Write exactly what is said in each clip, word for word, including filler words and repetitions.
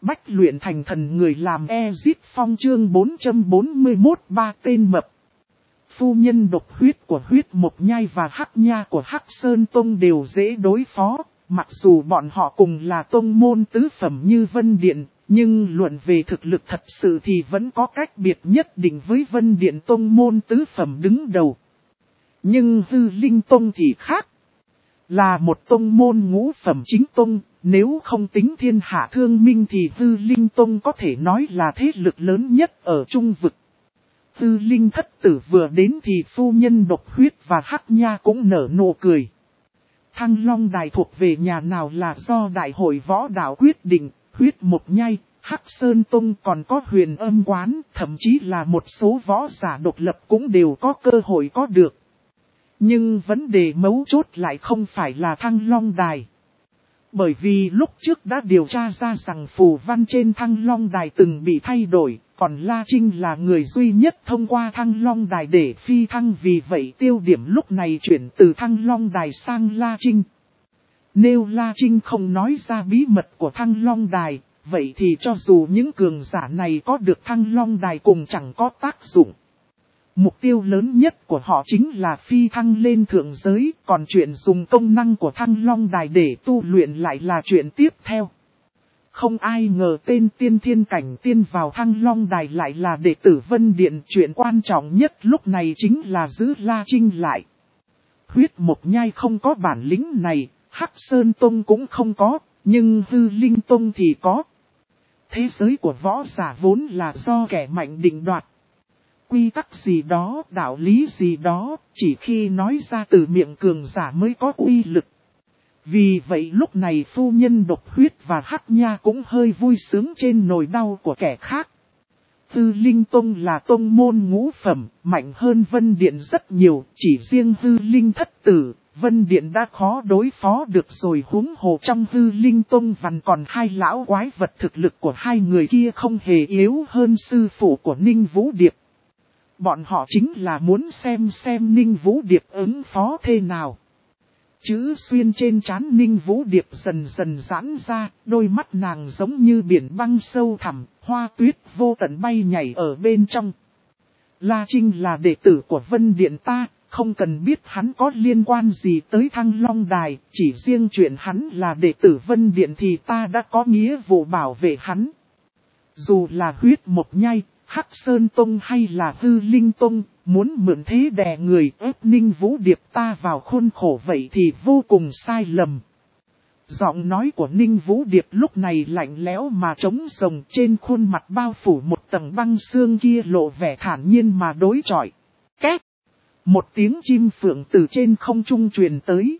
bách luyện thành thần người làm Ezit Phong chương bốn trăm bốn mươi mốt ba tên mập. Phu nhân độc huyết của huyết mộc nhai và hắc nha của hắc sơn tông đều dễ đối phó, mặc dù bọn họ cùng là tông môn tứ phẩm như Vân Điện, nhưng luận về thực lực thật sự thì vẫn có cách biệt nhất định với Vân Điện tông môn tứ phẩm đứng đầu. Nhưng Hư Linh Tông thì khác. Là một tông môn ngũ phẩm chính tông, nếu không tính thiên hạ thương minh thì Hư Linh Tông có thể nói là thế lực lớn nhất ở trung vực. Hư Linh thất tử vừa đến thì phu nhân độc huyết và hắc nha cũng nở nụ cười. Thăng Long Đài thuộc về nhà nào là do Đại hội Võ Đạo quyết định, huyết mộc nhai, hắc sơn tông còn có Huyền Âm quán, thậm chí là một số võ giả độc lập cũng đều có cơ hội có được. Nhưng vấn đề mấu chốt lại không phải là Thăng Long Đài. Bởi vì lúc trước đã điều tra ra rằng phù văn trên Thăng Long Đài từng bị thay đổi, còn La Trinh là người duy nhất thông qua Thăng Long Đài để phi thăng, vì vậy tiêu điểm lúc này chuyển từ Thăng Long Đài sang La Trinh. Nếu La Trinh không nói ra bí mật của Thăng Long Đài, vậy thì cho dù những cường giả này có được Thăng Long Đài cùng chẳng có tác dụng. Mục tiêu lớn nhất của họ chính là phi thăng lên thượng giới, còn chuyện dùng công năng của Thăng Long Đài để tu luyện lại là chuyện tiếp theo. Không ai ngờ tên tiên thiên cảnh tiên vào Thăng Long Đài lại là đệ tử Vân Điện, chuyện quan trọng nhất lúc này chính là giữ La Trinh lại. Huyết mộc nhai không có bản lĩnh này, hắc sơn tông cũng không có, nhưng Hư Linh Tông thì có. Thế giới của võ giả vốn là do kẻ mạnh định đoạt. Quy tắc gì đó, đạo lý gì đó, chỉ khi nói ra từ miệng cường giả mới có uy lực. Vì vậy lúc này phu nhân độc huyết và hắc nha cũng hơi vui sướng trên nỗi đau của kẻ khác. Hư Linh Tông là tông môn ngũ phẩm, mạnh hơn Vân Điện rất nhiều, chỉ riêng Hư Linh thất tử, Vân Điện đã khó đối phó được rồi, huống hồ trong Hư Linh Tông vẫn còn hai lão quái vật, thực lực của hai người kia không hề yếu hơn sư phụ của Ninh Vũ Điệp. Bọn họ chính là muốn xem xem Ninh Vũ Điệp ứng phó thế nào. Chữ xuyên trên trán Ninh Vũ Điệp dần dần giãn ra, đôi mắt nàng giống như biển băng sâu thẳm, hoa tuyết vô tận bay nhảy ở bên trong. La Trinh là đệ tử của Vân Điện ta, không cần biết hắn có liên quan gì tới Thăng Long Đài, chỉ riêng chuyện hắn là đệ tử Vân Điện thì ta đã có nghĩa vụ bảo vệ hắn. Dù là huyết mộc nhai, hắc sơn tông hay là Hư Linh Tông, muốn mượn thế đè người ép Ninh Vũ Điệp ta vào khuôn khổ vậy thì vô cùng sai lầm. Giọng nói của Ninh Vũ Điệp lúc này lạnh lẽo mà trống rồng, trên khuôn mặt bao phủ một tầng băng xương kia lộ vẻ thản nhiên mà đối chọi. Két! Một tiếng chim phượng từ trên không trung truyền tới.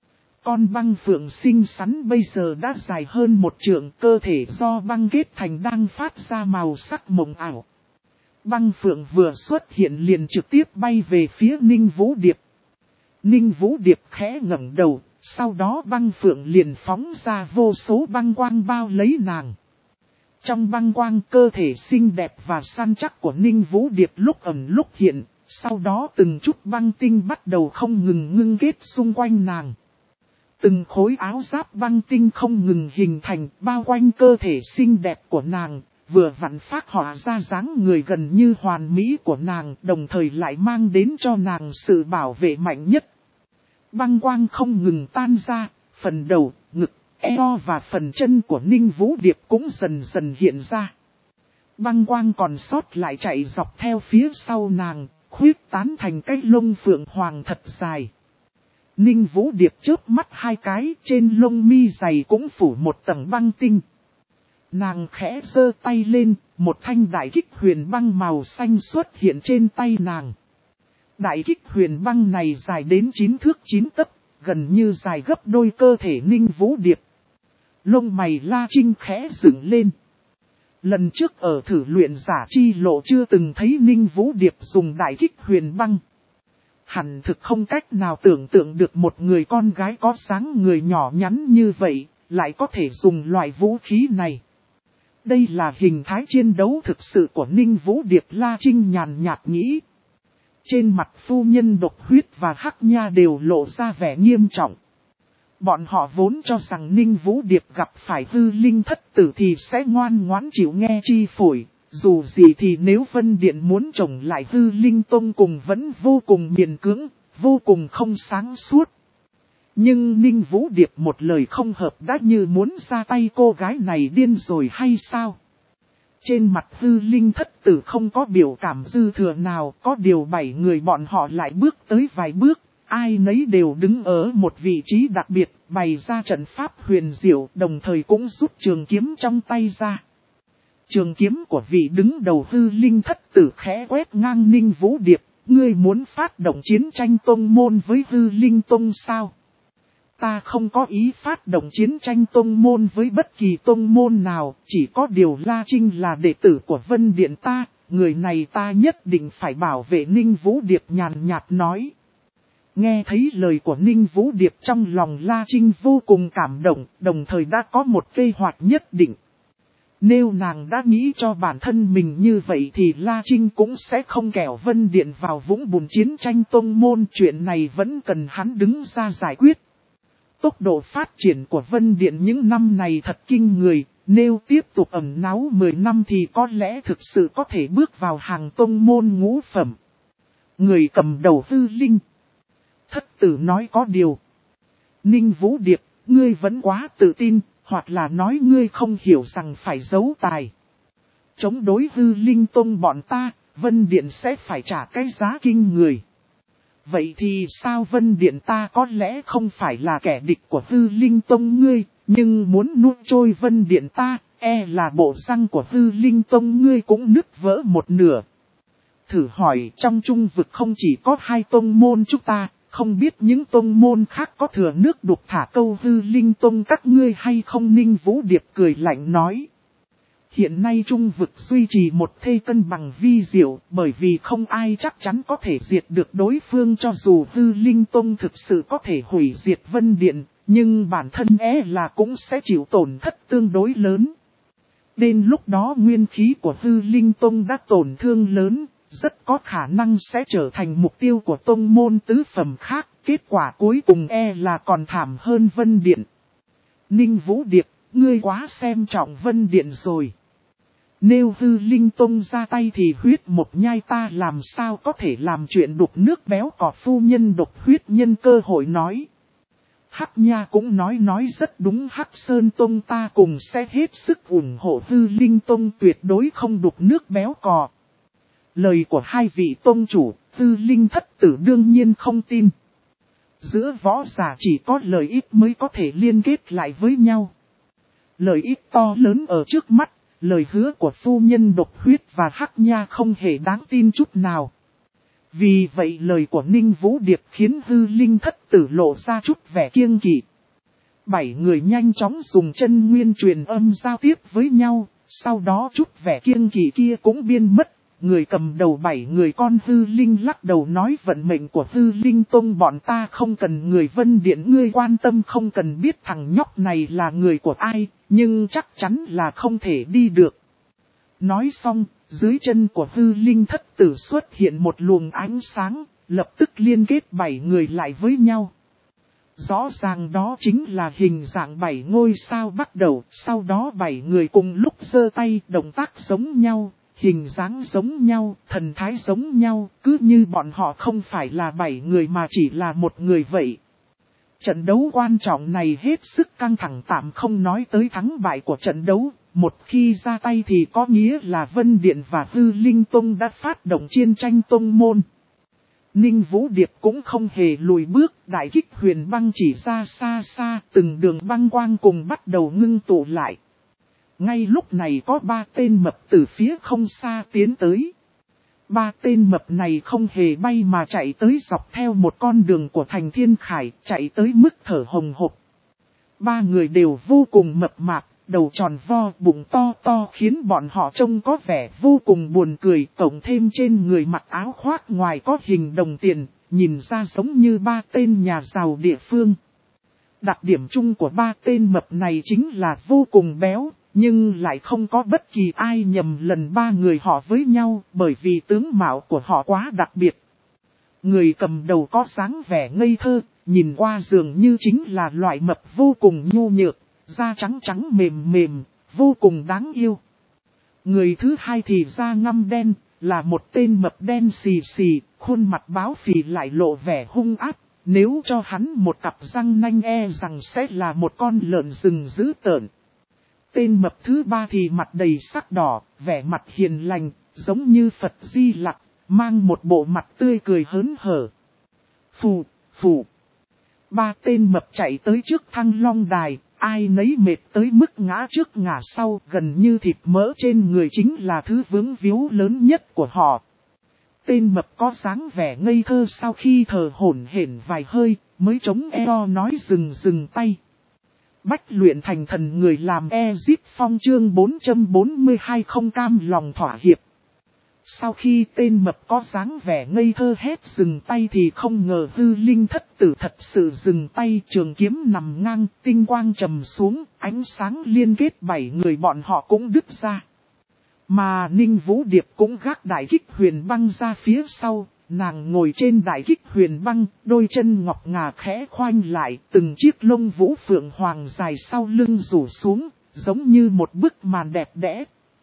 Con băng phượng xinh xắn bây giờ đã dài hơn một trượng, cơ thể do băng kết thành đang phát ra màu sắc mộng ảo. Băng phượng vừa xuất hiện liền trực tiếp bay về phía Ninh Vũ Điệp. Ninh Vũ Điệp khẽ ngẩng đầu, sau đó băng phượng liền phóng ra vô số băng quang bao lấy nàng. Trong băng quang, cơ thể xinh đẹp và săn chắc của Ninh Vũ Điệp lúc ẩn lúc hiện, sau đó từng chút băng tinh bắt đầu không ngừng ngưng kết xung quanh nàng. Từng khối áo giáp băng tinh không ngừng hình thành bao quanh cơ thể xinh đẹp của nàng, vừa vặn phác họa ra dáng người gần như hoàn mỹ của nàng, đồng thời lại mang đến cho nàng sự bảo vệ mạnh nhất. Băng quang không ngừng tan ra, phần đầu, ngực, eo và phần chân của Ninh Vũ Điệp cũng dần dần hiện ra. Băng quang còn sót lại chạy dọc theo phía sau nàng, khuyết tán thành cái lông phượng hoàng thật dài. Ninh Vũ Điệp chớp mắt hai cái, trên lông mi dày cũng phủ một tầng băng tinh. Nàng khẽ giơ tay lên, một thanh đại kích huyền băng màu xanh xuất hiện trên tay nàng. Đại kích huyền băng này dài đến chín thước chín tấc, gần như dài gấp đôi cơ thể Ninh Vũ Điệp. Lông mày La Trinh khẽ dựng lên. Lần trước ở thử luyện giả chi lộ chưa từng thấy Ninh Vũ Điệp dùng đại kích huyền băng. Hẳn thực không cách nào tưởng tượng được một người con gái có dáng người nhỏ nhắn như vậy, lại có thể dùng loại vũ khí này. Đây là hình thái chiến đấu thực sự của Ninh Vũ Điệp, La Trinh nhàn nhạt nghĩ. Trên mặt phu nhân độc huyết và hắc nha đều lộ ra vẻ nghiêm trọng. Bọn họ vốn cho rằng Ninh Vũ Điệp gặp phải hư linh thất tử thì sẽ ngoan ngoãn chịu nghe chi phổi. Dù gì thì nếu Vân Điện muốn trồng lại hư linh tông cùng vẫn vô cùng miền cưỡng, vô cùng không sáng suốt. Nhưng Ninh Vũ Điệp một lời không hợp đã như muốn ra tay, cô gái này điên rồi hay sao? Trên mặt hư linh thất tử không có biểu cảm dư thừa nào, có điều bảy người bọn họ lại bước tới vài bước, ai nấy đều đứng ở một vị trí đặc biệt, bày ra trận pháp huyền diệu, đồng thời cũng rút trường kiếm trong tay ra. Trường kiếm của vị đứng đầu hư linh thất tử khẽ quét ngang Ninh Vũ Điệp, ngươi muốn phát động chiến tranh tông môn với hư linh tông sao? Ta không có ý phát động chiến tranh tông môn với bất kỳ tông môn nào, chỉ có điều La Trinh là đệ tử của Vân Điện ta, người này ta nhất định phải bảo vệ. Ninh Vũ Điệp nhàn nhạt nói. Nghe thấy lời của Ninh Vũ Điệp trong lòng La Trinh vô cùng cảm động, đồng thời đã có một kế hoạch nhất định. Nếu nàng đã nghĩ cho bản thân mình như vậy thì La Trinh cũng sẽ không kẻo Vân Điện vào vũng bùn chiến tranh tông môn, chuyện này vẫn cần hắn đứng ra giải quyết. Tốc độ phát triển của Vân Điện những năm này thật kinh người, nếu tiếp tục ẩn náu mười năm thì có lẽ thực sự có thể bước vào hàng tông môn ngũ phẩm. Người cầm đầu hư linh thất tử nói có điều. Ninh Vũ Điệp, ngươi vẫn quá tự tin, hoặc là nói ngươi không hiểu rằng phải giấu tài. Chống đối hư linh tông bọn ta, Vân Điện sẽ phải trả cái giá kinh người. Vậy thì sao Vân Điện ta có lẽ không phải là kẻ địch của hư linh tông ngươi, nhưng muốn nuốt trôi Vân Điện ta, e là bộ răng của hư linh tông ngươi cũng nứt vỡ một nửa. Thử hỏi trong trung vực không chỉ có hai tông môn chúng ta, không biết những tông môn khác có thừa nước đục thả câu hư linh tông các ngươi hay không? Ninh Vũ Điệp cười lạnh nói. Hiện nay trung vực duy trì một thế cân bằng vi diệu, bởi vì không ai chắc chắn có thể diệt được đối phương, cho dù hư linh tông thực sự có thể hủy diệt Vân Điện, nhưng bản thân é là cũng sẽ chịu tổn thất tương đối lớn. Đến lúc đó nguyên khí của hư linh tông đã tổn thương lớn, rất có khả năng sẽ trở thành mục tiêu của tông môn tứ phẩm khác, kết quả cuối cùng e là còn thảm hơn Vân Điện. Ninh Vũ Điệp, ngươi quá xem trọng Vân Điện rồi. Nếu hư linh tông ra tay thì huyết một nhai ta làm sao có thể làm chuyện đục nước béo cò? Phu nhân độc huyết nhân cơ hội nói. Hắc Nha cũng nói nói rất đúng, Hắc Sơn Tông ta cùng sẽ hết sức ủng hộ hư linh tông, tuyệt đối không đục nước béo cò. Lời của hai vị tông chủ, hư linh thất tử đương nhiên không tin. Giữa võ giả chỉ có lợi ích mới có thể liên kết lại với nhau. Lợi ích to lớn ở trước mắt. Lời hứa của phu nhân độc huyết và Hắc Nha không hề đáng tin chút nào. Vì vậy lời của Ninh Vũ Điệp khiến hư linh thất tử lộ ra chút vẻ kiêng kỵ. Bảy người nhanh chóng dùng chân nguyên truyền âm giao tiếp với nhau, sau đó chút vẻ kiêng kỵ kia cũng biến mất. Người cầm đầu bảy người con hư linh lắc đầu nói vận mệnh của hư linh tông bọn ta không cần người Vân Điện ngươi quan tâm, không cần biết thằng nhóc này là người của ai, nhưng chắc chắn là không thể đi được. Nói xong, dưới chân của hư linh thất tử xuất hiện một luồng ánh sáng, lập tức liên kết bảy người lại với nhau. Rõ ràng đó chính là hình dạng bảy ngôi sao bắt đầu, sau đó bảy người cùng lúc giơ tay, động tác giống nhau. Hình dáng giống nhau, thần thái giống nhau, cứ như bọn họ không phải là bảy người mà chỉ là một người vậy. Trận đấu quan trọng này hết sức căng thẳng, tạm không nói tới thắng bại của trận đấu. Một khi ra tay thì có nghĩa là Vân Điện và hư linh tông đã phát động chiến tranh tông môn. Ninh Vũ Điệp cũng không hề lùi bước, đại kích huyền băng chỉ ra xa xa, từng đường băng quang cùng bắt đầu ngưng tụ lại. Ngay lúc này có ba tên mập từ phía không xa tiến tới. Ba tên mập này không hề bay mà chạy tới dọc theo một con đường của thành Thiên Khải, chạy tới mức thở hồng hộc. Ba người đều vô cùng mập mạp, đầu tròn vo, bụng to to khiến bọn họ trông có vẻ vô cùng buồn cười. Cộng thêm trên người mặc áo khoác ngoài có hình đồng tiền, nhìn ra giống như ba tên nhà giàu địa phương. Đặc điểm chung của ba tên mập này chính là vô cùng béo. Nhưng lại không có bất kỳ ai nhầm lần ba người họ với nhau, bởi vì tướng mạo của họ quá đặc biệt. Người cầm đầu có dáng vẻ ngây thơ, nhìn qua dường như chính là loại mập vô cùng nhu nhược, da trắng trắng mềm mềm, vô cùng đáng yêu. Người thứ hai thì da ngăm đen, là một tên mập đen xì xì, khuôn mặt báo phì lại lộ vẻ hung ác. Nếu cho hắn một cặp răng nanh e rằng sẽ là một con lợn rừng dữ tợn. Tên mập thứ ba thì mặt đầy sắc đỏ, vẻ mặt hiền lành, giống như Phật Di Lặc, mang một bộ mặt tươi cười hớn hở. Phù, phù. Ba tên mập chạy tới trước Thăng Long Đài, ai nấy mệt tới mức ngã trước ngã sau, gần như thịt mỡ trên người chính là thứ vướng víu lớn nhất của họ. Tên mập có dáng vẻ ngây thơ sau khi thở hổn hển vài hơi, mới chống eo nói dừng dừng tay. Bách luyện thành thần người làm Ezip Phong chương bốn trăm bốn mươi hai không cam lòng thỏa hiệp. Sau khi tên mập có dáng vẻ ngây thơ hét dừng tay thì không ngờ hư linh thất tử thật sự dừng tay, trường kiếm nằm ngang, tinh quang trầm xuống, ánh sáng liên kết bảy người bọn họ cũng đứt ra. Mà Ninh Vũ Điệp cũng gác đại kích huyền băng ra phía sau, nàng ngồi trên đại kích huyền băng, đôi chân ngọc ngà khẽ khoanh lại, từng chiếc lông vũ phượng hoàng dài sau lưng rủ xuống, giống như một bức màn đẹp đẽ.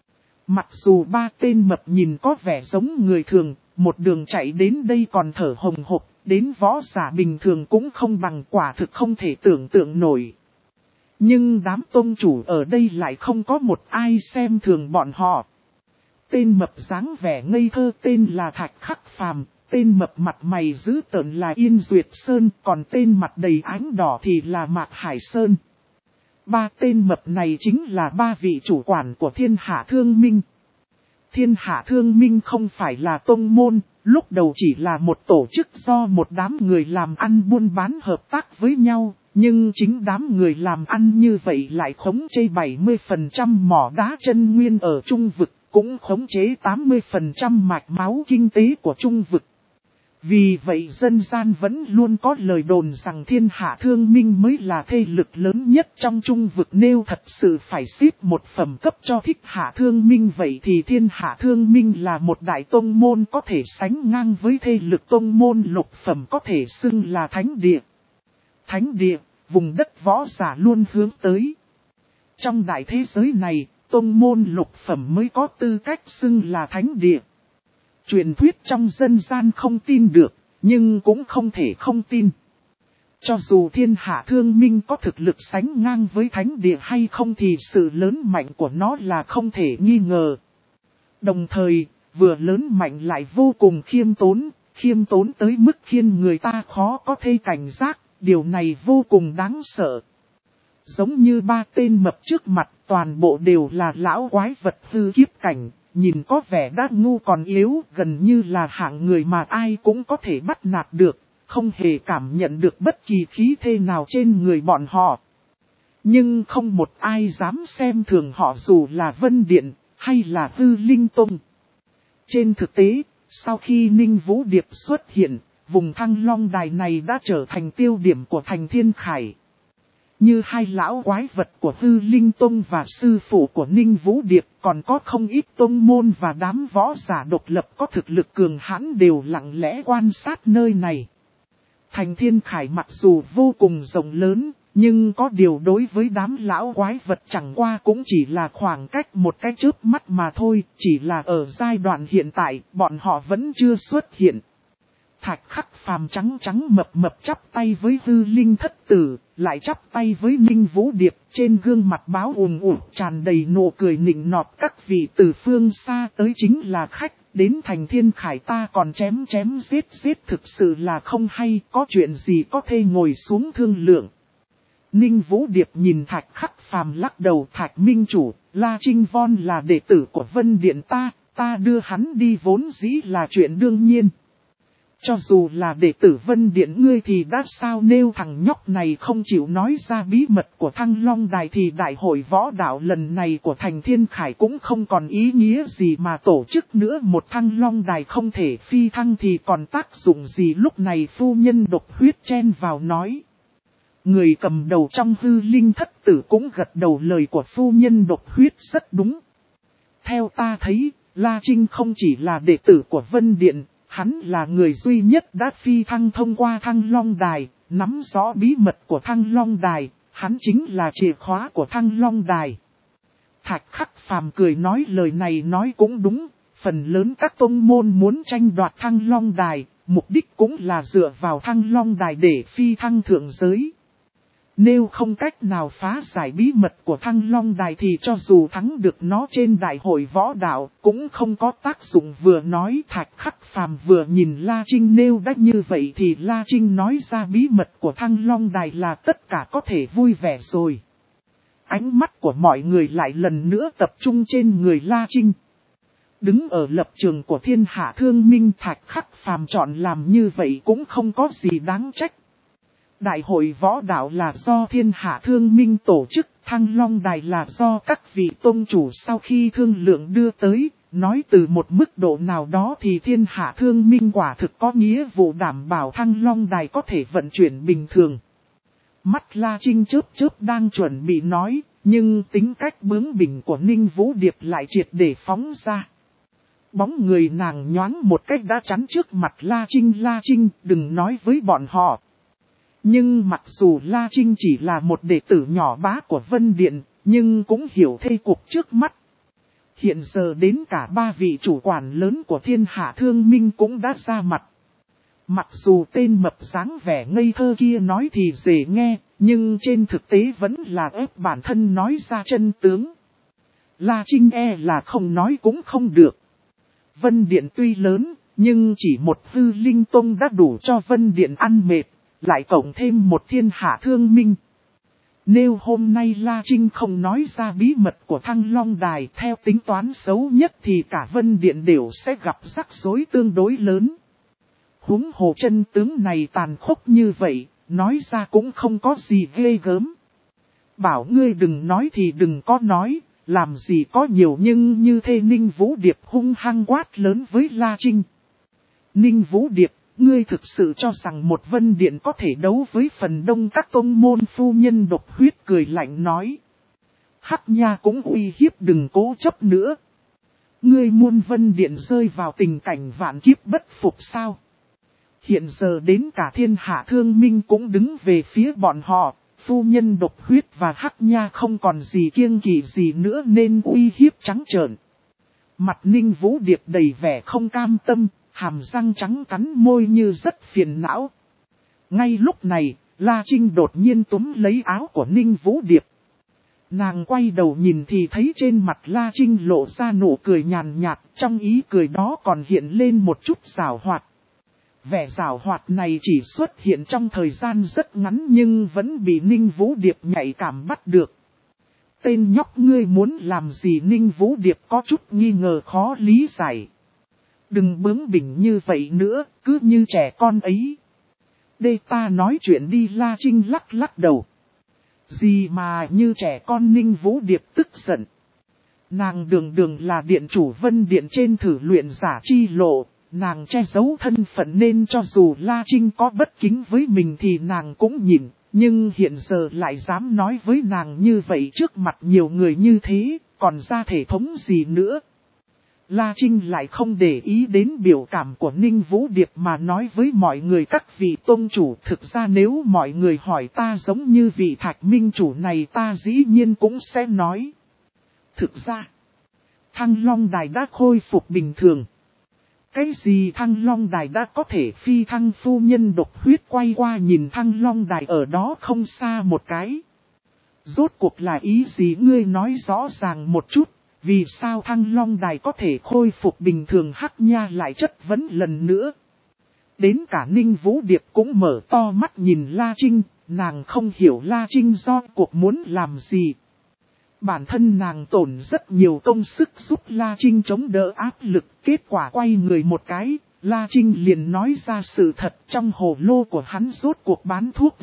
Mặc dù ba tên mập nhìn có vẻ giống người thường, một đường chạy đến đây còn thở hồng hộc, đến võ giả bình thường cũng không bằng, quả thực không thể tưởng tượng nổi. Nhưng đám tôn chủ ở đây lại không có một ai xem thường bọn họ. Tên mập dáng vẻ ngây thơ tên là Thạch Khắc Phàm, tên mập mặt mày dữ tợn là Yên Duyệt Sơn, còn tên mặt đầy ánh đỏ thì là Mạc Hải Sơn. Ba tên mập này chính là ba vị chủ quản của Thiên Hạ Thương Minh. Thiên Hạ Thương Minh không phải là tông môn, lúc đầu chỉ là một tổ chức do một đám người làm ăn buôn bán hợp tác với nhau, nhưng chính đám người làm ăn như vậy lại khống chế bảy mươi phần trăm mỏ đá chân nguyên ở Trung Vực, cũng khống chế tám mươi phần trăm mạch máu kinh tế của Trung Vực. Vì vậy dân gian vẫn luôn có lời đồn rằng Thiên Hạ Thương Minh mới là thế lực lớn nhất trong Trung Vực, nếu thật sự phải xếp một phẩm cấp cho Thích Hạ Thương Minh vậy thì Thiên Hạ Thương Minh là một đại tông môn có thể sánh ngang với thế lực tông môn lục phẩm có thể xưng là thánh địa. Thánh địa, vùng đất võ giả luôn hướng tới. Trong đại thế giới này, tông môn lục phẩm mới có tư cách xưng là thánh địa. Truyền thuyết trong dân gian không tin được, nhưng cũng không thể không tin. Cho dù Thiên Hạ Thương Minh có thực lực sánh ngang với thánh địa hay không thì sự lớn mạnh của nó là không thể nghi ngờ. Đồng thời, vừa lớn mạnh lại vô cùng khiêm tốn, khiêm tốn tới mức khiến người ta khó có thể cảnh giác, điều này vô cùng đáng sợ. Giống như ba tên mập trước mặt, toàn bộ đều là lão quái vật hư kiếp cảnh. Nhìn có vẻ đã ngu còn yếu, gần như là hạng người mà ai cũng có thể bắt nạt được, không hề cảm nhận được bất kỳ khí thế nào trên người bọn họ. Nhưng không một ai dám xem thường họ dù là Vân Điện, hay là Hư Linh Tông. Trên thực tế, sau khi Ninh Vũ Điệp xuất hiện, vùng Thăng Long Đài này đã trở thành tiêu điểm của thành Thiên Khải. Như hai lão quái vật của Hư Linh Tông và sư phụ của Ninh Vũ Điệp, còn có không ít tông môn và đám võ giả độc lập có thực lực cường hãn đều lặng lẽ quan sát nơi này. Thành Thiên Khải mặc dù vô cùng rộng lớn, nhưng có điều đối với đám lão quái vật chẳng qua cũng chỉ là khoảng cách một cái chớp mắt mà thôi, chỉ là ở giai đoạn hiện tại, bọn họ vẫn chưa xuất hiện. Thạch Khắc Phàm trắng trắng mập mập chắp tay với Hư Linh Thất Tử, lại chắp tay với Ninh Vũ Điệp, trên gương mặt báo ùn ùn tràn đầy nụ cười nịnh nọt. Các vị từ phương xa tới chính là khách, đến thành Thiên Khải ta còn chém chém giết giết thực sự là không hay, có chuyện gì có thể ngồi xuống thương lượng. Ninh Vũ Điệp nhìn Thạch Khắc Phàm lắc đầu. Thạch Minh Chủ, La Trinh Von là đệ tử của Vân Điện ta, ta đưa hắn đi vốn dĩ là chuyện đương nhiên. Cho dù là đệ tử Vân Điện ngươi thì đã sao, nếu thằng nhóc này không chịu nói ra bí mật của Thăng Long Đài thì đại hội võ đạo lần này của thành Thiên Khải cũng không còn ý nghĩa gì mà tổ chức nữa. Một Thăng Long Đài không thể phi thăng thì còn tác dụng gì? Lúc này phu nhân Độc Huyết chen vào nói. Người cầm đầu trong Hư Linh Thất Tử cũng gật đầu, lời của phu nhân Độc Huyết rất đúng. Theo ta thấy, La Trinh không chỉ là đệ tử của Vân Điện, hắn là người duy nhất đã phi thăng thông qua Thăng Long Đài, nắm rõ bí mật của Thăng Long Đài, hắn chính là chìa khóa của Thăng Long Đài. Thạch Khắc Phàm cười nói lời này nói cũng đúng, phần lớn các tông môn muốn tranh đoạt Thăng Long Đài, mục đích cũng là dựa vào Thăng Long Đài để phi thăng thượng giới. Nếu không cách nào phá giải bí mật của Thăng Long Đài thì cho dù thắng được nó trên đại hội võ đạo cũng không có tác dụng. Vừa nói Thạch Khắc Phàm vừa nhìn La Trinh, nếu đã như vậy thì La Trinh nói ra bí mật của Thăng Long Đài là tất cả có thể vui vẻ rồi. Ánh mắt của mọi người lại lần nữa tập trung trên người La Trinh. Đứng ở lập trường của thiên hạ thương minh, Thạch Khắc Phàm chọn làm như vậy cũng không có gì đáng trách. Đại hội võ đạo là do thiên hạ thương minh tổ chức, Thăng Long Đài là do các vị tôn chủ sau khi thương lượng đưa tới, nói từ một mức độ nào đó thì thiên hạ thương minh quả thực có nghĩa vụ đảm bảo Thăng Long Đài có thể vận chuyển bình thường. Mắt La Trinh chớp chớp đang chuẩn bị nói, nhưng tính cách bướng bỉnh của Ninh Vũ Điệp lại triệt để phóng ra. Bóng người nàng nhoáng một cách đã chắn trước mặt La Trinh. La Trinh, đừng nói với bọn họ. Nhưng mặc dù La Trinh chỉ là một đệ tử nhỏ bá của Vân Điện, nhưng cũng hiểu thây cuộc trước mắt. Hiện giờ đến cả ba vị chủ quản lớn của thiên hạ thương minh cũng đã ra mặt. Mặc dù tên mập dáng vẻ ngây thơ kia nói thì dễ nghe, nhưng trên thực tế vẫn là ép bản thân nói ra chân tướng. La Trinh e là không nói cũng không được. Vân Điện tuy lớn, nhưng chỉ một hư linh tông đã đủ cho Vân Điện ăn mệt, lại cộng thêm một thiên hạ thương minh. Nếu hôm nay La Trinh không nói ra bí mật của Thăng Long Đài, theo tính toán xấu nhất thì cả Vân Điện đều sẽ gặp rắc rối tương đối lớn. Huống hồ chân tướng này tàn khốc như vậy, nói ra cũng không có gì ghê gớm. Bảo ngươi đừng nói thì đừng có nói, làm gì có nhiều, nhưng như thế Ninh Vũ Điệp hung hăng quát lớn với La Trinh. Ninh Vũ Điệp, ngươi thực sự cho rằng một Vân Điện có thể đấu với phần đông các tông môn? Phu nhân độc huyết cười lạnh nói. Hắc Nha cũng uy hiếp, đừng cố chấp nữa. Ngươi muốn Vân Điện rơi vào tình cảnh vạn kiếp bất phục sao? Hiện giờ đến cả thiên hạ thương minh cũng đứng về phía bọn họ, phu nhân độc huyết và Hắc Nha không còn gì kiêng kỵ gì nữa nên uy hiếp trắng trợn. Mặt Ninh Vũ Điệp đầy vẻ không cam tâm, hàm răng trắng cắn môi như rất phiền não. Ngay lúc này, La Trinh đột nhiên túm lấy áo của Ninh Vũ Điệp. Nàng quay đầu nhìn thì thấy trên mặt La Trinh lộ ra nụ cười nhàn nhạt, trong ý cười đó còn hiện lên một chút giảo hoạt. Vẻ giảo hoạt này chỉ xuất hiện trong thời gian rất ngắn nhưng vẫn bị Ninh Vũ Điệp nhạy cảm bắt được. Tên nhóc ngươi muốn làm gì? Ninh Vũ Điệp có chút nghi ngờ khó lý giải. Đừng bướng bỉnh như vậy nữa, cứ như trẻ con ấy. Đây ta nói chuyện đi. La Trinh lắc lắc đầu. Gì mà như trẻ con? Ninh Vũ Điệp tức giận. Nàng đường đường là điện chủ Vân Điện trên thử luyện giả chi lộ. Nàng che giấu thân phận nên cho dù La Trinh có bất kính với mình thì nàng cũng nhịn. Nhưng hiện giờ lại dám nói với nàng như vậy trước mặt nhiều người như thế, còn ra thể thống gì nữa. La Trinh lại không để ý đến biểu cảm của Ninh Vũ Điệp mà nói với mọi người, các vị tôn chủ, thực ra nếu mọi người hỏi ta giống như vị Thạch Minh chủ này ta dĩ nhiên cũng sẽ nói. Thực ra, Thăng Long Đài đã khôi phục bình thường. Cái gì Thăng Long Đài đã có thể phi thăng? Phu nhân độc huyết quay qua nhìn Thăng Long Đài ở đó không xa một cái. Rốt cuộc là ý gì? Ngươi nói rõ ràng một chút, vì sao Thăng Long Đài có thể khôi phục bình thường? Hắc Nha lại chất vấn lần nữa. Đến cả Ninh Vũ Điệp cũng mở to mắt nhìn La Trinh, nàng không hiểu La Trinh do cuộc muốn làm gì. Bản thân nàng tổn rất nhiều công sức giúp La Trinh chống đỡ áp lực, kết quả quay người một cái, La Trinh liền nói ra sự thật, trong hồ lô của hắn rốt cuộc bán thuốc.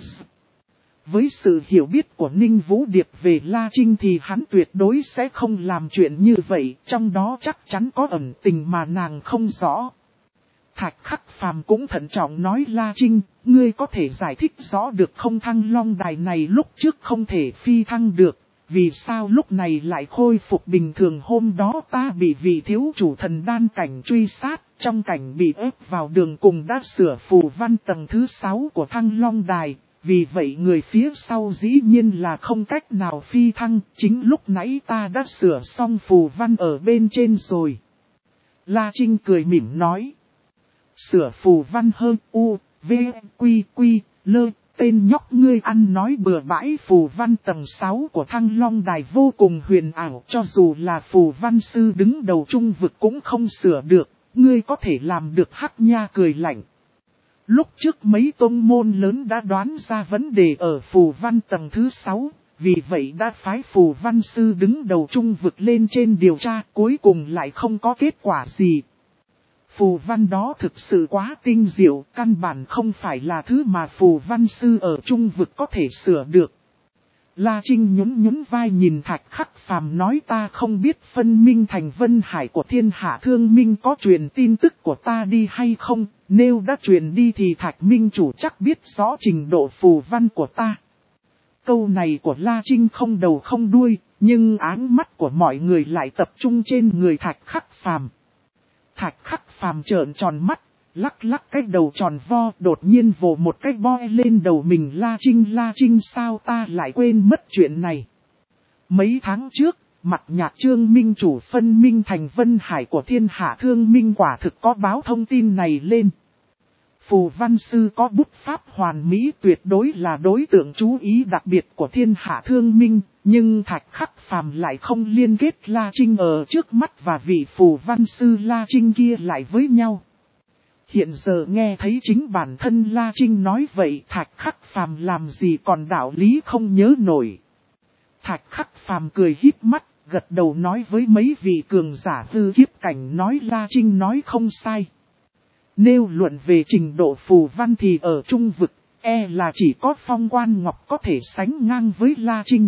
Với sự hiểu biết của Ninh Vũ Điệp về La Trinh thì hắn tuyệt đối sẽ không làm chuyện như vậy, trong đó chắc chắn có ẩn tình mà nàng không rõ. Thạch Khắc Phàm cũng thận trọng nói, La Trinh, ngươi có thể giải thích rõ được không? Thăng Long Đài này lúc trước không thể phi thăng được. Vì sao lúc này lại khôi phục bình thường? Hôm đó ta bị vị thiếu chủ thần đan cảnh truy sát, trong cảnh bị ép vào đường cùng đã sửa phù văn tầng thứ sáu của Thăng Long Đài, vì vậy người phía sau dĩ nhiên là không cách nào phi thăng, chính lúc nãy ta đã sửa xong phù văn ở bên trên rồi. La Trinh cười mỉm nói. Sửa phù văn hơn u, v, quy, quy, lơ, tên nhóc ngươi ăn nói bừa bãi. Phù văn tầng sáu của Thăng Long Đài vô cùng huyền ảo, cho dù là phù văn sư đứng đầu trung vực cũng không sửa được, ngươi có thể làm được. Hắc Nha cười lạnh. Lúc trước mấy tông môn lớn đã đoán ra vấn đề ở phù văn tầng thứ sáu, vì vậy đã phái phù văn sư đứng đầu trung vực lên trên điều tra, cuối cùng lại không có kết quả gì. Phù văn đó thực sự quá tinh diệu, căn bản không phải là thứ mà phù văn sư ở trung vực có thể sửa được. La Trinh nhún nhún vai nhìn Thạch Khắc Phàm nói ta không biết phân minh thành Vân Hải của Thiên Hạ Thương Minh có truyền tin tức của ta đi hay không, nếu đã truyền đi thì Thạch Minh chủ chắc biết rõ trình độ phù văn của ta. Câu này của La Trinh không đầu không đuôi, nhưng áng mắt của mọi người lại tập trung trên người Thạch Khắc Phàm. Thạch Khắc Phàm trợn tròn mắt, lắc lắc cái đầu tròn vo, đột nhiên vồ một cái boy lên đầu mình. La Trinh, La Trinh sao ta lại quên mất chuyện này. Mấy tháng trước, mặt nhạc Trương Minh chủ phân minh thành Vân Hải của Thiên Hạ Thương Minh quả thực có báo thông tin này lên. Phù văn sư có bút pháp hoàn mỹ tuyệt đối là đối tượng chú ý đặc biệt của Thiên Hạ Thương Minh, nhưng Thạch Khắc Phàm lại không liên kết La Trinh ở trước mắt và vị phù văn sư La Trinh kia lại với nhau. Hiện giờ nghe thấy chính bản thân La Trinh nói vậy, Thạch Khắc Phàm làm gì còn đạo lý không nhớ nổi. Thạch Khắc Phàm cười híp mắt, gật đầu nói với mấy vị cường giả hư kiếp cảnh nói La Trinh nói không sai. Nếu luận về trình độ phù văn thì ở trung vực, e là chỉ có Phong Quan Ngọc có thể sánh ngang với La Trinh.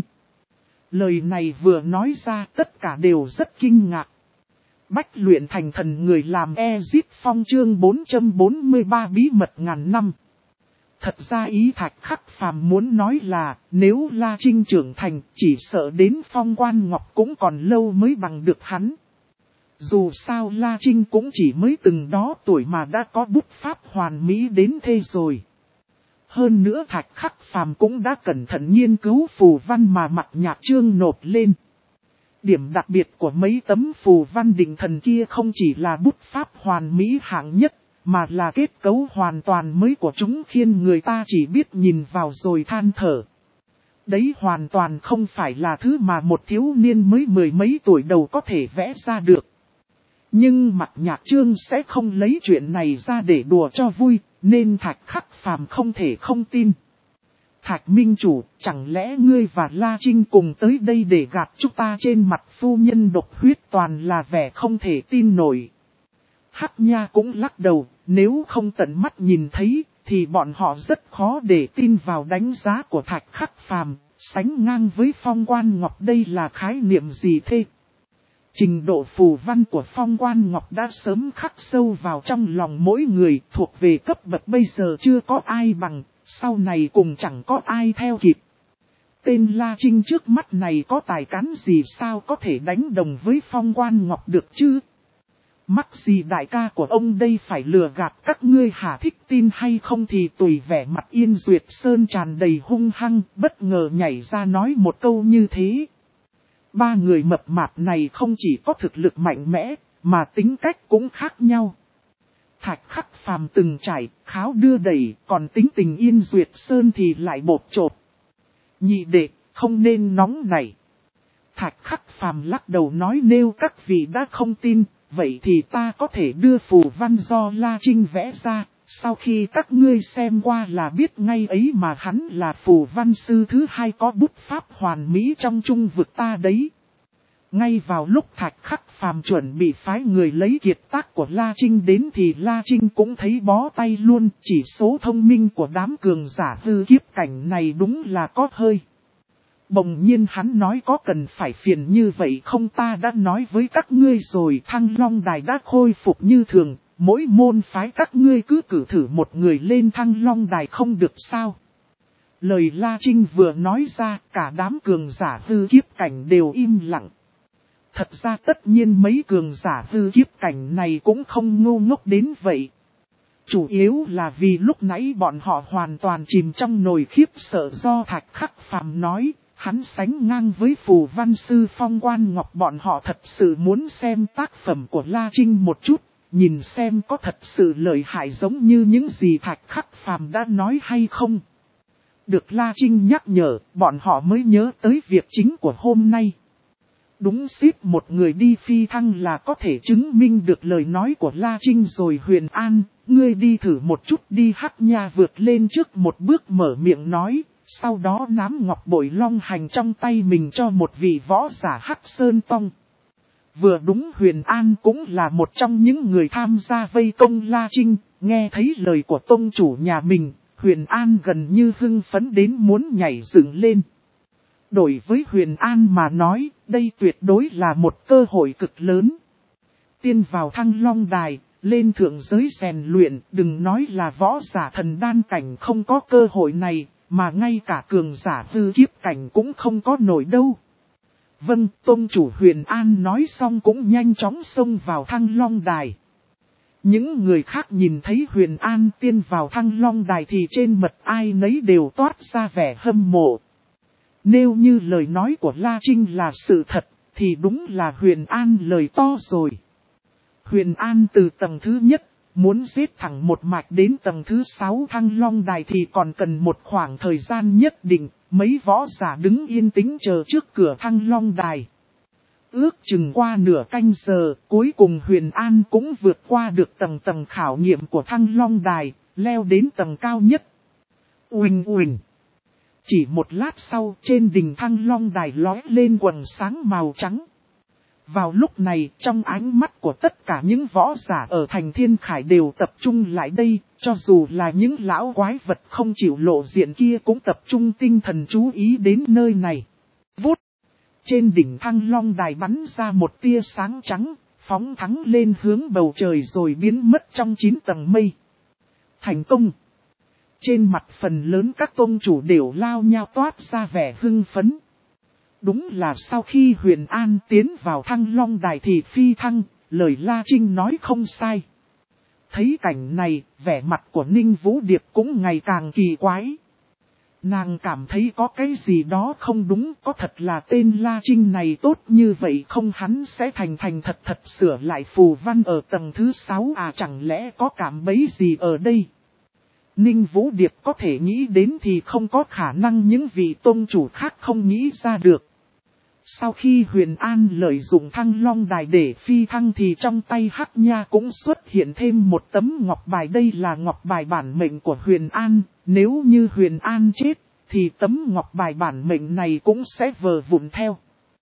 Lời này vừa nói ra tất cả đều rất kinh ngạc. Bách luyện thành thần người làm Ezip Phong chương bốn trăm bốn mươi ba bí mật ngàn năm. Thật ra ý Thạch Khắc Phàm muốn nói là nếu La Trinh trưởng thành chỉ sợ đến Phong Quan Ngọc cũng còn lâu mới bằng được hắn. Dù sao La Trinh cũng chỉ mới từng đó tuổi mà đã có bút pháp hoàn mỹ đến thế rồi. Hơn nữa Thạch Khắc Phàm cũng đã cẩn thận nghiên cứu phù văn mà mặt nhạc Trương nộp lên. Điểm đặc biệt của mấy tấm phù văn định thần kia không chỉ là bút pháp hoàn mỹ hạng nhất, mà là kết cấu hoàn toàn mới của chúng khiến người ta chỉ biết nhìn vào rồi than thở. Đấy hoàn toàn không phải là thứ mà một thiếu niên mới mười mấy tuổi đầu có thể vẽ ra được. Nhưng mặt nhạc Trương sẽ không lấy chuyện này ra để đùa cho vui, nên Thạch Khắc Phàm không thể không tin. Thạch Minh chủ, chẳng lẽ ngươi và La Trinh cùng tới đây để gạt chúng ta trên mặt phu nhân độc huyết toàn là vẻ không thể tin nổi. Hắc Nha cũng lắc đầu, nếu không tận mắt nhìn thấy, thì bọn họ rất khó để tin vào đánh giá của Thạch Khắc Phàm, sánh ngang với Phong Quan Ngọc đây là khái niệm gì thế? Trình độ phù văn của Phong Quan Ngọc đã sớm khắc sâu vào trong lòng mỗi người, thuộc về cấp bậc bây giờ chưa có ai bằng, sau này cũng chẳng có ai theo kịp. Tên La Trinh trước mắt này có tài cán gì sao có thể đánh đồng với Phong Quan Ngọc được chứ? Mắc gì đại ca của ông đây phải lừa gạt các ngươi hả? Thích tin hay không thì tùy. Vẻ mặt Yên Duyệt Sơn tràn đầy hung hăng, bất ngờ nhảy ra nói một câu như thế. Ba người mập mạp này không chỉ có thực lực mạnh mẽ, mà tính cách cũng khác nhau. Thạch Khắc Phàm từng trải, kháo đưa đẩy, còn tính tình Yên Duyệt Sơn thì lại bột chộp. Nhị đệ, không nên nóng nảy. Thạch Khắc Phàm lắc đầu nói nếu các vị đã không tin, vậy thì ta có thể đưa phù văn do La Trinh vẽ ra, sau khi các ngươi xem qua là biết ngay ấy mà hắn là phù văn sư thứ hai có bút pháp hoàn mỹ trong trung vực ta đấy. Ngay vào lúc Thạch Khắc Phàm chuẩn bị phái người lấy kiệt tác của La Trinh đến thì La Trinh cũng thấy bó tay luôn, chỉ số thông minh của đám cường giả hư kiếp cảnh này đúng là có hơi. Bỗng nhiên hắn nói có cần phải phiền như vậy không, ta đã nói với các ngươi rồi, Thăng Long Đài đã khôi phục như thường, mỗi môn phái các ngươi cứ cử thử một người lên Thăng Long Đài không được sao. Lời La Trinh vừa nói ra, cả đám cường giả hư kiếp cảnh đều im lặng. Thật ra tất nhiên mấy cường giả hư kiếp cảnh này cũng không ngu ngốc đến vậy. Chủ yếu là vì lúc nãy bọn họ hoàn toàn chìm trong nồi khiếp sợ do Thạch Khắc Phàm nói, hắn sánh ngang với Phù Văn Sư Phong Quan Ngọc, bọn họ thật sự muốn xem tác phẩm của La Trinh một chút, nhìn xem có thật sự lợi hại giống như những gì Thạch Khắc Phàm đã nói hay không. Được La Trinh nhắc nhở, bọn họ mới nhớ tới việc chính của hôm nay. Đúng ship một người đi phi thăng là có thể chứng minh được lời nói của La Trinh rồi. Huyền An, ngươi đi thử một chút đi. Hắc Nha vượt lên trước một bước mở miệng nói, sau đó nắm ngọc bội long hành trong tay mình cho một vị võ giả Hắc Sơn Tông. Vừa đúng Huyền An cũng là một trong những người tham gia vây công La Trinh, nghe thấy lời của tông chủ nhà mình, Huyền An gần như hưng phấn đến muốn nhảy dựng lên. Đối với Huyền An mà nói, đây tuyệt đối là một cơ hội cực lớn. Tiên vào Thăng Long Đài, lên thượng giới rèn luyện, đừng nói là võ giả thần đan cảnh không có cơ hội này, mà ngay cả cường giả hư kiếp cảnh cũng không có nổi đâu. Vâng, tông chủ Huyền An nói xong cũng nhanh chóng xông vào Thăng Long Đài. Những người khác nhìn thấy Huyền An tiên vào Thăng Long Đài thì trên mặt ai nấy đều toát ra vẻ hâm mộ. Nếu như lời nói của La Trinh là sự thật, thì đúng là Huyền An lời to rồi. Huyền An từ tầng thứ nhất, muốn giết thẳng một mạch đến tầng thứ sáu Thăng Long Đài thì còn cần một khoảng thời gian nhất định, mấy võ giả đứng yên tĩnh chờ trước cửa Thăng Long Đài. Ước chừng qua nửa canh giờ, cuối cùng Huyền An cũng vượt qua được tầng tầng khảo nghiệm của Thăng Long Đài, leo đến tầng cao nhất. Uỳnh uỳnh. Chỉ một lát sau, trên đỉnh Thăng Long Đài lóe lên quầng sáng màu trắng. Vào lúc này, trong ánh mắt của tất cả những võ giả ở thành Thiên Khải đều tập trung lại đây, cho dù là những lão quái vật không chịu lộ diện kia cũng tập trung tinh thần chú ý đến nơi này. Vút! Trên đỉnh Thăng Long Đài bắn ra một tia sáng trắng, phóng thẳng lên hướng bầu trời rồi biến mất trong chín tầng mây. Thành công! Trên mặt phần lớn các tôn chủ đều lao nhau toát ra vẻ hưng phấn. Đúng là sau khi Huyền An tiến vào Thăng Long Đài thì phi thăng, lời La Trinh nói không sai. Thấy cảnh này, vẻ mặt của Ninh Vũ Điệp cũng ngày càng kỳ quái. Nàng cảm thấy có cái gì đó không đúng, có thật là tên La Trinh này tốt như vậy không, hắn sẽ thành thành thật thật sửa lại phù văn ở tầng thứ sáu à, chẳng lẽ có cảm bấy gì ở đây. Ninh Vũ Điệp có thể nghĩ đến thì không có khả năng những vị tôn chủ khác không nghĩ ra được. Sau khi Huyền An lợi dụng Thăng Long Đài để phi thăng thì trong tay Hắc Nha cũng xuất hiện thêm một tấm ngọc bài. Đây là ngọc bài bản mệnh của Huyền An, nếu như Huyền An chết thì tấm ngọc bài bản mệnh này cũng sẽ vờ vụn theo.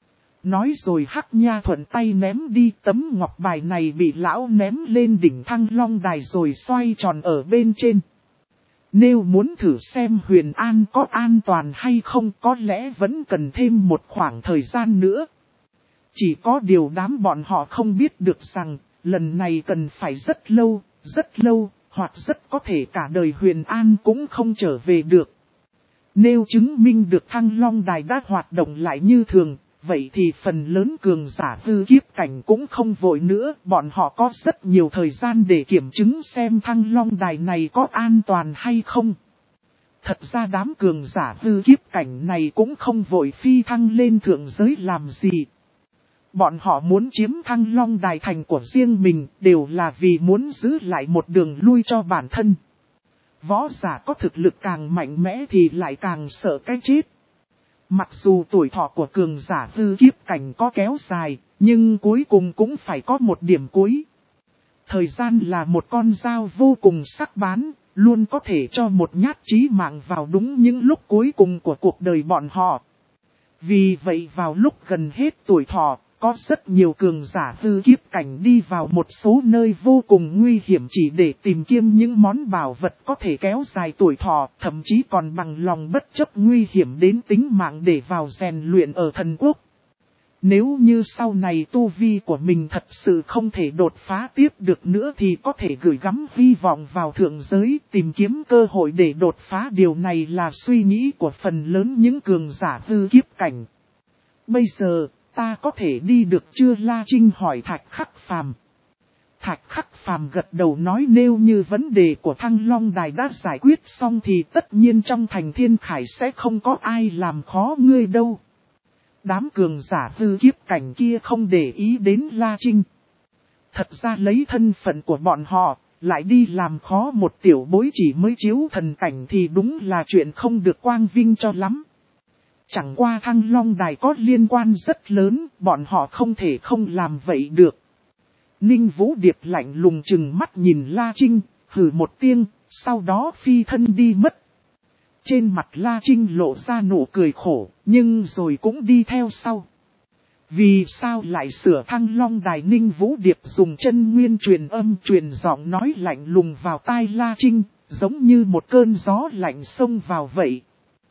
Nói rồi Hắc Nha thuận tay ném đi tấm ngọc bài này, bị lão ném lên đỉnh Thăng Long Đài rồi xoay tròn ở bên trên. Nếu muốn thử xem Huyền An có an toàn hay không, có lẽ vẫn cần thêm một khoảng thời gian nữa. Chỉ có điều đám bọn họ không biết được rằng, lần này cần phải rất lâu, rất lâu, hoặc rất có thể cả đời Huyền An cũng không trở về được. Nếu chứng minh được Thăng Long Đài đã hoạt động lại như thường, vậy thì phần lớn cường giả hư kiếp cảnh cũng không vội nữa, bọn họ có rất nhiều thời gian để kiểm chứng xem Thăng Long Đài này có an toàn hay không. Thật ra đám cường giả hư kiếp cảnh này cũng không vội phi thăng lên thượng giới làm gì. Bọn họ muốn chiếm Thăng Long Đài thành của riêng mình đều là vì muốn giữ lại một đường lui cho bản thân. Võ giả có thực lực càng mạnh mẽ thì lại càng sợ cái chết. Mặc dù tuổi thọ của cường giả hư kiếp cảnh có kéo dài, nhưng cuối cùng cũng phải có một điểm cuối. Thời gian là một con dao vô cùng sắc bén, luôn có thể cho một nhát chí mạng vào đúng những lúc cuối cùng của cuộc đời bọn họ. Vì vậy vào lúc gần hết tuổi thọ, có rất nhiều cường giả hư kiếp cảnh đi vào một số nơi vô cùng nguy hiểm chỉ để tìm kiếm những món bảo vật có thể kéo dài tuổi thọ, thậm chí còn bằng lòng bất chấp nguy hiểm đến tính mạng để vào rèn luyện ở thần quốc. Nếu như sau này tu vi của mình thật sự không thể đột phá tiếp được nữa thì có thể gửi gắm hy vọng vào thượng giới, tìm kiếm cơ hội để đột phá. Điều này là suy nghĩ của phần lớn những cường giả hư kiếp cảnh. Bây giờ, ta có thể đi được chưa? La Trinh hỏi Thạch Khắc Phàm. Thạch Khắc Phàm gật đầu nói nếu như vấn đề của Thăng Long Đài đã giải quyết xong thì tất nhiên trong thành Thiên Khải sẽ không có ai làm khó ngươi đâu. Đám cường giả hư kiếp cảnh kia không để ý đến La Trinh. Thật ra lấy thân phận của bọn họ, lại đi làm khó một tiểu bối chỉ mới chiếu thần cảnh thì đúng là chuyện không được quang vinh cho lắm. Chẳng qua Thăng Long Đài có liên quan rất lớn, bọn họ không thể không làm vậy được. Ninh Vũ Điệp lạnh lùng chừng mắt nhìn La Trinh, hừ một tiếng, sau đó phi thân đi mất. Trên mặt La Trinh lộ ra nụ cười khổ, nhưng rồi cũng đi theo sau. Vì sao lại sửa Thăng Long Đài? Ninh Vũ Điệp dùng chân nguyên truyền âm truyền giọng nói lạnh lùng vào tai La Trinh, giống như một cơn gió lạnh xông vào vậy.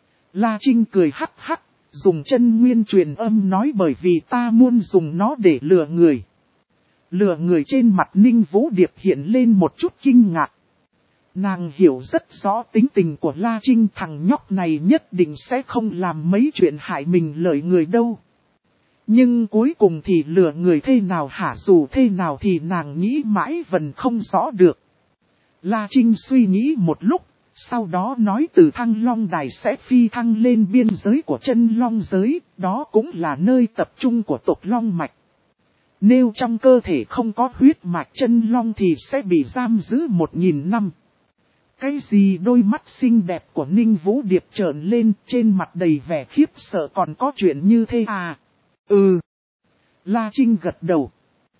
La Trinh cười hắc hắc, dùng chân nguyên truyền âm nói bởi vì ta muốn dùng nó để lừa người. Lừa người? Trên mặt Ninh Vũ Điệp hiện lên một chút kinh ngạc. Nàng hiểu rất rõ tính tình của La Trinh, thằng nhóc này nhất định sẽ không làm mấy chuyện hại mình lợi người đâu. Nhưng cuối cùng thì lừa người thế nào hả? Dù thế nào thì nàng nghĩ mãi vẫn không rõ được. La Trinh suy nghĩ một lúc, sau đó nói từ Thăng Long Đài sẽ phi thăng lên biên giới của chân Long giới, đó cũng là nơi tập trung của tộc Long Mạch. Nếu trong cơ thể không có huyết mạch chân Long thì sẽ bị giam giữ một nghìn năm. Cái gì? Đôi mắt xinh đẹp của Ninh Vũ Điệp trợn lên, trên mặt đầy vẻ khiếp sợ. Còn có chuyện như thế à? Ừ. La Trinh gật đầu.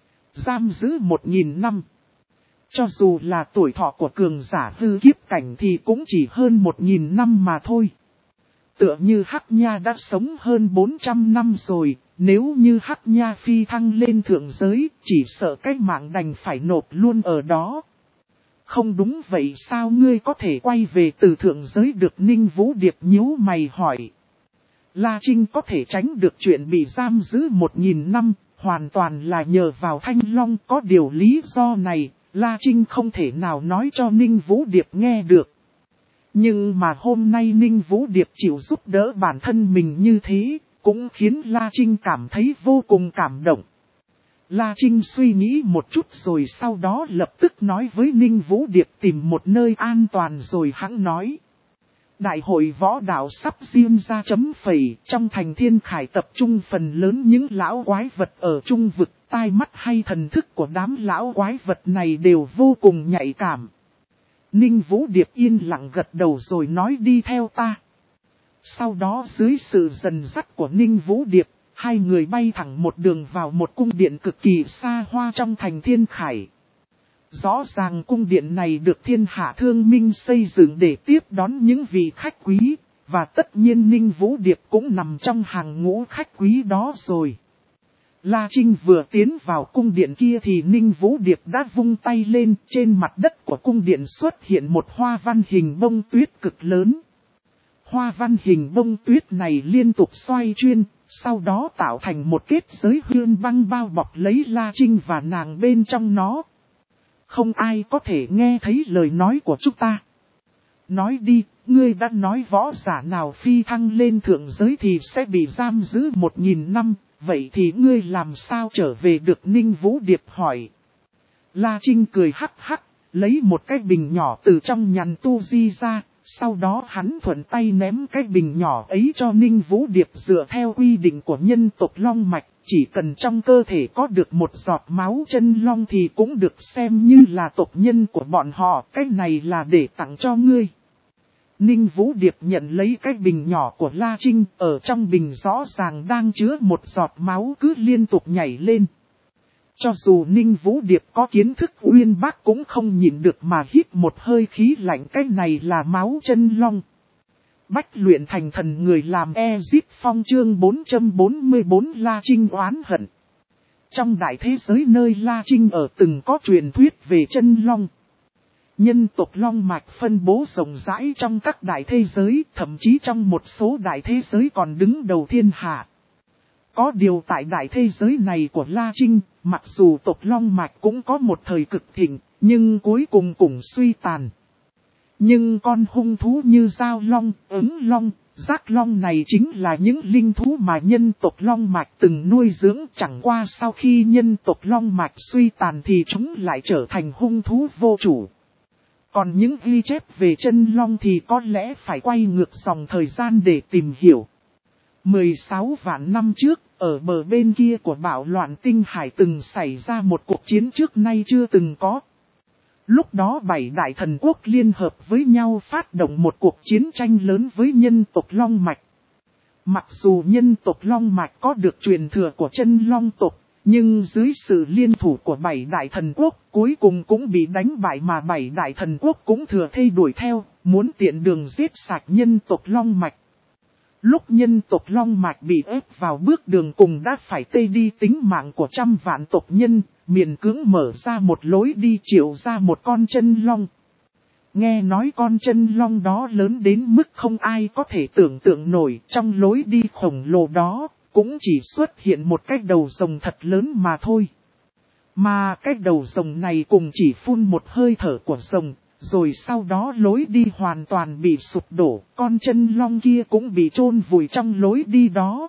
Giam giữ một nghìn năm. Cho dù là tuổi thọ của cường giả hư kiếp cảnh thì cũng chỉ hơn một nghìn năm mà thôi. Tựa như Hắc Nha đã sống hơn bốn trăm năm rồi, nếu như Hắc Nha phi thăng lên thượng giới, chỉ sợ cái mạng đành phải nộp luôn ở đó. Không đúng vậy sao ngươi có thể quay về từ thượng giới được? Ninh Vũ Điệp nhíu mày hỏi. La Trinh có thể tránh được chuyện bị giam giữ một nghìn năm, hoàn toàn là nhờ vào Thanh Long. Có điều lý do này, La Trinh không thể nào nói cho Ninh Vũ Điệp nghe được. Nhưng mà hôm nay Ninh Vũ Điệp chịu giúp đỡ bản thân mình như thế, cũng khiến La Trinh cảm thấy vô cùng cảm động. La Trinh suy nghĩ một chút rồi sau đó lập tức nói với Ninh Vũ Điệp tìm một nơi an toàn rồi hẵng nói. Đại hội võ đạo sắp diễn ra chấm phẩy, trong thành Thiên Khải tập trung phần lớn những lão quái vật ở trung vực, tai mắt hay thần thức của đám lão quái vật này đều vô cùng nhạy cảm. Ninh Vũ Điệp yên lặng gật đầu rồi nói đi theo ta. Sau đó dưới sự dần dắt của Ninh Vũ Điệp, hai người bay thẳng một đường vào một cung điện cực kỳ xa hoa trong thành Thiên Khải. Rõ ràng cung điện này được thiên hạ thương minh xây dựng để tiếp đón những vị khách quý, và tất nhiên Ninh Vũ Điệp cũng nằm trong hàng ngũ khách quý đó rồi. La Trinh vừa tiến vào cung điện kia thì Ninh Vũ Điệp đã vung tay lên, trên mặt đất của cung điện xuất hiện một hoa văn hình bông tuyết cực lớn. Hoa văn hình bông tuyết này liên tục xoay chuyên, sau đó tạo thành một kết giới huyền băng bao bọc lấy La Trinh và nàng bên trong nó. Không ai có thể nghe thấy lời nói của chúng ta. Nói đi, ngươi đã nói võ giả nào phi thăng lên thượng giới thì sẽ bị giam giữ một nghìn năm, vậy thì ngươi làm sao trở về được? Ninh Vũ Điệp hỏi. La Trinh cười hắc hắc, lấy một cái bình nhỏ từ trong nhàn tu di ra, sau đó hắn thuận tay ném cái bình nhỏ ấy cho Ninh Vũ Điệp. Dựa theo quy định của nhân tộc Long Mạch, chỉ cần trong cơ thể có được một giọt máu chân long thì cũng được xem như là tộc nhân của bọn họ, cái này là để tặng cho ngươi. Ninh Vũ Điệp nhận lấy cái bình nhỏ của La Trinh, ở trong bình rõ ràng đang chứa một giọt máu cứ liên tục nhảy lên. Cho dù Ninh Vũ Điệp có kiến thức uyên bác cũng không nhịn được mà hít một hơi khí lạnh, cái này là máu chân long. Bách luyện thành thần người làm Ezip Phong chương bốn trăm bốn mươi tư La Trinh oán hận. Trong đại thế giới nơi La Trinh ở từng có truyền thuyết về chân long. Nhân tộc Long Mạch phân bố rộng rãi trong các đại thế giới, thậm chí trong một số đại thế giới còn đứng đầu thiên hạ. Có điều tại đại thế giới này của La Trinh, mặc dù tộc Long Mạch cũng có một thời cực thịnh, nhưng cuối cùng cũng suy tàn. Nhưng con hung thú như Giao Long, Ứng Long, Giác long này chính là những linh thú mà nhân tộc long mạch từng nuôi dưỡng, chẳng qua sau khi nhân tộc long mạch suy tàn thì chúng lại trở thành hung thú vô chủ. Còn những ghi chép về chân long thì có lẽ phải quay ngược dòng thời gian để tìm hiểu. mười sáu vạn năm trước, ở bờ bên kia của bạo loạn tinh hải từng xảy ra một cuộc chiến trước nay chưa từng có. Lúc đó bảy đại thần quốc liên hợp với nhau phát động một cuộc chiến tranh lớn với nhân tộc Long Mạch. Mặc dù nhân tộc Long Mạch có được truyền thừa của chân Long tộc, nhưng dưới sự liên thủ của bảy đại thần quốc cuối cùng cũng bị đánh bại, mà bảy đại thần quốc cũng thừa thây đuổi theo, muốn tiện đường giết sạch nhân tộc Long Mạch. Lúc nhân tộc Long Mạch bị ép vào bước đường cùng đã phải tê đi tính mạng của trăm vạn tộc nhân, miền cưỡng mở ra một lối đi triệu ra một con chân long. Nghe nói con chân long đó lớn đến mức không ai có thể tưởng tượng nổi, trong lối đi khổng lồ đó cũng chỉ xuất hiện một cái đầu rồng thật lớn mà thôi. Mà cái đầu rồng này cùng chỉ phun một hơi thở của rồng, rồi sau đó lối đi hoàn toàn bị sụp đổ, con chân long kia cũng bị chôn vùi trong lối đi đó.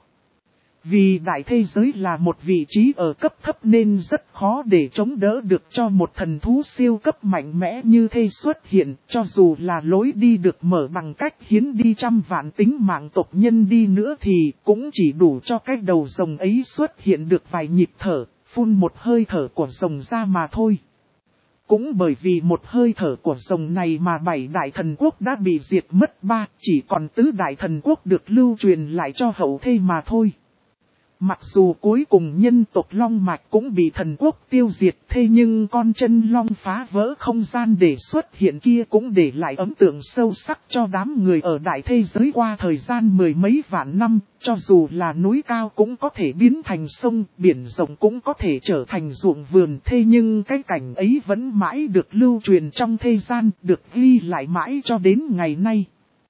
Vì đại thế giới là một vị trí ở cấp thấp nên rất khó để chống đỡ được cho một thần thú siêu cấp mạnh mẽ như thế xuất hiện, cho dù là lối đi được mở bằng cách hiến đi trăm vạn tính mạng tộc nhân đi nữa thì cũng chỉ đủ cho cái đầu rồng ấy xuất hiện được vài nhịp thở, phun một hơi thở của rồng ra mà thôi. Cũng bởi vì một hơi thở của rồng này mà bảy đại thần quốc đã bị diệt mất ba, chỉ còn tứ đại thần quốc được lưu truyền lại cho hậu thê mà thôi. Mặc dù cuối cùng nhân tộc Long Mạch cũng bị thần quốc tiêu diệt, thế nhưng con chân long phá vỡ không gian để xuất hiện kia cũng để lại ấn tượng sâu sắc cho đám người ở đại thế giới qua thời gian mười mấy vạn năm, cho dù là núi cao cũng có thể biến thành sông, biển rộng cũng có thể trở thành ruộng vườn, thế nhưng cái cảnh ấy vẫn mãi được lưu truyền trong thế gian, được ghi lại mãi cho đến ngày nay.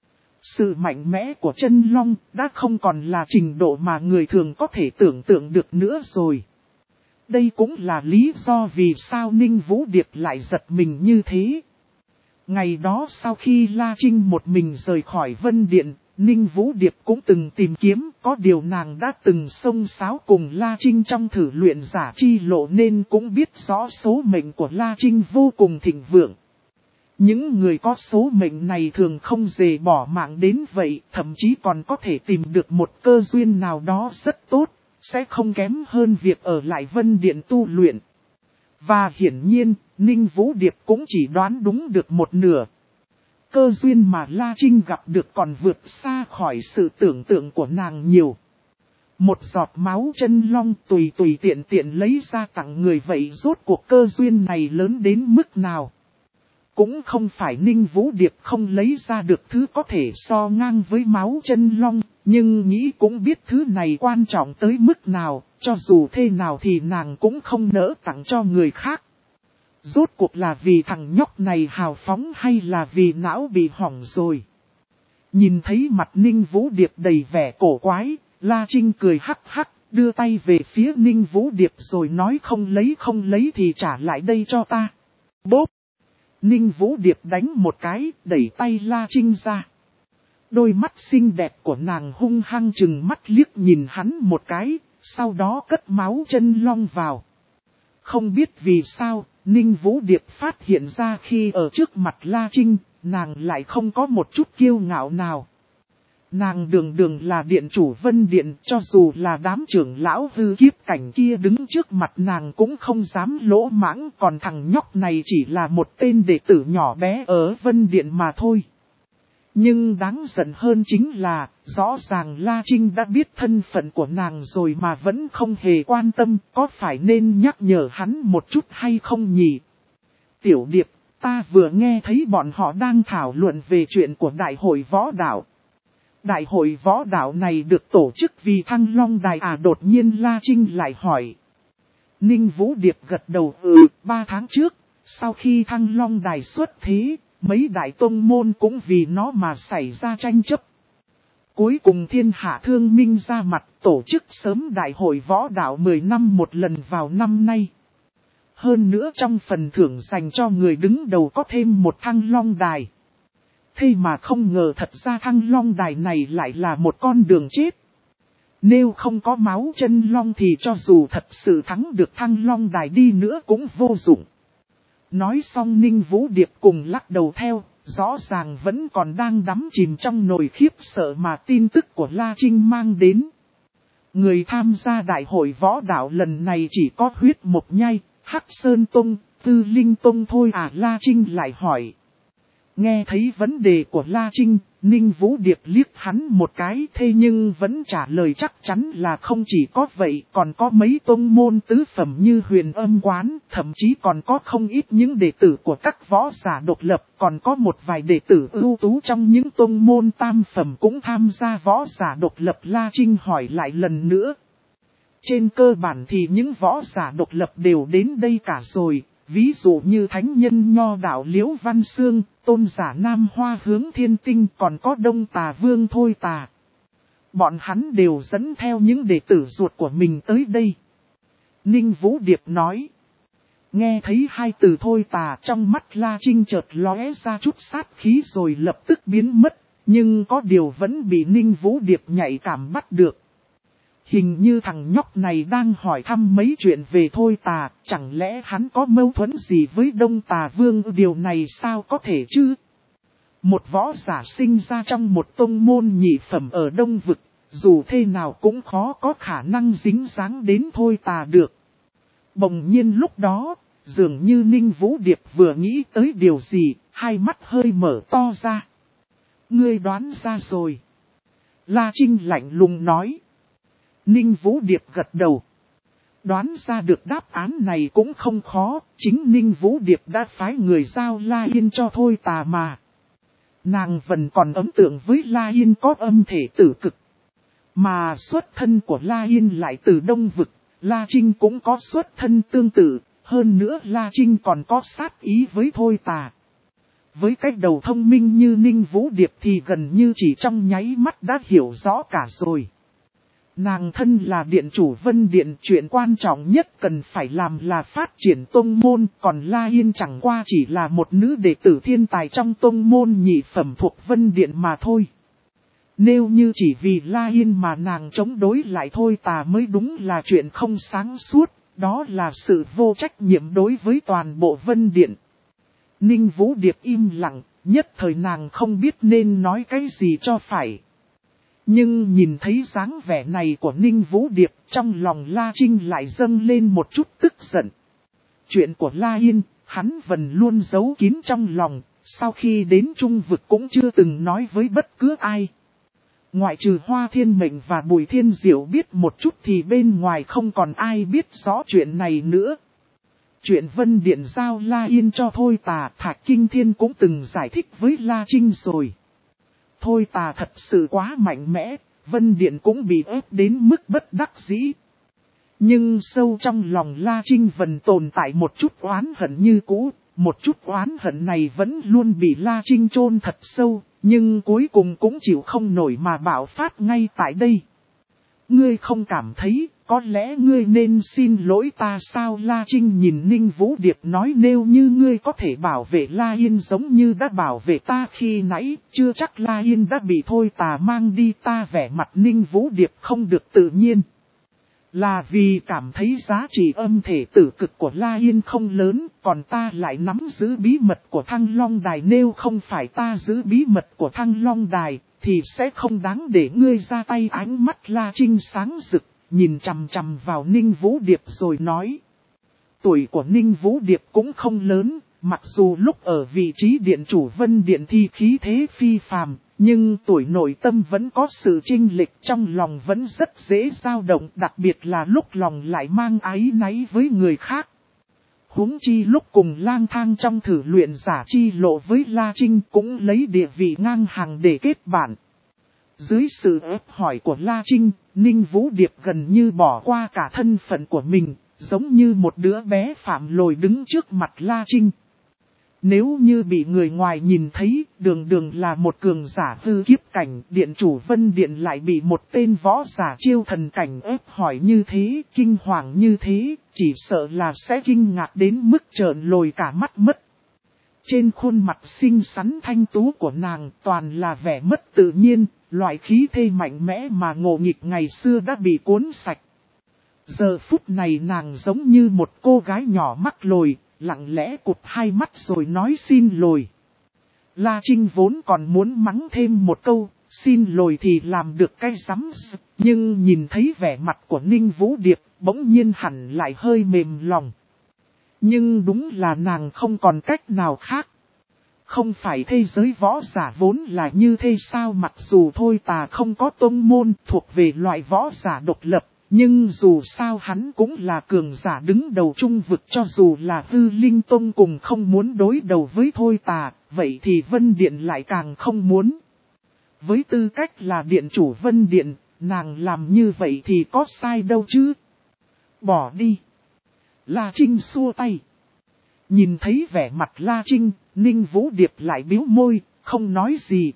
Sự mạnh mẽ của chân long đã không còn là trình độ mà người thường có thể tưởng tượng được nữa rồi. Đây cũng là lý do vì sao Ninh Vũ Điệp lại giật mình như thế. Ngày đó sau khi La Trinh một mình rời khỏi Vân Điện, Ninh Vũ Điệp cũng từng tìm kiếm, có điều nàng đã từng xông xáo cùng La Trinh trong thử luyện giả chi lộ nên cũng biết rõ số mệnh của La Trinh vô cùng thịnh vượng. Những người có số mệnh này thường không dè bỏ mạng đến vậy, thậm chí còn có thể tìm được một cơ duyên nào đó rất tốt, sẽ không kém hơn việc ở lại Vân Điện tu luyện. Và hiển nhiên, Ninh Vũ Điệp cũng chỉ đoán đúng được một nửa. Cơ duyên mà La Trinh gặp được còn vượt xa khỏi sự tưởng tượng của nàng nhiều. Một giọt máu chân long tùy tùy tiện tiện lấy ra tặng người, vậy rốt cuộc cơ duyên này lớn đến mức nào? Cũng không phải Ninh Vũ Điệp không lấy ra được thứ có thể so ngang với máu chân long, nhưng nghĩ cũng biết thứ này quan trọng tới mức nào, cho dù thế nào thì nàng cũng không nỡ tặng cho người khác. Rốt cuộc là vì thằng nhóc này hào phóng hay là vì não bị hỏng rồi? Nhìn thấy mặt Ninh Vũ Điệp đầy vẻ cổ quái, La Trinh cười hắc hắc, đưa tay về phía Ninh Vũ Điệp rồi nói không lấy không lấy thì trả lại đây cho ta. Bốp! Ninh Vũ Điệp đánh một cái, đẩy tay La Trinh ra. Đôi mắt xinh đẹp của nàng hung hăng chừng mắt liếc nhìn hắn một cái, sau đó cất máu chân long vào. Không biết vì sao, Ninh Vũ Điệp phát hiện ra khi ở trước mặt La Trinh, nàng lại không có một chút kiêu ngạo nào. Nàng đường đường là điện chủ Vân Điện, cho dù là đám trưởng lão hư kiếp cảnh kia đứng trước mặt nàng cũng không dám lỗ mãng, còn thằng nhóc này chỉ là một tên đệ tử nhỏ bé ở Vân Điện mà thôi. Nhưng đáng giận hơn chính là, rõ ràng La Trinh đã biết thân phận của nàng rồi mà vẫn không hề quan tâm, có phải nên nhắc nhở hắn một chút hay không nhỉ? Tiểu Điệp, ta vừa nghe thấy bọn họ đang thảo luận về chuyện của Đại hội Võ Đạo. Đại hội Võ Đạo này được tổ chức vì Thăng Long Đài à? Đột nhiên La Trinh lại hỏi. Ninh Vũ Điệp gật đầu ừ, ba tháng trước, sau khi Thăng Long Đài xuất thế, mấy đại tông môn cũng vì nó mà xảy ra tranh chấp. Cuối cùng Thiên Hạ Thương Minh ra mặt tổ chức sớm Đại hội Võ Đạo mười năm một lần vào năm nay. Hơn nữa trong phần thưởng dành cho người đứng đầu có thêm một Thăng Long Đài. Thế mà không ngờ thật ra Thăng Long Đài này lại là một con đường chết. Nếu không có máu chân long thì cho dù thật sự thắng được Thăng Long Đài đi nữa cũng vô dụng. Nói xong Ninh Vũ Điệp cùng lắc đầu theo, rõ ràng vẫn còn đang đắm chìm trong nỗi khiếp sợ mà tin tức của La Trinh mang đến. Người tham gia đại hội võ đạo lần này chỉ có Huyết Mộc Nhai, Hắc Sơn Tông, Tư Linh Tông thôi à, La Trinh lại hỏi. Nghe thấy vấn đề của La Trinh, Ninh Vũ Điệp liếc hắn một cái, thế nhưng vẫn trả lời chắc chắn là không chỉ có vậy, còn có mấy tông môn tứ phẩm như Huyền Âm Quán, thậm chí còn có không ít những đệ tử của các võ giả độc lập, còn có một vài đệ tử ưu tú trong những tông môn tam phẩm cũng tham gia võ giả độc lập. La Trinh hỏi lại lần nữa. Trên cơ bản thì những võ giả độc lập đều đến đây cả rồi. Ví dụ như thánh nhân nho đạo Liễu Văn Xương, tôn giả Nam Hoa Hướng Thiên Tinh, còn có Đông Tà Vương Thôi Tà. Bọn hắn đều dẫn theo những đệ tử ruột của mình tới đây. Ninh Vũ Điệp nói. Nghe thấy hai từ Thôi Tà, trong mắt La Trinh chợt lóe ra chút sát khí rồi lập tức biến mất. Nhưng có điều vẫn bị Ninh Vũ Điệp nhạy cảm bắt được. Hình như thằng nhóc này đang hỏi thăm mấy chuyện về Thôi Tà, chẳng lẽ hắn có mâu thuẫn gì với Đông Tà Vương, điều này sao có thể chứ? Một võ giả sinh ra trong một tông môn nhị phẩm ở Đông Vực, dù thế nào cũng khó có khả năng dính dáng đến Thôi Tà được. Bỗng nhiên lúc đó, dường như Ninh Vũ Điệp vừa nghĩ tới điều gì, hai mắt hơi mở to ra. Ngươi đoán ra rồi. La Trinh lạnh lùng nói. Ninh Vũ Điệp gật đầu. Đoán ra được đáp án này cũng không khó, chính Ninh Vũ Điệp đã phái người giao La Yên cho Thôi Tà mà. Nàng vẫn còn ấn tượng với La Yên có âm thể tử cực. Mà xuất thân của La Yên lại từ Đông Vực, La Trinh cũng có xuất thân tương tự, hơn nữa La Trinh còn có sát ý với Thôi Tà. Với cách đầu thông minh như Ninh Vũ Điệp thì gần như chỉ trong nháy mắt đã hiểu rõ cả rồi. Nàng thân là điện chủ Vân Điện, chuyện quan trọng nhất cần phải làm là phát triển tông môn, còn La Yên chẳng qua chỉ là một nữ đệ tử thiên tài trong tông môn nhị phẩm thuộc Vân Điện mà thôi. Nếu như chỉ vì La Yên mà nàng chống đối lại Thôi Tà mới đúng là chuyện không sáng suốt, đó là sự vô trách nhiệm đối với toàn bộ Vân Điện. Ninh Vũ Điệp im lặng, nhất thời nàng không biết nên nói cái gì cho phải. Nhưng nhìn thấy dáng vẻ này của Ninh Vũ Điệp, trong lòng La Trinh lại dâng lên một chút tức giận. Chuyện của La Yên, hắn vẫn luôn giấu kín trong lòng, sau khi đến Trung Vực cũng chưa từng nói với bất cứ ai. Ngoại trừ Hoa Thiên Mệnh và Bùi Thiên Diệu biết một chút thì bên ngoài không còn ai biết rõ chuyện này nữa. Chuyện Vân Điện giao La Yên cho Thôi Tà, Thạch Kinh Thiên cũng từng giải thích với La Trinh rồi. Thôi Tà thật sự quá mạnh mẽ, Vân Điện cũng bị ép đến mức bất đắc dĩ. Nhưng sâu trong lòng La Trinh vẫn tồn tại một chút oán hận như cũ, một chút oán hận này vẫn luôn bị La Trinh chôn thật sâu, nhưng cuối cùng cũng chịu không nổi mà bạo phát ngay tại đây. Ngươi không cảm thấy, có lẽ ngươi nên xin lỗi ta sao? La Trinh nhìn Ninh Vũ Điệp nói, nếu như ngươi có thể bảo vệ La Yên giống như đã bảo vệ ta khi nãy, chưa chắc La Yên đã bị Thôi Tà mang đi. Ta vẻ mặt Ninh Vũ Điệp không được tự nhiên. Là vì cảm thấy giá trị âm thể tử cực của La Yên không lớn, còn ta lại nắm giữ bí mật của Thăng Long Đài. Nếu không phải ta giữ bí mật của Thăng Long Đài, thì sẽ không đáng để ngươi ra tay. Ánh mắt La Trinh sáng rực, nhìn chằm chằm vào Ninh Vũ Điệp rồi nói. Tuổi của Ninh Vũ Điệp cũng không lớn, mặc dù lúc ở vị trí điện chủ Vân Điện thì khí thế phi phàm, nhưng tuổi nội tâm vẫn có sự chênh lệch, trong lòng vẫn rất dễ dao động, đặc biệt là lúc lòng lại mang áy náy với người khác. Huống chi lúc cùng lang thang trong thử luyện giả chi lộ với La Trinh cũng lấy địa vị ngang hàng để kết bạn. Dưới sự ép hỏi của La Trinh, Ninh Vũ Điệp gần như bỏ qua cả thân phận của mình, giống như một đứa bé phạm lồi đứng trước mặt La Trinh. Nếu như bị người ngoài nhìn thấy, đường đường là một cường giả hư kiếp cảnh, điện chủ Vân Điện lại bị một tên võ giả chiêu thần cảnh ép hỏi như thế, kinh hoàng như thế, chỉ sợ là sẽ kinh ngạc đến mức trợn lồi cả mắt mất. Trên khuôn mặt xinh xắn thanh tú của nàng toàn là vẻ mất tự nhiên, loại khí thế mạnh mẽ mà ngộ nghịch ngày xưa đã bị cuốn sạch. Giờ phút này nàng giống như một cô gái nhỏ mắc lồi, lặng lẽ cụp hai mắt rồi nói xin lỗi. La Trinh vốn còn muốn mắng thêm một câu, xin lỗi thì làm được cái rắm, nhưng nhìn thấy vẻ mặt của Ninh Vũ Điệp, bỗng nhiên hẳn lại hơi mềm lòng. Nhưng đúng là nàng không còn cách nào khác. Không phải thế giới võ giả vốn là như thế sao, mặc dù Thôi Tà không có tông môn thuộc về loại võ giả độc lập, nhưng dù sao hắn cũng là cường giả đứng đầu trung vực, cho dù là Hư Linh Tông cùng không muốn đối đầu với Thôi Tà, vậy thì Vân Điện lại càng không muốn. Với tư cách là điện chủ Vân Điện, nàng làm như vậy thì có sai đâu chứ. Bỏ đi. La Trinh xua tay. Nhìn thấy vẻ mặt La Trinh, Ninh Vũ Điệp lại biếu môi, không nói gì.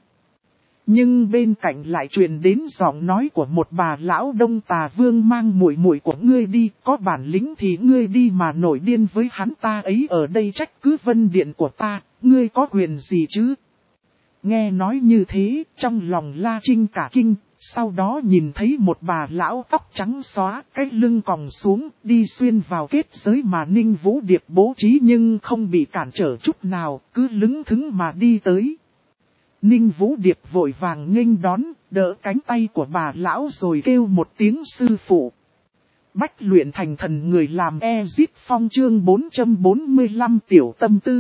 Nhưng bên cạnh lại truyền đến giọng nói của một bà lão Đông Tà Vương, mang muội muội của ngươi đi, có bản lĩnh thì ngươi đi mà nổi điên với hắn ta ấy, ở đây trách cứ Vân Điện của ta, ngươi có quyền gì chứ? Nghe nói như thế, trong lòng La Trinh cả kinh, sau đó nhìn thấy một bà lão tóc trắng xóa, cái lưng còng xuống, đi xuyên vào kết giới mà Ninh Vũ Điệp bố trí nhưng không bị cản trở chút nào, cứ lững thững mà đi tới. Ninh Vũ Điệp vội vàng nghênh đón, đỡ cánh tay của bà lão rồi kêu một tiếng sư phụ. Bách luyện thành thần người làm Ezit Phong chương bốn trăm bốn mươi lăm tiểu tâm tư.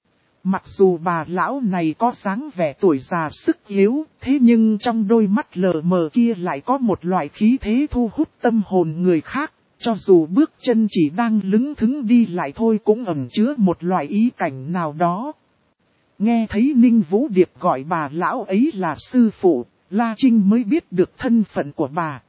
Mặc dù bà lão này có dáng vẻ tuổi già sức yếu, thế nhưng trong đôi mắt lờ mờ kia lại có một loại khí thế thu hút tâm hồn người khác, cho dù bước chân chỉ đang lững thững đi lại thôi cũng ẩn chứa một loại ý cảnh nào đó. Nghe thấy Ninh Vũ Điệp gọi bà lão ấy là sư phụ, La Trinh mới biết được thân phận của bà.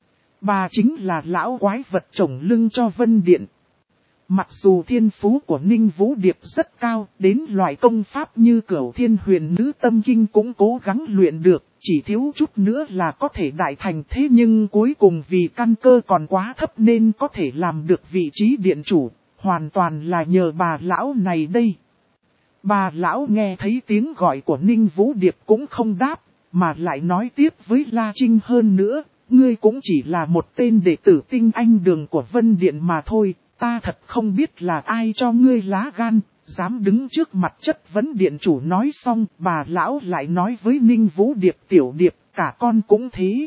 Bà chính là lão quái vật trổng lưng cho Vân Điện. Mặc dù thiên phú của Ninh Vũ Điệp rất cao, đến loại công pháp như Cửu Thiên Huyền Nữ Tâm Kinh cũng cố gắng luyện được, chỉ thiếu chút nữa là có thể đại thành, thế nhưng cuối cùng vì căn cơ còn quá thấp nên có thể làm được vị trí điện chủ, hoàn toàn là nhờ bà lão này đây. Bà lão nghe thấy tiếng gọi của Ninh Vũ Điệp cũng không đáp, mà lại nói tiếp với La Trinh hơn nữa, ngươi cũng chỉ là một tên đệ tử tinh anh đường của Vân Điện mà thôi. Ta thật không biết là ai cho ngươi lá gan, dám đứng trước mặt chất vấn điện chủ. Nói xong, bà lão lại nói với Ninh Vũ Điệp, tiểu điệp, cả con cũng thế.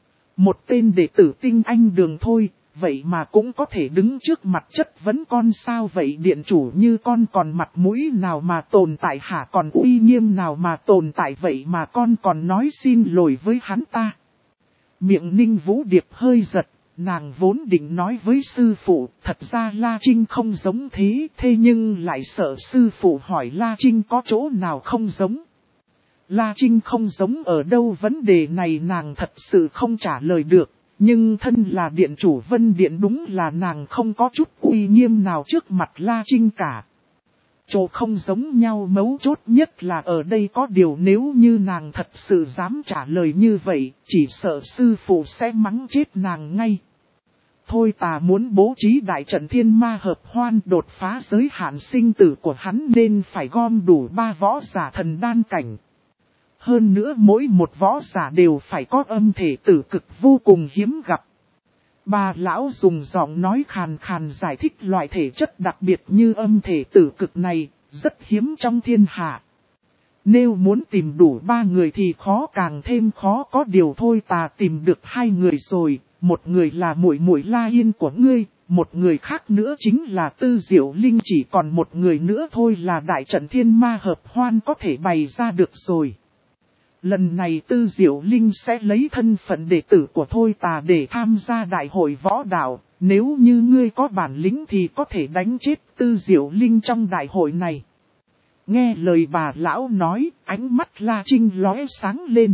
Một tên đệ tử tinh anh đường thôi, vậy mà cũng có thể đứng trước mặt chất vấn con sao vậy? Điện chủ như con còn mặt mũi nào mà tồn tại hả? Còn uy nghiêm nào mà tồn tại vậy mà con còn nói xin lỗi với hắn ta? Miệng Ninh Vũ Điệp hơi giật. Nàng vốn định nói với sư phụ, thật ra La Trinh không giống thế, thế nhưng lại sợ sư phụ hỏi La Trinh có chỗ nào không giống. La Trinh không giống ở đâu, vấn đề này nàng thật sự không trả lời được, nhưng thân là điện chủ Vân Điện đúng là nàng không có chút uy nghiêm nào trước mặt La Trinh cả. Chỗ không giống nhau mấu chốt nhất là ở đây có điều, nếu như nàng thật sự dám trả lời như vậy, chỉ sợ sư phụ sẽ mắng chết nàng ngay. Thôi Tà muốn bố trí đại trận thiên ma hợp hoan đột phá giới hạn sinh tử của hắn nên phải gom đủ ba võ giả thần đan cảnh. Hơn nữa mỗi một võ giả đều phải có âm thể tử cực vô cùng hiếm gặp. Bà lão dùng giọng nói khàn khàn giải thích loại thể chất đặc biệt như âm thể tử cực này, rất hiếm trong thiên hạ. Nếu muốn tìm đủ ba người thì khó càng thêm khó, có điều Thôi Tà tìm được hai người rồi, một người là muội muội La Yên của ngươi, một người khác nữa chính là Tư Diệu Linh, chỉ còn một người nữa thôi là đại trận thiên ma hợp hoan có thể bày ra được rồi. Lần này Tư Diệu Linh sẽ lấy thân phận đệ tử của Thôi Tà để tham gia đại hội võ đạo, nếu như ngươi có bản lĩnh thì có thể đánh chết Tư Diệu Linh trong đại hội này. Nghe lời bà lão nói, ánh mắt La Trinh lóe sáng lên.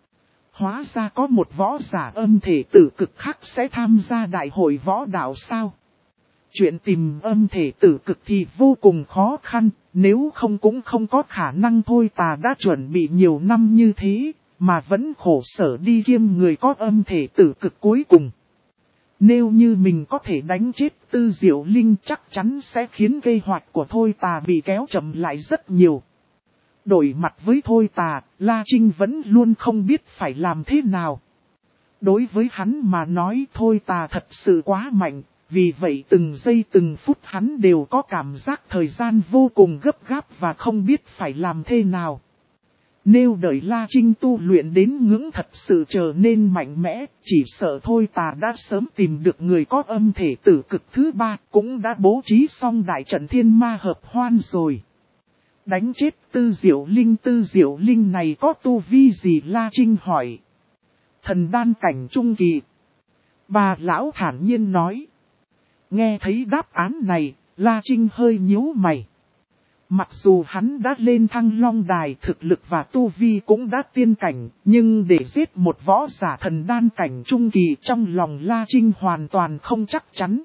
Hóa ra có một võ giả âm thể tử cực khác sẽ tham gia đại hội võ đạo sao? Chuyện tìm âm thể tử cực thì vô cùng khó khăn, nếu không cũng không có khả năng. Thôi Tà đã chuẩn bị nhiều năm như thế, mà vẫn khổ sở đi kiêm người có âm thể tử cực cuối cùng. Nếu như mình có thể đánh chết Tư Diệu Linh chắc chắn sẽ khiến kế hoạch của Thôi Tà bị kéo chậm lại rất nhiều. Đổi mặt với Thôi Tà, La Trinh vẫn luôn không biết phải làm thế nào. Đối với hắn mà nói Thôi Tà thật sự quá mạnh, vì vậy từng giây từng phút hắn đều có cảm giác thời gian vô cùng gấp gáp và không biết phải làm thế nào. Nếu đợi La Trinh tu luyện đến ngưỡng thật sự trở nên mạnh mẽ, chỉ sợ Thôi Tà đã sớm tìm được người có âm thể tử cực thứ ba, cũng đã bố trí xong đại trận thiên ma hợp hoan rồi. Đánh chết Tư Diệu Linh Tư Diệu Linh này có tu vi gì La Trinh hỏi. Thần đan cảnh trung kỳ. Bà lão thản nhiên nói. Nghe thấy đáp án này, La Trinh hơi nhíu mày. Mặc dù hắn đã lên Thăng Long Đài thực lực và tu vi cũng đã tiên cảnh, nhưng để giết một võ giả thần đan cảnh trung kỳ trong lòng La Trinh hoàn toàn không chắc chắn.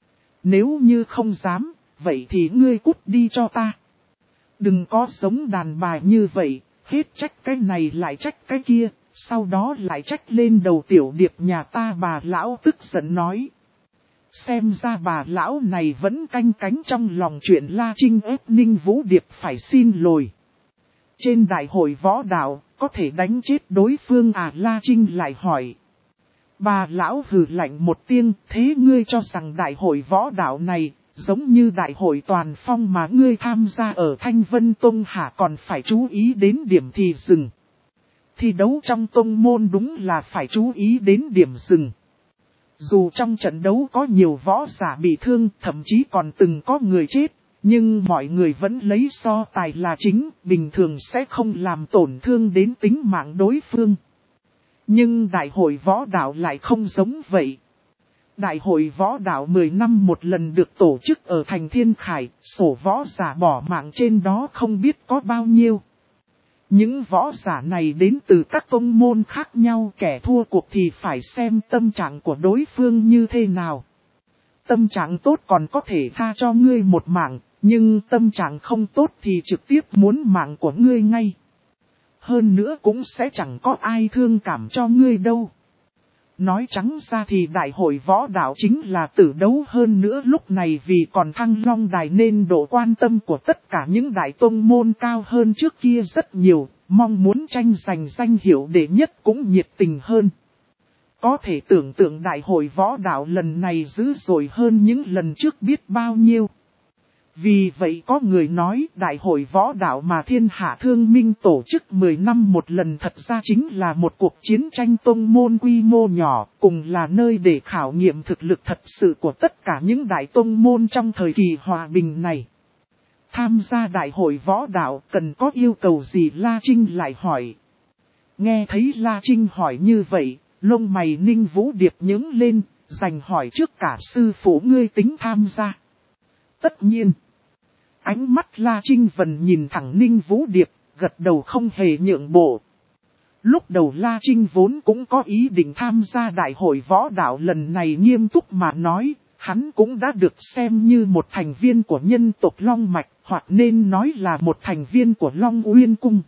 Nếu như không dám, vậy thì ngươi cút đi cho ta. Đừng có sống đàn bà như vậy, hết trách cái này lại trách cái kia, sau đó lại trách lên đầu tiểu điệp nhà ta. Bà lão tức giận nói. Xem ra bà lão này vẫn canh cánh trong lòng chuyện La Trinh ép Ninh Vũ Điệp phải xin lỗi. Trên đại hội võ đạo, có thể đánh chết đối phương à? La Trinh lại hỏi. Bà lão hừ lạnh một tiếng, thế ngươi cho rằng đại hội võ đạo này, giống như đại hội toàn phong mà ngươi tham gia ở Thanh Vân Tông hả? Còn phải chú ý đến điểm thì dừng. Thi đấu trong tông môn đúng là phải chú ý đến điểm dừng. Dù trong trận đấu có nhiều võ giả bị thương, thậm chí còn từng có người chết, nhưng mọi người vẫn lấy so tài là chính, bình thường sẽ không làm tổn thương đến tính mạng đối phương. Nhưng đại hội võ đạo lại không giống vậy. Đại hội võ đạo mười năm một lần được tổ chức ở thành Thiên Khải, sổ võ giả bỏ mạng trên đó không biết có bao nhiêu. Những võ giả này đến từ các tông môn khác nhau, kẻ thua cuộc thì phải xem tâm trạng của đối phương như thế nào. Tâm trạng tốt còn có thể tha cho ngươi một mạng, nhưng tâm trạng không tốt thì trực tiếp muốn mạng của ngươi ngay. Hơn nữa cũng sẽ chẳng có ai thương cảm cho ngươi đâu. Nói trắng ra thì đại hội võ đạo chính là tử đấu, hơn nữa lúc này vì còn Thăng Long Đài nên độ quan tâm của tất cả những đại tông môn cao hơn trước kia rất nhiều, mong muốn tranh giành danh hiệu đệ nhất cũng nhiệt tình hơn. Có thể tưởng tượng đại hội võ đạo lần này dữ dội hơn những lần trước biết bao nhiêu. Vì vậy có người nói đại hội võ đạo mà thiên hạ thương minh tổ chức mười năm một lần thật ra chính là một cuộc chiến tranh tông môn quy mô nhỏ, cùng là nơi để khảo nghiệm thực lực thật sự của tất cả những đại tông môn trong thời kỳ hòa bình này. Tham gia đại hội võ đạo cần có yêu cầu gì? La Trinh lại hỏi. Nghe thấy La Trinh hỏi như vậy, lông mày Ninh Vũ Điệp nhướng lên, dành hỏi trước cả sư phụ ngươi tính tham gia. Tất nhiên. Ánh mắt La Trinh Vân nhìn thẳng Ninh Vũ Điệp, gật đầu không hề nhượng bộ. Lúc đầu La Trinh vốn cũng có ý định tham gia đại hội võ đạo lần này, nghiêm túc mà nói, hắn cũng đã được xem như một thành viên của nhân tộc Long Mạch, hoặc nên nói là một thành viên của Long Uyên Cung.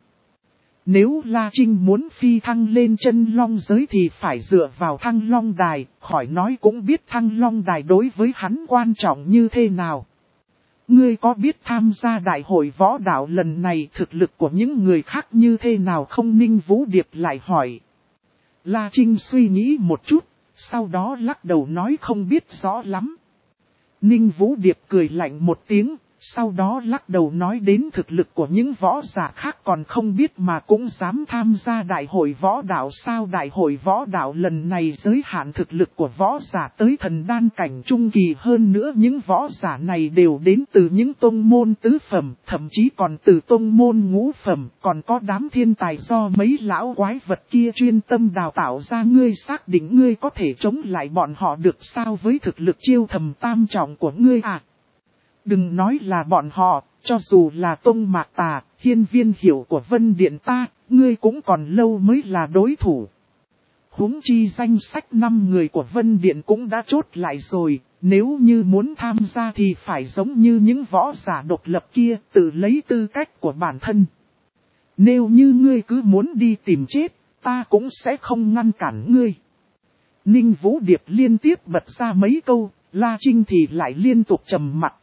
Nếu La Trinh muốn phi thăng lên chân Long giới thì phải dựa vào Thăng Long Đài, khỏi nói cũng biết Thăng Long Đài đối với hắn quan trọng như thế nào. Ngươi có biết tham gia đại hội võ đạo lần này thực lực của những người khác như thế nào không? Ninh Vũ Điệp lại hỏi. La Trinh suy nghĩ một chút, sau đó lắc đầu nói không biết rõ lắm. Ninh Vũ Điệp cười lạnh một tiếng, sau đó lắc đầu nói đến thực lực của những võ giả khác còn không biết mà cũng dám tham gia đại hội võ đạo sao? Đại hội võ đạo lần này giới hạn thực lực của võ giả tới thần đan cảnh trung kỳ, hơn nữa những võ giả này đều đến từ những tông môn tứ phẩm, thậm chí còn từ tông môn ngũ phẩm, còn có đám thiên tài do mấy lão quái vật kia chuyên tâm đào tạo ra. Ngươi xác định ngươi có thể chống lại bọn họ được sao với thực lực chiêu thầm tam trọng của ngươi à? Đừng nói là bọn họ, cho dù là Tông Mạc Tà, hiên viên hiểu của Vân Điện ta, ngươi cũng còn lâu mới là đối thủ. Huống chi danh sách năm người của Vân Điện cũng đã chốt lại rồi, nếu như muốn tham gia thì phải giống như những võ giả độc lập kia, tự lấy tư cách của bản thân. Nếu như ngươi cứ muốn đi tìm chết, ta cũng sẽ không ngăn cản ngươi. Ninh Vũ Điệp liên tiếp bật ra mấy câu, La Trinh thì lại liên tục trầm mặt.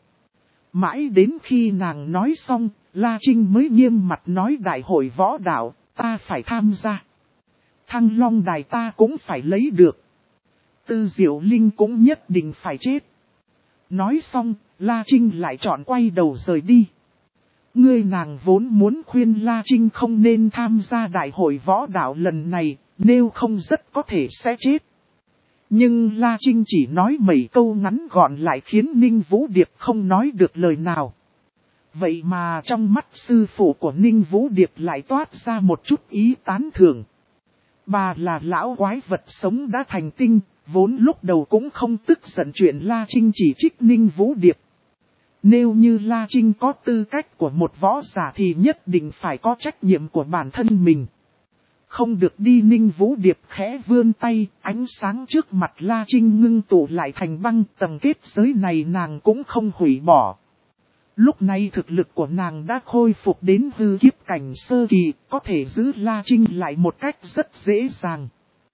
Mãi đến khi nàng nói xong, La Trinh mới nghiêm mặt nói đại hội võ đạo, ta phải tham gia. Thăng Long đài ta cũng phải lấy được. Tư Diệu Linh cũng nhất định phải chết. Nói xong, La Trinh lại chọn quay đầu rời đi. Ngươi nàng vốn muốn khuyên La Trinh không nên tham gia đại hội võ đạo lần này, nếu không rất có thể sẽ chết. Nhưng La Trinh chỉ nói mấy câu ngắn gọn lại khiến Ninh Vũ Điệp không nói được lời nào. Vậy mà trong mắt sư phụ của Ninh Vũ Điệp lại toát ra một chút ý tán thưởng. Bà là lão quái vật sống đã thành tinh, vốn lúc đầu cũng không tức giận chuyện La Trinh chỉ trích Ninh Vũ Điệp. Nếu như La Trinh có tư cách của một võ giả thì nhất định phải có trách nhiệm của bản thân mình. Không được đi. Ninh Vũ Điệp khẽ vươn tay, ánh sáng trước mặt La Trinh ngưng tụ lại thành băng, tầng kết giới này nàng cũng không hủy bỏ. Lúc này thực lực của nàng đã khôi phục đến hư kiếp cảnh sơ kỳ, có thể giữ La Trinh lại một cách rất dễ dàng.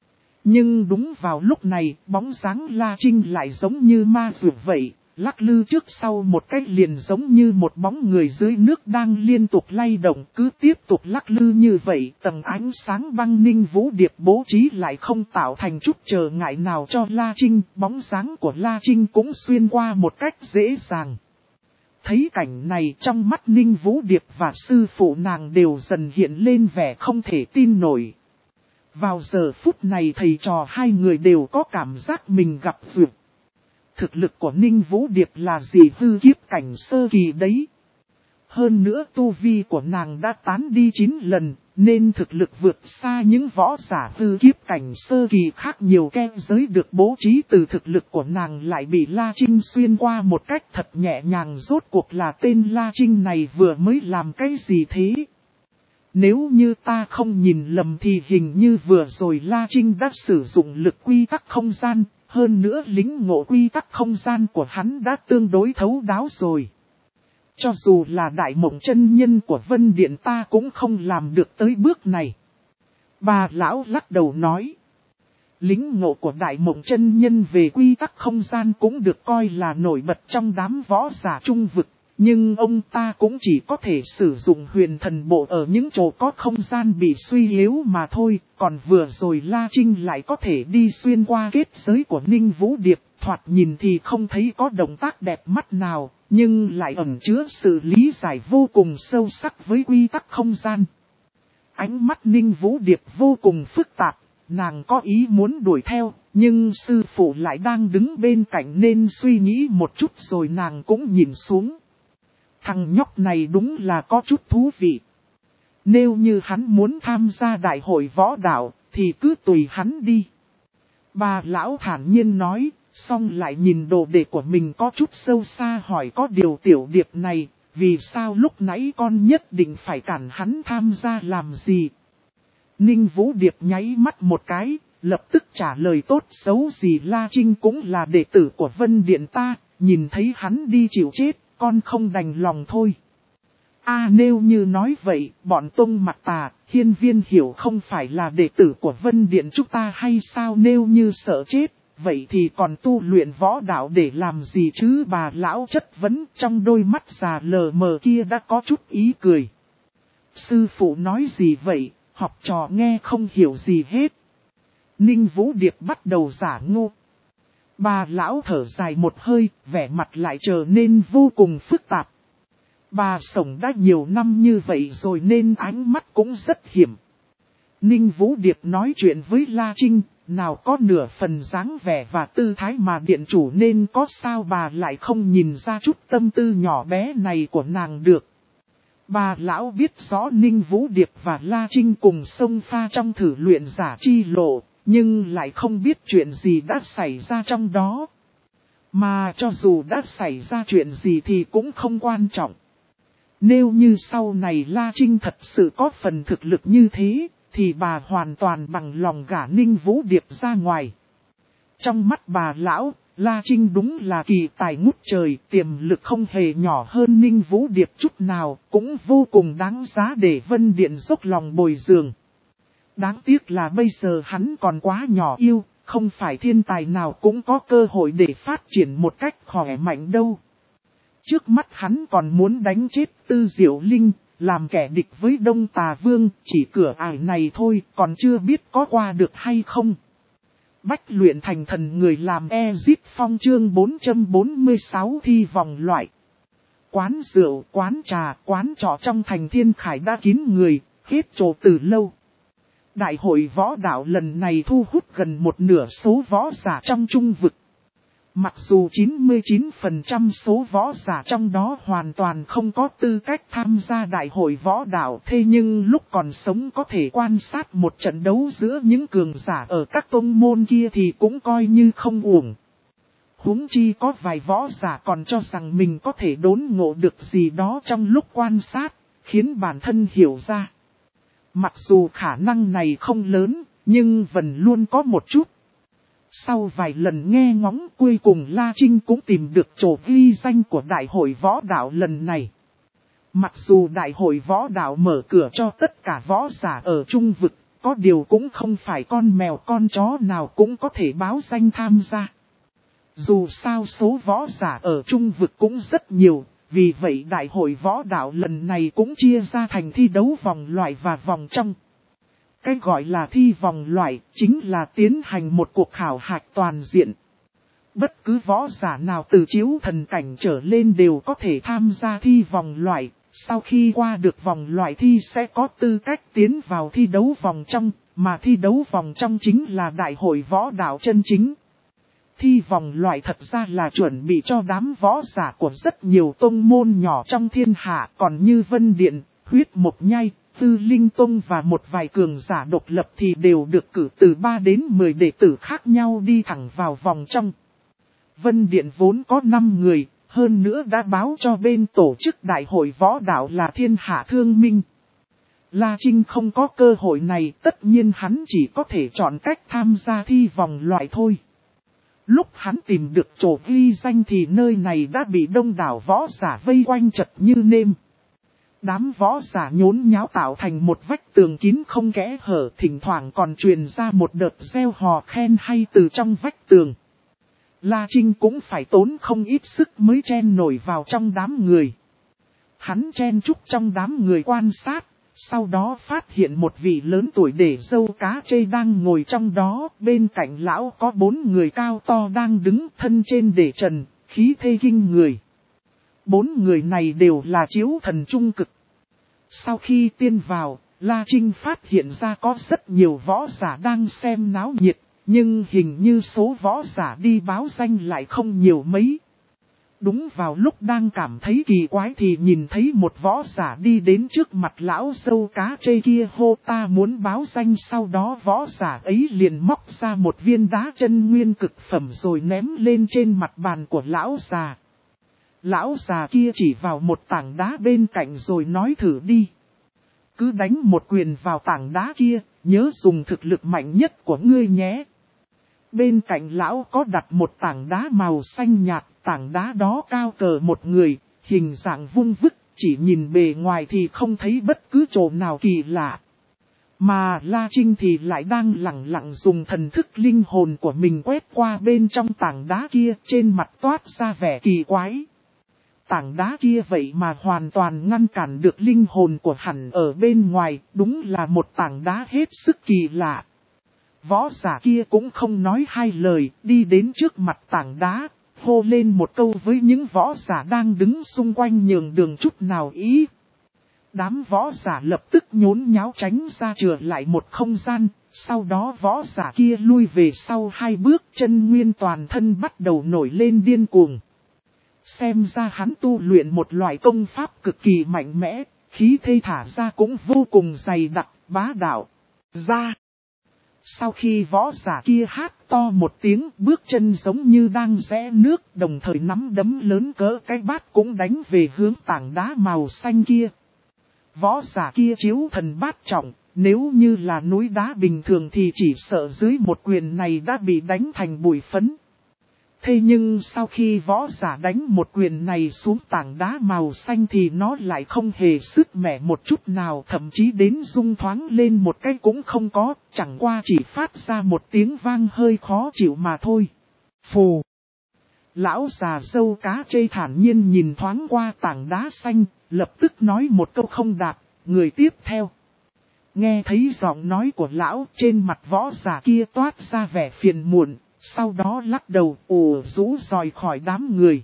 Nhưng đúng vào lúc này, bóng dáng La Trinh lại giống như ma dược vậy, lắc lư trước sau một cách liền giống như một bóng người dưới nước đang liên tục lay động, cứ tiếp tục lắc lư như vậy. Tầng ánh sáng băng Ninh Vũ Điệp bố trí lại không tạo thành chút trở ngại nào cho La Trinh, bóng dáng của La Trinh cũng xuyên qua một cách dễ dàng. Thấy cảnh này trong mắt Ninh Vũ Điệp và sư phụ nàng đều dần hiện lên vẻ không thể tin nổi. Vào giờ phút này thầy trò hai người đều có cảm giác mình gặp duyệt. Thực lực của Ninh Vũ Điệp là gì hư kiếp cảnh sơ kỳ đấy. Hơn nữa tu vi của nàng đã tán đi chín lần, nên thực lực vượt xa những võ giả hư kiếp cảnh sơ kỳ khác nhiều. Ke giới được bố trí từ thực lực của nàng lại bị La Trinh xuyên qua một cách thật nhẹ nhàng. Rốt cuộc là tên La Trinh này vừa mới làm cái gì thế? Nếu như ta không nhìn lầm thì hình như vừa rồi La Trinh đã sử dụng lực quy tắc không gian, hơn nữa lính ngộ quy tắc không gian của hắn đã tương đối thấu đáo rồi. Cho dù là đại mộng chân nhân của Vân Điện ta cũng không làm được tới bước này. Bà lão lắc đầu nói. Lính ngộ của đại mộng chân nhân về quy tắc không gian cũng được coi là nổi bật trong đám võ giả trung vực. Nhưng ông ta cũng chỉ có thể sử dụng huyền thần bộ ở những chỗ có không gian bị suy yếu mà thôi. Còn vừa rồi La Trinh lại có thể đi xuyên qua kết giới của Ninh Vũ Điệp. Thoạt nhìn thì không thấy có động tác đẹp mắt nào, nhưng lại ẩn chứa sự lý giải vô cùng sâu sắc với quy tắc không gian. Ánh mắt Ninh Vũ Điệp vô cùng phức tạp, nàng có ý muốn đuổi theo, nhưng sư phụ lại đang đứng bên cạnh nên suy nghĩ một chút rồi nàng cũng nhìn xuống. Thằng nhóc này đúng là có chút thú vị. Nếu như hắn muốn tham gia đại hội võ đạo, thì cứ tùy hắn đi. Bà lão thản nhiên nói, xong lại nhìn đồ đệ của mình có chút sâu xa hỏi có điều tiểu điệp này, vì sao lúc nãy con nhất định phải cản hắn tham gia làm gì? Ninh Vũ Điệp nháy mắt một cái, lập tức trả lời tốt xấu gì La Trinh cũng là đệ tử của Vân Điện ta, nhìn thấy hắn đi chịu chết. Con không đành lòng thôi. A à, nếu như nói vậy, bọn Tông Mặc Tà, Hiên Viên Hiểu không phải là đệ tử của Vân Điện chúng ta hay sao? Nếu như sợ chết, vậy thì còn tu luyện võ đạo để làm gì chứ? Bà lão chất vấn, trong đôi mắt già lờ mờ kia đã có chút ý cười. Sư phụ nói gì vậy, học trò nghe không hiểu gì hết. Ninh Vũ Điệp bắt đầu giả ngu. Bà lão thở dài một hơi, vẻ mặt lại trở nên vô cùng phức tạp. Bà sống đã nhiều năm như vậy rồi nên ánh mắt cũng rất hiểm. Ninh Vũ Điệp nói chuyện với La Trinh, nào có nửa phần dáng vẻ và tư thái mà điện chủ nên có sao bà lại không nhìn ra chút tâm tư nhỏ bé này của nàng được. Bà lão biết rõ Ninh Vũ Điệp và La Trinh cùng xông pha trong thử luyện giả chi lộ. Nhưng lại không biết chuyện gì đã xảy ra trong đó. Mà cho dù đã xảy ra chuyện gì thì cũng không quan trọng. Nếu như sau này La Trinh thật sự có phần thực lực như thế, thì bà hoàn toàn bằng lòng gả Ninh Vũ Điệp ra ngoài. Trong mắt bà lão, La Trinh đúng là kỳ tài ngút trời, tiềm lực không hề nhỏ hơn Ninh Vũ Điệp chút nào, cũng vô cùng đáng giá để Vân Điện dốc lòng bồi dưỡng. Đáng tiếc là bây giờ hắn còn quá nhỏ yêu, không phải thiên tài nào cũng có cơ hội để phát triển một cách khỏe mạnh đâu. Trước mắt hắn còn muốn đánh chết Tư Diệu Linh, làm kẻ địch với Đông Tà Vương, chỉ cửa ải này thôi, còn chưa biết có qua được hay không. Bách luyện thành thần người làm Exit Phong chương bốn trăm bốn mươi sáu thi vòng loại. Quán rượu, quán trà, quán trọ trong thành Thiên Khải đã kín người, hết chỗ từ lâu. Đại hội võ đạo lần này thu hút gần một nửa số võ giả trong trung vực. Mặc dù chín mươi chín phần trăm số võ giả trong đó hoàn toàn không có tư cách tham gia đại hội võ đạo, thế nhưng lúc còn sống có thể quan sát một trận đấu giữa những cường giả ở các tông môn kia thì cũng coi như không uổng. Huống chi có vài võ giả còn cho rằng mình có thể đốn ngộ được gì đó trong lúc quan sát, khiến bản thân hiểu ra. Mặc dù khả năng này không lớn, nhưng vẫn luôn có một chút. Sau vài lần nghe ngóng, cuối cùng La Trinh cũng tìm được chỗ ghi danh của đại hội võ đạo lần này. Mặc dù đại hội võ đạo mở cửa cho tất cả võ giả ở trung vực, có điều cũng không phải con mèo con chó nào cũng có thể báo danh tham gia. Dù sao số võ giả ở trung vực cũng rất nhiều, vì vậy đại hội võ đạo lần này cũng chia ra thành thi đấu vòng loại và vòng trong. Cái gọi là thi vòng loại chính là tiến hành một cuộc khảo hạch toàn diện. Bất cứ võ giả nào từ chiếu thần cảnh trở lên đều có thể tham gia thi vòng loại. Sau khi qua được vòng loại thi sẽ có tư cách tiến vào thi đấu vòng trong, mà thi đấu vòng trong chính là đại hội võ đạo chân chính. Thi vòng loại thật ra là chuẩn bị cho đám võ giả của rất nhiều tông môn nhỏ trong thiên hạ, còn như Vân Điện, Huyết Mộc Nhai, Tư Linh Tông và một vài cường giả độc lập thì đều được cử từ ba đến mười đệ tử khác nhau đi thẳng vào vòng trong. Vân Điện vốn có năm người, hơn nữa đã báo cho bên tổ chức đại hội võ đạo là Thiên Hạ Thương Minh. La Trinh không có cơ hội này, tất nhiên hắn chỉ có thể chọn cách tham gia thi vòng loại thôi. Lúc hắn tìm được chỗ ghi danh thì nơi này đã bị đông đảo võ giả vây quanh chật như nêm. Đám võ giả nhốn nháo tạo thành một vách tường kín không kẽ hở, thỉnh thoảng còn truyền ra một đợt reo hò khen hay từ trong vách tường. La Trinh cũng phải tốn không ít sức mới chen nổi vào trong đám người. Hắn chen chúc trong đám người quan sát, sau đó phát hiện một vị lớn tuổi để râu cá trê đang ngồi trong đó, bên cạnh lão có bốn người cao to đang đứng thân trên để trần, khí thế kinh người. Bốn người này đều là chiếu thần trung cực. Sau khi tiên vào, La Trinh phát hiện ra có rất nhiều võ giả đang xem náo nhiệt, nhưng hình như số võ giả đi báo danh lại không nhiều mấy. Đúng vào lúc đang cảm thấy kỳ quái thì nhìn thấy một võ giả đi đến trước mặt lão dâu cá trê kia hô ta muốn báo danh, sau đó võ giả ấy liền móc ra một viên đá chân nguyên cực phẩm rồi ném lên trên mặt bàn của lão già. Lão già kia chỉ vào một tảng đá bên cạnh rồi nói thử đi. Cứ đánh một quyền vào tảng đá kia, nhớ dùng thực lực mạnh nhất của ngươi nhé. Bên cạnh lão có đặt một tảng đá màu xanh nhạt, tảng đá đó cao cỡ một người, hình dạng vung vức, chỉ nhìn bề ngoài thì không thấy bất cứ chỗ nào kỳ lạ. Mà La Trinh thì lại đang lặng lặng dùng thần thức linh hồn của mình quét qua bên trong tảng đá kia, trên mặt toát ra vẻ kỳ quái. Tảng đá kia vậy mà hoàn toàn ngăn cản được linh hồn của hắn ở bên ngoài, đúng là một tảng đá hết sức kỳ lạ. Võ giả kia cũng không nói hai lời, đi đến trước mặt tảng đá, hô lên một câu với những võ giả đang đứng xung quanh nhường đường chút nào ý. Đám võ giả lập tức nhốn nháo tránh ra chừa lại một không gian, sau đó võ giả kia lui về sau hai bước, chân nguyên toàn thân bắt đầu nổi lên điên cuồng. Xem ra hắn tu luyện một loại công pháp cực kỳ mạnh mẽ, khí thế thả ra cũng vô cùng dày đặc, bá đạo. Ra! Sau khi võ giả kia hát to một tiếng, bước chân giống như đang rẽ nước, đồng thời nắm đấm lớn cỡ cái bát cũng đánh về hướng tảng đá màu xanh kia. Võ giả kia chiếu thần bát trọng, nếu như là núi đá bình thường thì chỉ sợ dưới một quyền này đã bị đánh thành bụi phấn. Thế nhưng sau khi võ giả đánh một quyền này xuống tảng đá màu xanh thì nó lại không hề sức mẻ một chút nào, thậm chí đến rung thoáng lên một cái cũng không có, chẳng qua chỉ phát ra một tiếng vang hơi khó chịu mà thôi. Phù! Lão già râu cá trê thản nhiên nhìn thoáng qua tảng đá xanh, lập tức nói một câu không đạt, người tiếp theo. Nghe thấy giọng nói của lão, trên mặt võ giả kia toát ra vẻ phiền muộn, sau đó lắc đầu ồ rũ rời khỏi đám người.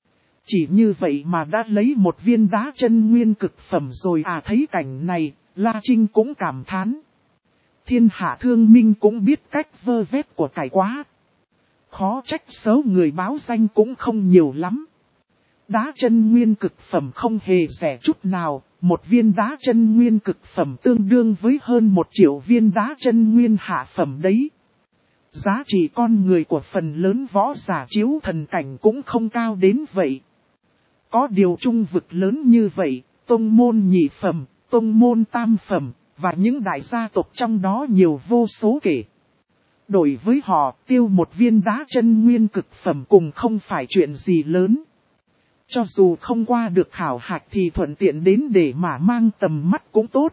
Chỉ như vậy mà đã lấy một viên đá chân nguyên cực phẩm rồi à, thấy cảnh này, La Trinh cũng cảm thán. Thiên hạ thương minh cũng biết cách vơ vét của cải quá. Khó trách số người báo danh cũng không nhiều lắm. Đá chân nguyên cực phẩm không hề rẻ chút nào, một viên đá chân nguyên cực phẩm tương đương với hơn một triệu viên đá chân nguyên hạ phẩm đấy. Giá trị con người của phần lớn võ giả chiếu thần cảnh cũng không cao đến vậy. Có điều trung vực lớn như vậy, tông môn nhị phẩm, tông môn tam phẩm, và những đại gia tộc trong đó nhiều vô số kể. Đổi với họ, tiêu một viên đá chân nguyên cực phẩm cùng không phải chuyện gì lớn. Cho dù không qua được khảo hạch thì thuận tiện đến để mà mang tầm mắt cũng tốt.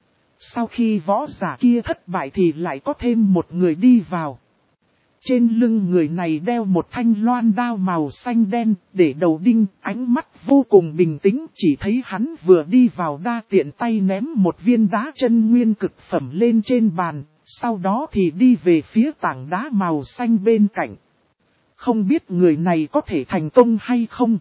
Sau khi võ giả kia thất bại thì lại có thêm một người đi vào. Trên lưng người này đeo một thanh loan đao màu xanh đen, để đầu đinh, ánh mắt vô cùng bình tĩnh. Chỉ thấy hắn vừa đi vào đa tiện tay ném một viên đá chân nguyên cực phẩm lên trên bàn, sau đó thì đi về phía tảng đá màu xanh bên cạnh. Không biết người này có thể thành công hay không?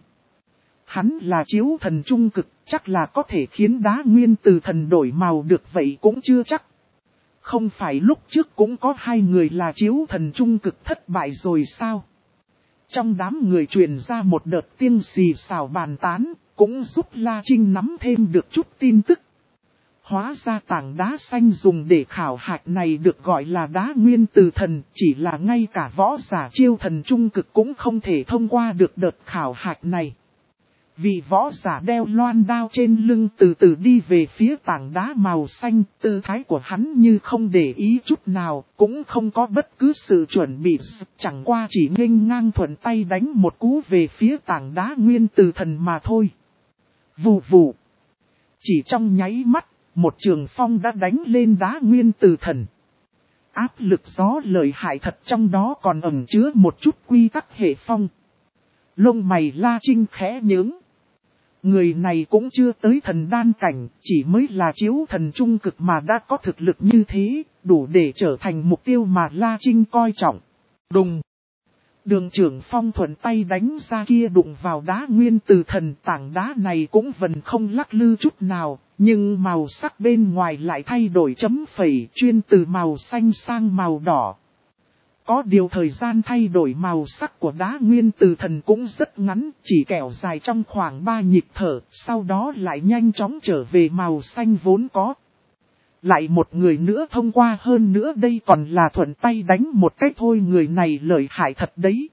Hắn là chiếu thần trung cực, chắc là có thể khiến đá nguyên từ thần đổi màu được vậy cũng chưa chắc. Không phải lúc trước cũng có hai người là chiếu thần trung cực thất bại rồi sao? Trong đám người truyền ra một đợt tiếng xì xào bàn tán, cũng giúp La Trinh nắm thêm được chút tin tức. Hóa ra tảng đá xanh dùng để khảo hạch này được gọi là đá nguyên từ thần, chỉ là ngay cả võ giả chiêu thần trung cực cũng không thể thông qua được đợt khảo hạch này. Vị võ giả đeo loan đao trên lưng từ từ đi về phía tảng đá màu xanh, tư thái của hắn như không để ý chút nào, cũng không có bất cứ sự chuẩn bị, chẳng qua chỉ nghênh ngang thuận tay đánh một cú về phía tảng đá nguyên từ thần mà thôi. Vù vù. Chỉ trong nháy mắt, một trường phong đã đánh lên đá nguyên từ thần. Áp lực gió lợi hại thật, trong đó còn ẩn chứa một chút quy tắc hệ phong. Lông mày La Trinh khẽ nhướng. Người này cũng chưa tới thần đan cảnh, chỉ mới là chiếu thần trung cực mà đã có thực lực như thế, đủ để trở thành mục tiêu mà La Trinh coi trọng. Đùng! Đường trưởng phong thuận tay đánh ra kia đụng vào đá nguyên từ thần, tảng đá này cũng vẫn không lắc lư chút nào, nhưng màu sắc bên ngoài lại thay đổi chấm phẩy, chuyên từ màu xanh sang màu đỏ. Có điều thời gian thay đổi màu sắc của đá nguyên từ thần cũng rất ngắn, chỉ kẻo dài trong khoảng ba nhịp thở, sau đó lại nhanh chóng trở về màu xanh vốn có. Lại một người nữa thông qua, hơn nữa đây còn là thuận tay đánh một cách thôi, người này lợi hại thật đấy.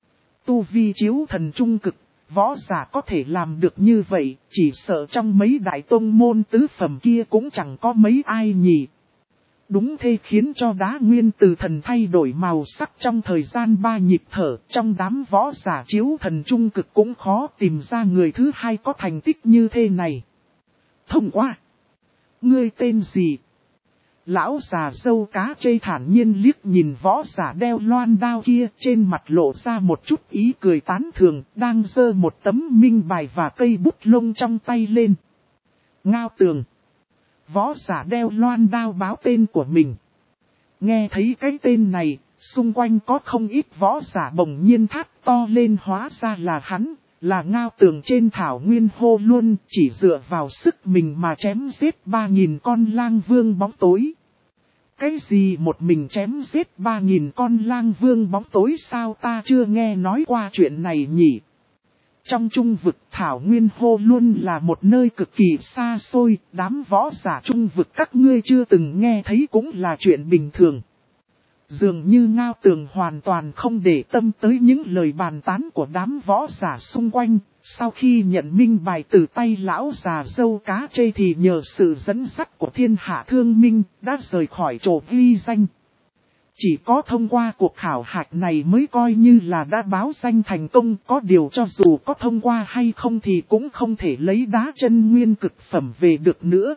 Tu vi chiếu thần trung cực, võ giả có thể làm được như vậy, chỉ sợ trong mấy đại tông môn tứ phẩm kia cũng chẳng có mấy ai nhỉ. Đúng thế, khiến cho đá nguyên từ thần thay đổi màu sắc trong thời gian ba nhịp thở, trong đám võ giả chiếu thần trung cực cũng khó tìm ra người thứ hai có thành tích như thế này. Thông qua! Ngươi tên gì? Lão già râu cá trê thản nhiên liếc nhìn võ giả đeo loan đao kia, trên mặt lộ ra một chút ý cười tán thường, đang giơ một tấm minh bài và cây bút lông trong tay lên. Ngao Tường. Võ giả đeo loan đao báo tên của mình. Nghe thấy cái tên này, xung quanh có không ít võ giả bỗng nhiên thét to lên, hóa ra là hắn, là Ngao Tường trên thảo nguyên hô luôn, chỉ dựa vào sức mình mà chém giết ba nghìn con lang vương bóng tối. Cái gì một mình chém giết ba nghìn con lang vương bóng tối sao, ta chưa nghe nói qua chuyện này nhỉ? Trong trung vực thảo nguyên hô luôn là một nơi cực kỳ xa xôi, đám võ giả trung vực các ngươi chưa từng nghe thấy cũng là chuyện bình thường. Dường như Ngao Tường hoàn toàn không để tâm tới những lời bàn tán của đám võ giả xung quanh, sau khi nhận minh bài từ tay lão già râu cá trê thì nhờ sự dẫn dắt của thiên hạ thương minh, đã rời khỏi chỗ ghi danh. Chỉ có thông qua cuộc khảo hạch này mới coi như là đã báo danh thành công, có điều cho dù có thông qua hay không thì cũng không thể lấy đá chân nguyên cực phẩm về được nữa.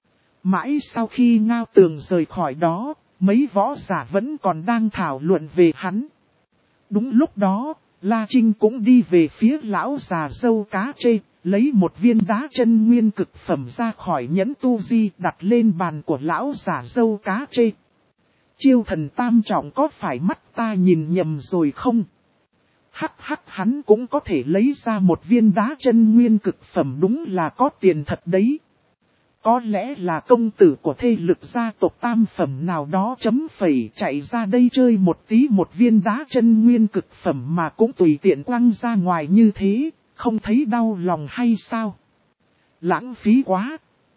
Mãi sau khi Ngao Tường rời khỏi đó, mấy võ giả vẫn còn đang thảo luận về hắn. Đúng lúc đó, La Trinh cũng đi về phía lão già dâu cá trê, lấy một viên đá chân nguyên cực phẩm ra khỏi nhẫn tu di đặt lên bàn của lão già dâu cá trê. Chiêu thần tam trọng có phải mắt ta nhìn nhầm rồi không? Hắc hắc, hắn cũng có thể lấy ra một viên đá chân nguyên cực phẩm, đúng là có tiền thật đấy. Có lẽ là công tử của thế lực gia tộc tam phẩm nào đó chấm phẩy chạy ra đây chơi một tí, một viên đá chân nguyên cực phẩm mà cũng tùy tiện quăng ra ngoài như thế, không thấy đau lòng hay sao? Lãng phí quá.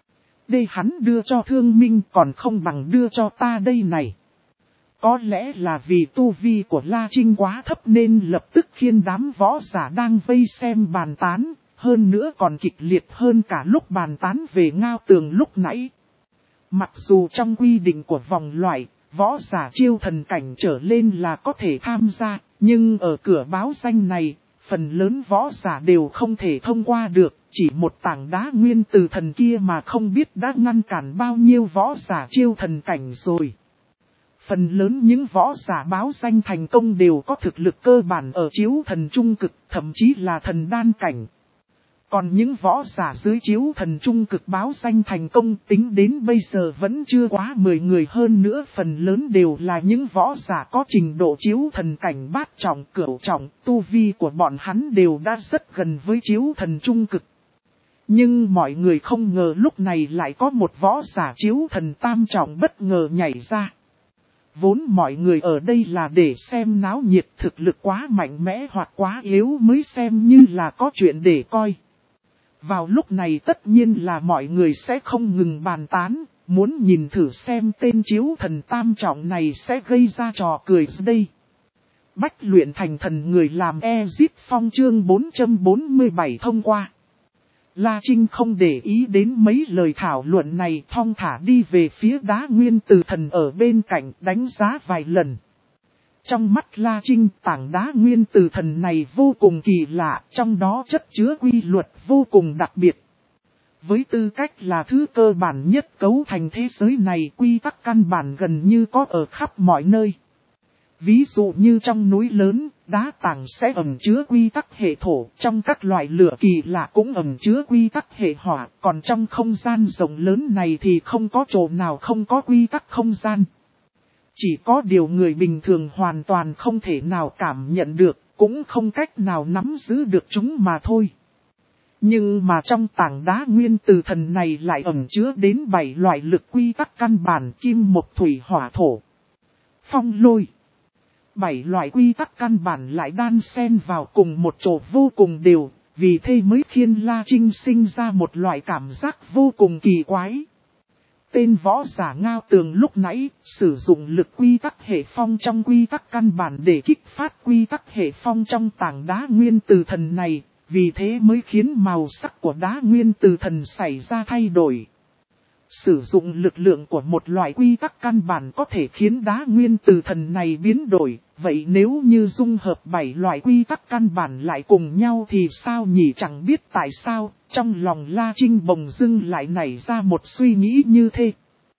Đây hắn đưa cho Thương Minh còn không bằng đưa cho ta đây này. Có lẽ là vì tu vi của La Trinh quá thấp nên lập tức khiến đám võ giả đang vây xem bàn tán, hơn nữa còn kịch liệt hơn cả lúc bàn tán về Ngao Tường lúc nãy. Mặc dù trong quy định của vòng loại, võ giả chiêu thần cảnh trở lên là có thể tham gia, nhưng ở cửa báo danh này, phần lớn võ giả đều không thể thông qua được, chỉ một tảng đá nguyên từ thần kia mà không biết đã ngăn cản bao nhiêu võ giả chiêu thần cảnh rồi. Phần lớn những võ giả báo danh thành công đều có thực lực cơ bản ở chiếu thần trung cực, thậm chí là thần đan cảnh. Còn những võ giả dưới chiếu thần trung cực báo danh thành công tính đến bây giờ vẫn chưa quá mười người, hơn nữa phần lớn đều là những võ giả có trình độ chiếu thần cảnh bát trọng cửu trọng, tu vi của bọn hắn đều đã rất gần với chiếu thần trung cực. Nhưng mọi người không ngờ lúc này lại có một võ giả chiếu thần tam trọng bất ngờ nhảy ra. Vốn mọi người ở đây là để xem náo nhiệt, thực lực quá mạnh mẽ hoặc quá yếu mới xem như là có chuyện để coi. Vào lúc này tất nhiên là mọi người sẽ không ngừng bàn tán, muốn nhìn thử xem tên chiếu thần tam trọng này sẽ gây ra trò cười đây. Bách luyện thành thần người làm Exit Phong chương bốn trăm bốn mươi bảy thông qua. La Trinh không để ý đến mấy lời thảo luận này, thong thả đi về phía đá nguyên từ thần ở bên cạnh, đánh giá vài lần. Trong mắt La Trinh, tảng đá nguyên từ thần này vô cùng kỳ lạ, trong đó chất chứa quy luật vô cùng đặc biệt. Với tư cách là thứ cơ bản nhất cấu thành thế giới này, quy tắc căn bản gần như có ở khắp mọi nơi. Ví dụ như trong núi lớn, đá tảng sẽ ẩn chứa quy tắc hệ thổ, trong các loại lửa kỳ lạ cũng ẩn chứa quy tắc hệ hỏa, còn trong không gian rộng lớn này thì không có chỗ nào không có quy tắc không gian. Chỉ có điều người bình thường hoàn toàn không thể nào cảm nhận được, cũng không cách nào nắm giữ được chúng mà thôi. Nhưng mà trong tảng đá nguyên từ thần này lại ẩn chứa đến bảy loại lực quy tắc căn bản: kim mộc thủy hỏa thổ, phong lôi. Bảy loại quy tắc căn bản lại đan xen vào cùng một chỗ vô cùng đều, vì thế mới khiến La Trinh sinh ra một loại cảm giác vô cùng kỳ quái. Tên võ giả Ngao Tường lúc nãy sử dụng lực quy tắc hệ phong trong quy tắc căn bản để kích phát quy tắc hệ phong trong tảng đá nguyên từ thần này, vì thế mới khiến màu sắc của đá nguyên từ thần xảy ra thay đổi. Sử dụng lực lượng của một loại quy tắc căn bản có thể khiến đá nguyên từ thần này biến đổi, vậy nếu như dung hợp bảy loại quy tắc căn bản lại cùng nhau thì sao nhỉ? Chẳng biết tại sao, trong lòng La Trinh bỗng dưng lại nảy ra một suy nghĩ như thế.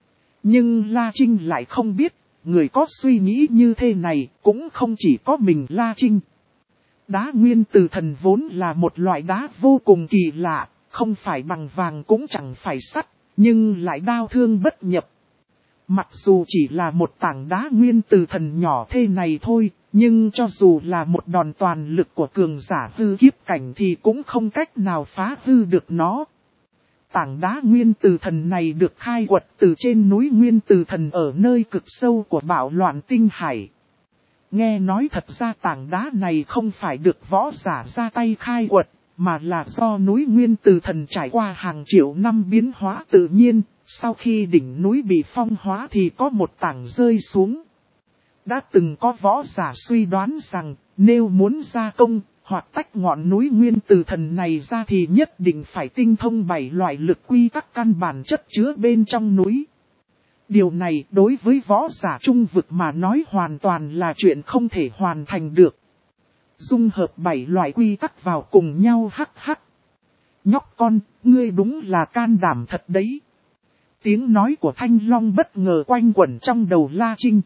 Nhưng La Trinh lại không biết, người có suy nghĩ như thế này cũng không chỉ có mình La Trinh. Đá nguyên từ thần vốn là một loại đá vô cùng kỳ lạ, không phải bằng vàng cũng chẳng phải sắt, nhưng lại đao thương bất nhập. Mặc dù chỉ là một tảng đá nguyên từ thần nhỏ thế này thôi, nhưng cho dù là một đòn toàn lực của cường giả hư kiếp cảnh thì cũng không cách nào phá hư được nó. Tảng đá nguyên từ thần này được khai quật từ trên núi nguyên từ thần ở nơi cực sâu của bạo loạn tinh hải. Nghe nói thật ra tảng đá này không phải được võ giả ra tay khai quật, mà là do núi nguyên từ thần trải qua hàng triệu năm biến hóa tự nhiên, sau khi đỉnh núi bị phong hóa thì có một tảng rơi xuống. Đã từng có võ giả suy đoán rằng, nếu muốn gia công, hoặc tách ngọn núi nguyên từ thần này ra thì nhất định phải tinh thông bảy loại lực quy tắc căn bản chất chứa bên trong núi. Điều này đối với võ giả trung vực mà nói hoàn toàn là chuyện không thể hoàn thành được. Dung hợp bảy loại quy tắc vào cùng nhau hắc hắc. Nhóc con, ngươi đúng là can đảm thật đấy. Tiếng nói của Thanh Long bất ngờ quanh quẩn trong đầu La Trinh.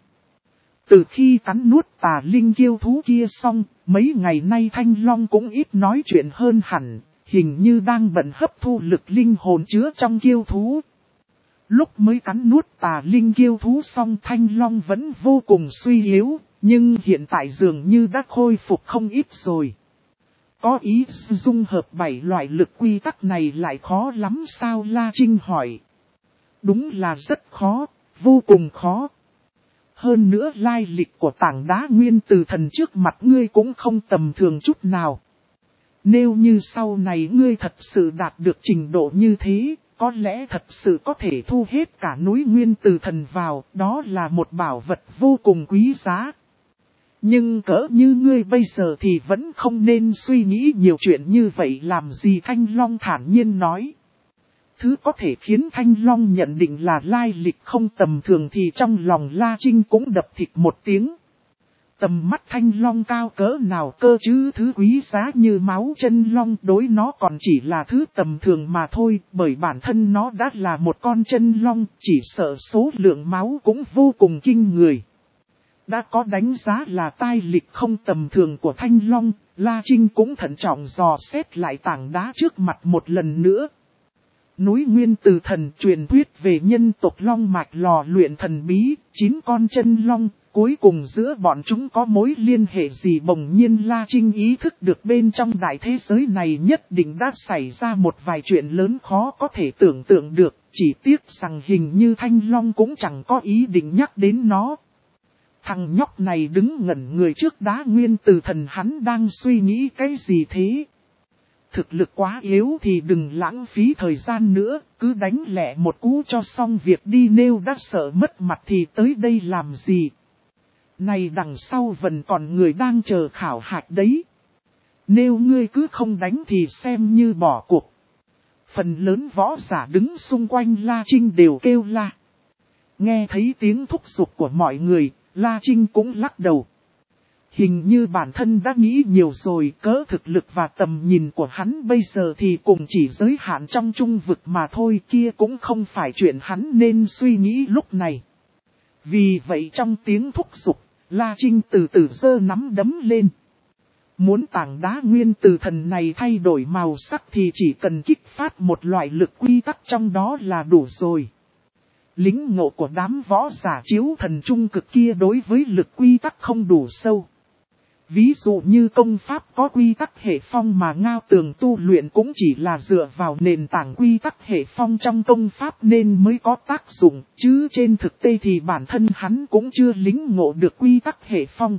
Từ khi cắn nuốt tà linh kiêu thú kia xong, mấy ngày nay Thanh Long cũng ít nói chuyện hơn hẳn, hình như đang bận hấp thu lực linh hồn chứa trong kiêu thú. Lúc mới cắn nuốt tà linh kiêu thú xong Thanh Long vẫn vô cùng suy yếu, nhưng hiện tại dường như đã khôi phục không ít rồi. Có ý dung hợp bảy loại lực quy tắc này lại khó lắm sao La Trinh hỏi. Đúng là rất khó, vô cùng khó. Hơn nữa lai lịch của tảng đá nguyên từ thần trước mặt ngươi cũng không tầm thường chút nào. Nếu như sau này ngươi thật sự đạt được trình độ như thế, có lẽ thật sự có thể thu hết cả núi nguyên từ thần vào, đó là một bảo vật vô cùng quý giá. Nhưng cỡ như ngươi bây giờ thì vẫn không nên suy nghĩ nhiều chuyện như vậy làm gì Thanh Long thản nhiên nói. Thứ có thể khiến Thanh Long nhận định là lai lịch không tầm thường thì trong lòng La Trinh cũng đập thịt một tiếng. Tầm mắt Thanh Long cao cỡ nào cơ chứ thứ quý giá như máu chân long đối nó còn chỉ là thứ tầm thường mà thôi, bởi bản thân nó đã là một con chân long, chỉ sợ số lượng máu cũng vô cùng kinh người. Đã có đánh giá là tai lịch không tầm thường của Thanh Long, La Trinh cũng thận trọng dò xét lại tảng đá trước mặt một lần nữa. Núi Nguyên Từ Thần truyền thuyết về nhân tộc Long Mạch lò luyện thần bí, chín con chân long, cuối cùng giữa bọn chúng có mối liên hệ gì bỗng nhiên La Trinh ý thức được bên trong đại thế giới này nhất định đã xảy ra một vài chuyện lớn khó có thể tưởng tượng được, chỉ tiếc rằng hình như Thanh Long cũng chẳng có ý định nhắc đến nó. Thằng nhóc này đứng ngẩn người trước đá Nguyên Từ Thần hắn đang suy nghĩ cái gì thế? Thực lực quá yếu thì đừng lãng phí thời gian nữa, cứ đánh lẹ một cú cho xong việc đi nếu đã sợ mất mặt thì tới đây làm gì. Này đằng sau vẫn còn người đang chờ khảo hạch đấy. Nếu ngươi cứ không đánh thì xem như bỏ cuộc. Phần lớn võ giả đứng xung quanh La Trinh đều kêu la. Nghe thấy tiếng thúc giục của mọi người, La Trinh cũng lắc đầu. Hình như bản thân đã nghĩ nhiều rồi, cỡ thực lực và tầm nhìn của hắn bây giờ thì cũng chỉ giới hạn trong trung vực mà thôi, kia cũng không phải chuyện hắn nên suy nghĩ lúc này. Vì vậy trong tiếng thúc giục, La Trinh từ từ giơ nắm đấm lên. Muốn tảng đá nguyên từ thần này thay đổi màu sắc thì chỉ cần kích phát một loại lực quy tắc trong đó là đủ rồi. Lính ngộ của đám võ giả chiếu thần trung cực kia đối với lực quy tắc không đủ sâu. Ví dụ như công pháp có quy tắc hệ phong mà Ngao Tường tu luyện cũng chỉ là dựa vào nền tảng quy tắc hệ phong trong công pháp nên mới có tác dụng, chứ trên thực tế thì bản thân hắn cũng chưa lính ngộ được quy tắc hệ phong.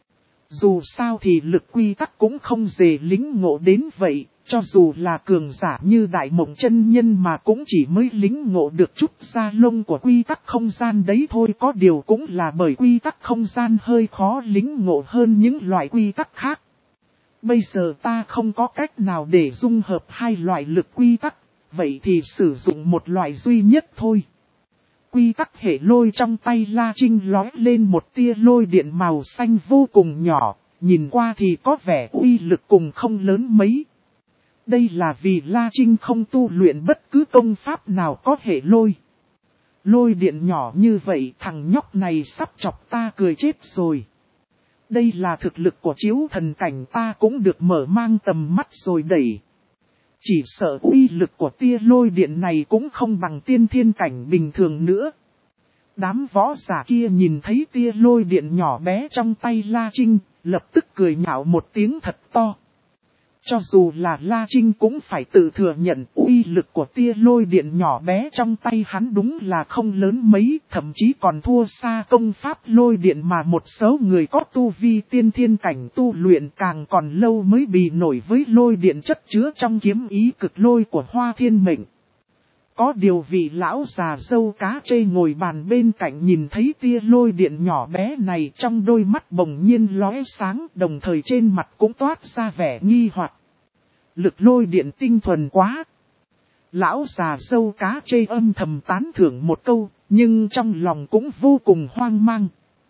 Dù sao thì lực quy tắc cũng không dễ lính ngộ đến vậy, cho dù là cường giả như Đại Mộng Chân Nhân mà cũng chỉ mới lính ngộ được chút da lông của quy tắc không gian đấy thôi, có điều cũng là bởi quy tắc không gian hơi khó lính ngộ hơn những loại quy tắc khác. Bây giờ ta không có cách nào để dung hợp hai loại lực quy tắc, vậy thì sử dụng một loại duy nhất thôi. Quy tắc hệ lôi trong tay La Trinh lói lên một tia lôi điện màu xanh vô cùng nhỏ, nhìn qua thì có vẻ uy lực cùng không lớn mấy. Đây là vì La Trinh không tu luyện bất cứ công pháp nào có hệ lôi. Lôi điện nhỏ như vậy thằng nhóc này sắp chọc ta cười chết rồi. Đây là thực lực của chiếu thần cảnh ta cũng được mở mang tầm mắt rồi đẩy. Chỉ sợ uy lực của tia lôi điện này cũng không bằng tiên thiên cảnh bình thường nữa. Đám võ giả kia nhìn thấy tia lôi điện nhỏ bé trong tay La Trinh, lập tức cười nhạo một tiếng thật to. Cho dù là La Trinh cũng phải tự thừa nhận uy lực của tia lôi điện nhỏ bé trong tay hắn đúng là không lớn mấy, thậm chí còn thua xa công pháp lôi điện mà một số người có tu vi tiên thiên cảnh tu luyện càng còn lâu mới bì nổi với lôi điện chất chứa trong kiếm ý cực lôi của Hoa Thiên Mệnh. Có điều vị lão già dâu cá trê ngồi bàn bên cạnh nhìn thấy tia lôi điện nhỏ bé này trong đôi mắt bỗng nhiên lóe sáng, đồng thời trên mặt cũng toát ra vẻ nghi hoặc. Lực lôi điện tinh thuần quá. Lão già dâu cá chê âm thầm tán thưởng một câu, nhưng trong lòng cũng vô cùng hoang mang.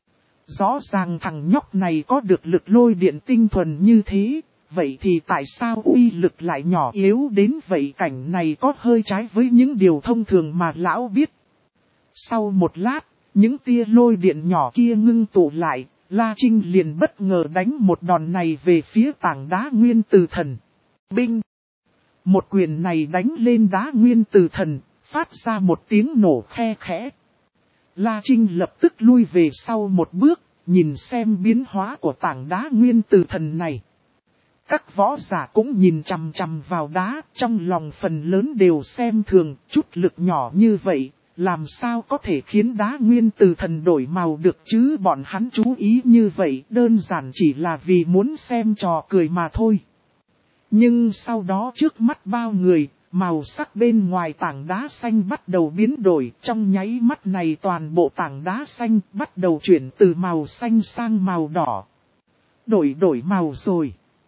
Rõ ràng thằng nhóc này có được lực lôi điện tinh thuần như thế, vậy thì tại sao uy lực lại nhỏ yếu đến vậy? Cảnh này có hơi trái với những điều thông thường mà lão biết. Sau một lát, những tia lôi điện nhỏ kia ngưng tụ lại, La Trinh liền bất ngờ đánh một đòn này về phía tảng đá nguyên từ thần. Binh! Một quyền này đánh lên đá nguyên từ thần, phát ra một tiếng nổ khe khẽ. La Trinh lập tức lui về sau một bước, nhìn xem biến hóa của tảng đá nguyên từ thần này. Các võ giả cũng nhìn chằm chằm vào đá, trong lòng phần lớn đều xem thường, chút lực nhỏ như vậy, làm sao có thể khiến đá nguyên từ thần đổi màu được chứ? Bọn hắn chú ý như vậy đơn giản chỉ là vì muốn xem trò cười mà thôi. Nhưng sau đó trước mắt bao người, màu sắc bên ngoài tảng đá xanh bắt đầu biến đổi. Trong nháy mắt này toàn bộ tảng đá xanh bắt đầu chuyển từ màu xanh sang màu đỏ. Đổi đổi màu rồi.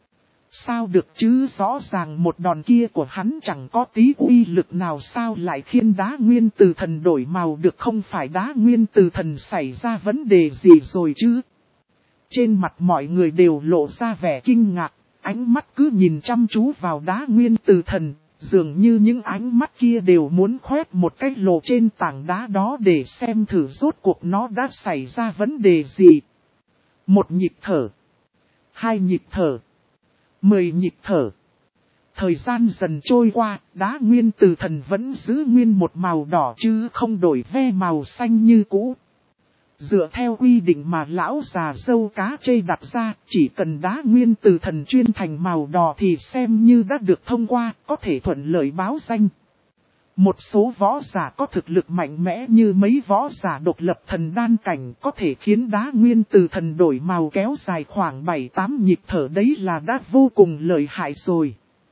Sao được chứ? Rõ ràng một đòn kia của hắn chẳng có tí uy lực nào, sao lại khiến đá nguyên từ thần đổi màu được? Không phải đá nguyên từ thần xảy ra vấn đề gì rồi chứ? Trên mặt mọi người đều lộ ra vẻ kinh ngạc, ánh mắt cứ nhìn chăm chú vào đá nguyên từ thần, dường như những ánh mắt kia đều muốn khoét một cái lỗ trên tảng đá đó để xem thử rốt cuộc nó đã xảy ra vấn đề gì. Một nhịp thở, hai nhịp thở, mười nhịp thở. Thời gian dần trôi qua, đá nguyên từ thần vẫn giữ nguyên một màu đỏ chứ không đổi ve màu xanh như cũ. Dựa theo quy định mà lão già dâu cá chê đặt ra, chỉ cần đá nguyên từ thần chuyên thành màu đỏ thì xem như đã được thông qua, có thể thuận lợi báo danh. Một số võ giả có thực lực mạnh mẽ như mấy võ giả độc lập thần đan cảnh có thể khiến đá nguyên từ thần đổi màu kéo dài khoảng bảy tám nhịp thở, đấy là đã vô cùng lợi hại rồi.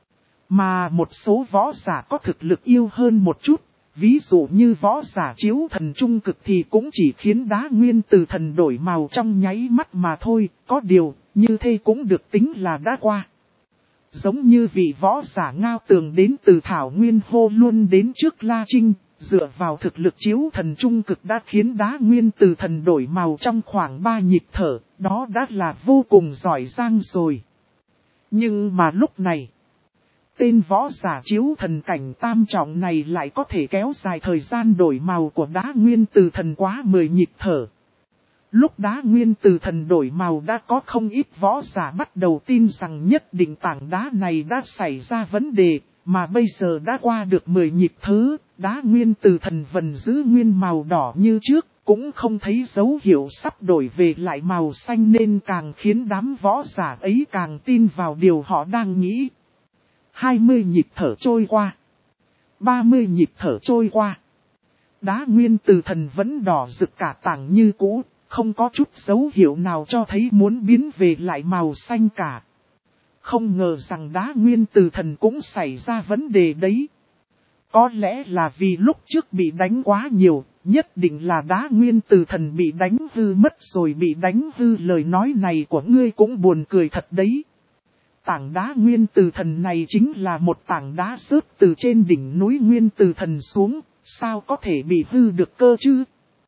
Mà một số võ giả có thực lực yêu hơn một chút, ví dụ như võ giả chiếu thần trung cực thì cũng chỉ khiến đá nguyên từ thần đổi màu trong nháy mắt mà thôi, có điều, như thế cũng được tính là đã qua. Giống như vị võ giả Ngao Tường đến từ Thảo Nguyên hô luôn đến trước La Trinh, dựa vào thực lực chiếu thần trung cực đã khiến đá nguyên từ thần đổi màu trong khoảng ba nhịp thở, đó đã là vô cùng giỏi giang rồi. Nhưng mà lúc này, tên võ giả chiếu thần cảnh tam trọng này lại có thể kéo dài thời gian đổi màu của đá nguyên từ thần quá mười nhịp thở. Lúc đá nguyên từ thần đổi màu đã có không ít võ giả bắt đầu tin rằng nhất định tảng đá này đã xảy ra vấn đề, mà bây giờ đã qua được mười nhịp thở, đá nguyên từ thần vẫn giữ nguyên màu đỏ như trước, cũng không thấy dấu hiệu sắp đổi về lại màu xanh, nên càng khiến đám võ giả ấy càng tin vào điều họ đang nghĩ. hai mươi nhịp thở trôi qua, ba mươi nhịp thở trôi qua, đá nguyên từ thần vẫn đỏ rực cả tảng như cũ, không có chút dấu hiệu nào cho thấy muốn biến về lại màu xanh cả. Không ngờ rằng đá nguyên từ thần cũng xảy ra vấn đề đấy. Có lẽ là vì lúc trước bị đánh quá nhiều, nhất định là đá nguyên từ thần bị đánh hư mất rồi. Bị đánh hư, lời nói này của ngươi cũng buồn cười thật đấy. Tảng đá nguyên từ thần này chính là một tảng đá rớt từ trên đỉnh núi nguyên từ thần xuống, sao có thể bị hư được cơ chứ?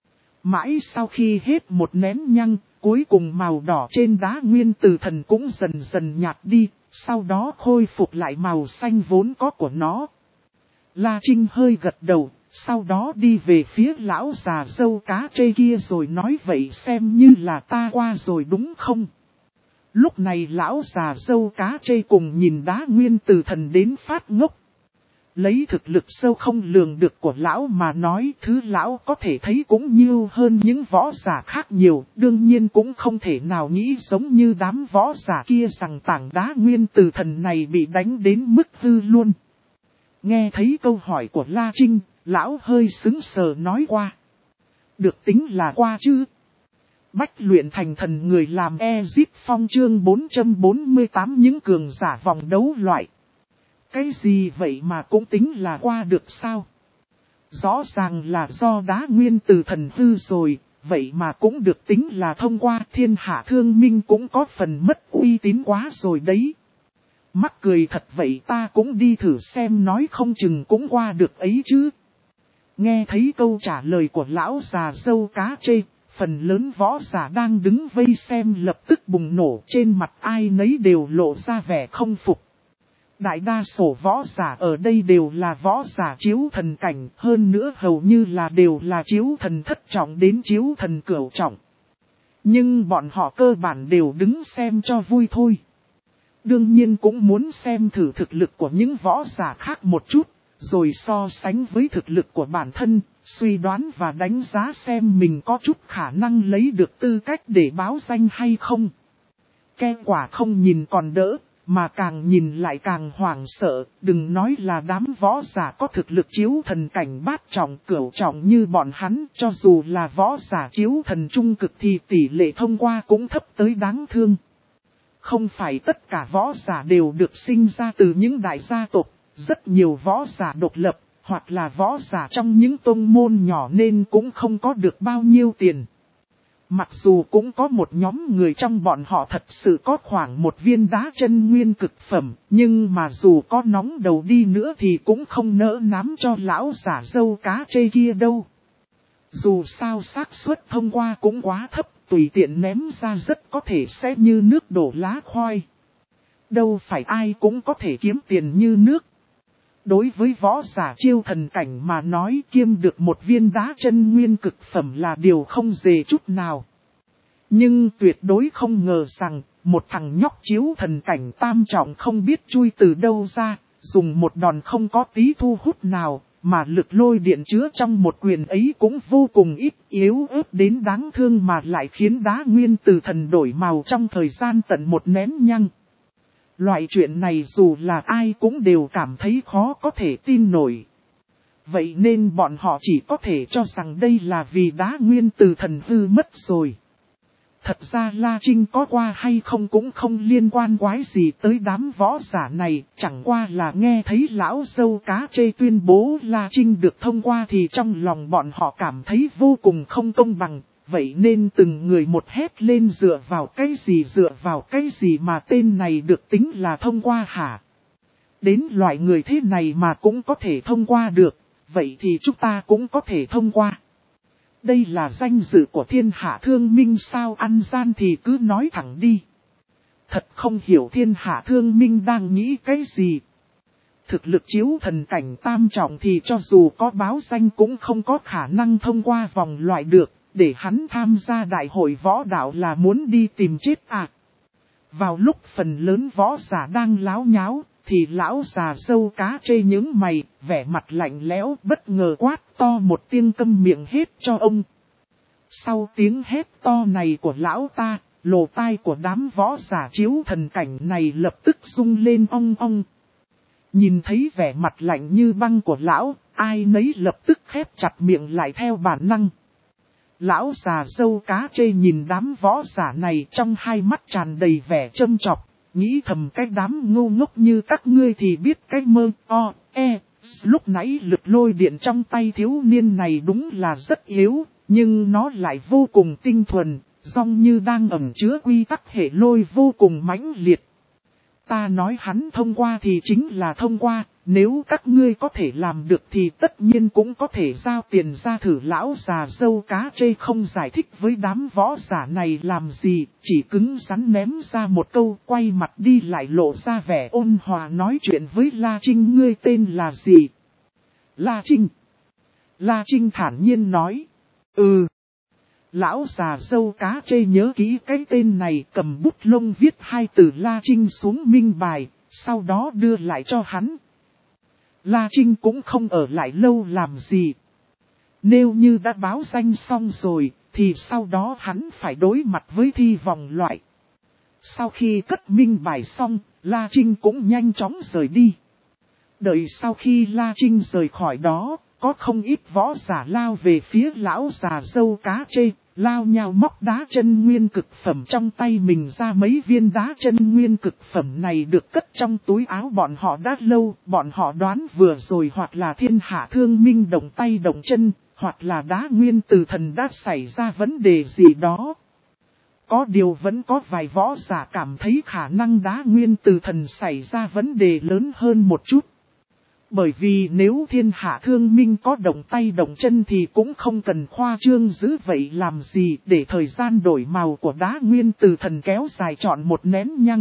Mãi sau khi hết một nén nhang, cuối cùng màu đỏ trên đá nguyên từ thần cũng dần dần nhạt đi, sau đó khôi phục lại màu xanh vốn có của nó. La Trinh hơi gật đầu, sau đó đi về phía lão già dâu cá chê kia rồi nói, vậy xem như là ta qua rồi đúng không? Lúc này lão già dâu cá chê cùng nhìn đá nguyên từ thần đến phát ngốc. Lấy thực lực sâu không lường được của lão mà nói, thứ lão có thể thấy cũng nhiều hơn những võ giả khác nhiều, đương nhiên cũng không thể nào nghĩ giống như đám võ giả kia rằng tảng đá nguyên từ thần này bị đánh đến mức hư luôn. Nghe thấy câu hỏi của La Trinh, lão hơi sững sờ nói qua. Được tính là qua chứ. Bách luyện thành thần người làm Ezip Phong chương bốn trăm bốn mươi tám những cường giả vòng đấu loại. Cái gì vậy mà cũng tính là qua được sao? Rõ ràng là do đá nguyên từ thần hư rồi, vậy mà cũng được tính là thông qua. Thiên Hạ Thương Minh cũng có phần mất uy tín quá rồi đấy. Mắc cười thật vậy ta cũng đi thử xem nói không chừng cũng qua được ấy chứ. Nghe thấy câu trả lời của lão già dâu cá chê, phần lớn võ giả đang đứng vây xem lập tức bùng nổ, trên mặt ai nấy đều lộ ra vẻ không phục. Đại đa số võ giả ở đây đều là võ giả chiếu thần cảnh, hơn nữa hầu như là đều là chiếu thần thất trọng đến chiếu thần cửu trọng. Nhưng bọn họ cơ bản đều đứng xem cho vui thôi. Đương nhiên cũng muốn xem thử thực lực của những võ giả khác một chút, rồi so sánh với thực lực của bản thân, suy đoán và đánh giá xem mình có chút khả năng lấy được tư cách để báo danh hay không. Kết quả không nhìn còn đỡ, mà càng nhìn lại càng hoảng sợ, đừng nói là đám võ giả có thực lực chiếu thần cảnh bát trọng cửu trọng như bọn hắn, cho dù là võ giả chiếu thần trung cực thì tỷ lệ thông qua cũng thấp tới đáng thương. Không phải tất cả võ giả đều được sinh ra từ những đại gia tộc, rất nhiều võ giả độc lập, hoặc là võ giả trong những tông môn nhỏ nên cũng không có được bao nhiêu tiền. Mặc dù cũng có một nhóm người trong bọn họ thật sự có khoảng một viên đá chân nguyên cực phẩm, nhưng mà dù có nóng đầu đi nữa thì cũng không nỡ nắm cho lão giả dâu cá chê kia đâu. Dù sao xác suất thông qua cũng quá thấp, tùy tiện ném ra rất có thể sẽ như nước đổ lá khoai. Đâu phải ai cũng có thể kiếm tiền như nước. Đối với võ giả chiêu thần cảnh mà nói kiêm được một viên đá chân nguyên cực phẩm là điều không dễ chút nào. Nhưng tuyệt đối không ngờ rằng, một thằng nhóc chiếu thần cảnh tam trọng không biết chui từ đâu ra, dùng một đòn không có tí thu hút nào, mà lực lôi điện chứa trong một quyền ấy cũng vô cùng ít yếu ớt đến đáng thương mà lại khiến đá nguyên từ thần đổi màu trong thời gian tận một nén nhăng. Loại chuyện này dù là ai cũng đều cảm thấy khó có thể tin nổi. Vậy nên bọn họ chỉ có thể cho rằng đây là vì đá nguyên từ thần hư mất rồi. Thật ra La Trinh có qua hay không cũng không liên quan quái gì tới đám võ giả này, chẳng qua là nghe thấy lão dâu cá chê tuyên bố La Trinh được thông qua thì trong lòng bọn họ cảm thấy vô cùng không công bằng, vậy nên từng người một hét lên dựa vào cái gì dựa vào cái gì mà tên này được tính là thông qua hả? Đến loại người thế này mà cũng có thể thông qua được, vậy thì chúng ta cũng có thể thông qua. Đây là danh dự của thiên hạ thương minh sao, ăn gian thì cứ nói thẳng đi. Thật không hiểu thiên hạ thương minh đang nghĩ cái gì. Thực lực chiếu thần cảnh tam trọng thì cho dù có báo danh cũng không có khả năng thông qua vòng loại được, để hắn tham gia đại hội võ đạo là muốn đi tìm chết à. Vào lúc phần lớn võ giả đang láo nháo, thì lão già dâu cá chê những mày, vẻ mặt lạnh lẽo bất ngờ quát to một tiếng câm miệng hết cho ông. Sau tiếng hét to này của lão ta, lỗ tai của đám võ giả chiếu thần cảnh này lập tức rung lên ong ong. Nhìn thấy vẻ mặt lạnh như băng của lão, ai nấy lập tức khép chặt miệng lại theo bản năng. Lão già dâu cá chê nhìn đám võ giả này trong hai mắt tràn đầy vẻ châm chọc. Nghĩ thầm cái đám ngu ngốc như các ngươi thì biết cái mơ o, e, lúc nãy lực lôi điện trong tay thiếu niên này đúng là rất yếu, nhưng nó lại vô cùng tinh thuần, giống như đang ẩn chứa quy tắc hệ lôi vô cùng mãnh liệt. Ta nói hắn thông qua thì chính là thông qua, nếu các ngươi có thể làm được thì tất nhiên cũng có thể giao tiền ra thử. Lão già dâu cá chê không giải thích với đám võ giả này làm gì, chỉ cứng rắn ném ra một câu, quay mặt đi lại lộ ra vẻ ôn hòa nói chuyện với La Trinh. Ngươi tên là gì? La Trinh. La Trinh thản nhiên nói. Ừ. Lão già dâu cá chê nhớ kỹ cái tên này, cầm bút lông viết hai từ La Trinh xuống minh bài, sau đó đưa lại cho hắn. La Trinh cũng không ở lại lâu làm gì. Nếu như đã báo danh xong rồi, thì sau đó hắn phải đối mặt với thi vòng loại. Sau khi cất minh bài xong, La Trinh cũng nhanh chóng rời đi. Đợi sau khi La Trinh rời khỏi đó, có không ít võ giả lao về phía lão già dâu cá chê, lao nhào móc đá chân nguyên cực phẩm trong tay mình ra. Mấy viên đá chân nguyên cực phẩm này được cất trong túi áo bọn họ đã lâu, bọn họ đoán vừa rồi hoặc là thiên hạ thương minh động tay động chân, hoặc là đá nguyên từ thần đã xảy ra vấn đề gì đó. Có điều vẫn có vài võ giả cảm thấy khả năng Đá Nguyên Từ Thần xảy ra vấn đề lớn hơn một chút. Bởi vì nếu thiên hạ thương minh có động tay động chân thì cũng không cần khoa trương dữ vậy làm gì, để thời gian đổi màu của Đá Nguyên Từ Thần kéo dài trọn một nén nhăng.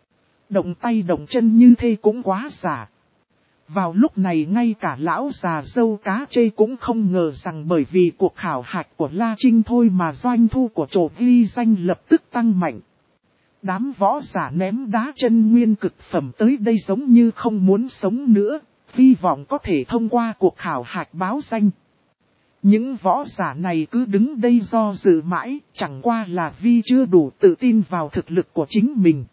Động tay động chân như thế cũng quá giả. Vào lúc này ngay cả lão già dâu cá chê cũng không ngờ rằng bởi vì cuộc khảo hạch của La Trinh thôi mà doanh thu của chỗ ghi danh lập tức tăng mạnh. Đám võ giả ném đá chân nguyên cực phẩm tới đây giống như không muốn sống nữa, hy vọng có thể thông qua cuộc khảo hạch báo danh. Những võ giả này cứ đứng đây do dự mãi, chẳng qua là vì chưa đủ tự tin vào thực lực của chính mình.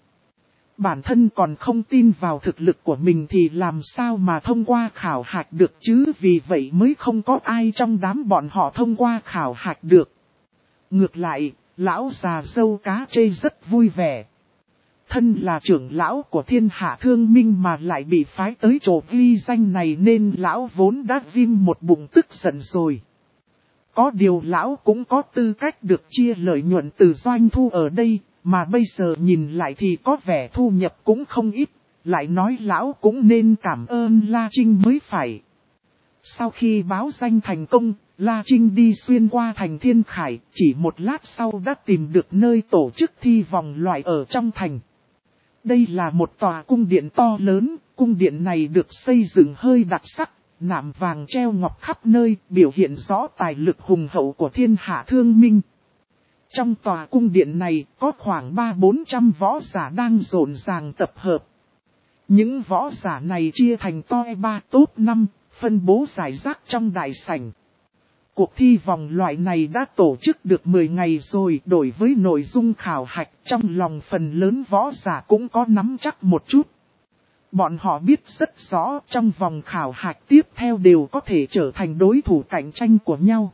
Bản thân còn không tin vào thực lực của mình thì làm sao mà thông qua khảo hạch được chứ, vì vậy mới không có ai trong đám bọn họ thông qua khảo hạch được. Ngược lại, lão già dâu cá chê rất vui vẻ. Thân là trưởng lão của thiên hạ thương minh mà lại bị phái tới chỗ ghi danh này nên lão vốn đã ghim một bụng tức giận rồi. Có điều lão cũng có tư cách được chia lợi nhuận từ doanh thu ở đây. Mà bây giờ nhìn lại thì có vẻ thu nhập cũng không ít, lại nói lão cũng nên cảm ơn La Trinh mới phải. Sau khi báo danh thành công, La Trinh đi xuyên qua thành Thiên Khải, chỉ một lát sau đã tìm được nơi tổ chức thi vòng loại ở trong thành. Đây là một tòa cung điện to lớn, cung điện này được xây dựng hơi đặc sắc, nạm vàng treo ngọc khắp nơi, biểu hiện rõ tài lực hùng hậu của thiên hạ thương minh. Trong tòa cung điện này có khoảng ba bốn trăm võ giả đang rộn ràng tập hợp. Những võ giả này chia thành toi ba top năm, phân bố rải rác trong đại sảnh. Cuộc thi vòng loại này đã tổ chức được mười ngày rồi, đổi với nội dung khảo hạch trong lòng phần lớn võ giả cũng có nắm chắc một chút. Bọn họ biết rất rõ trong vòng khảo hạch tiếp theo đều có thể trở thành đối thủ cạnh tranh của nhau.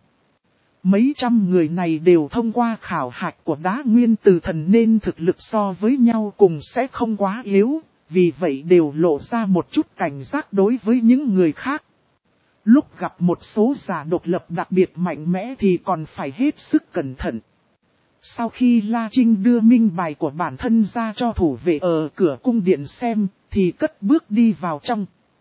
Mấy trăm người này đều thông qua khảo hạch của Đá Nguyên Từ Thần nên thực lực so với nhau cùng sẽ không quá yếu, vì vậy đều lộ ra một chút cảnh giác đối với những người khác. Lúc gặp một số giả độc lập đặc biệt mạnh mẽ thì còn phải hết sức cẩn thận. Sau khi La Trinh đưa minh bài của bản thân ra cho thủ vệ ở cửa cung điện xem, thì cất bước đi vào trong.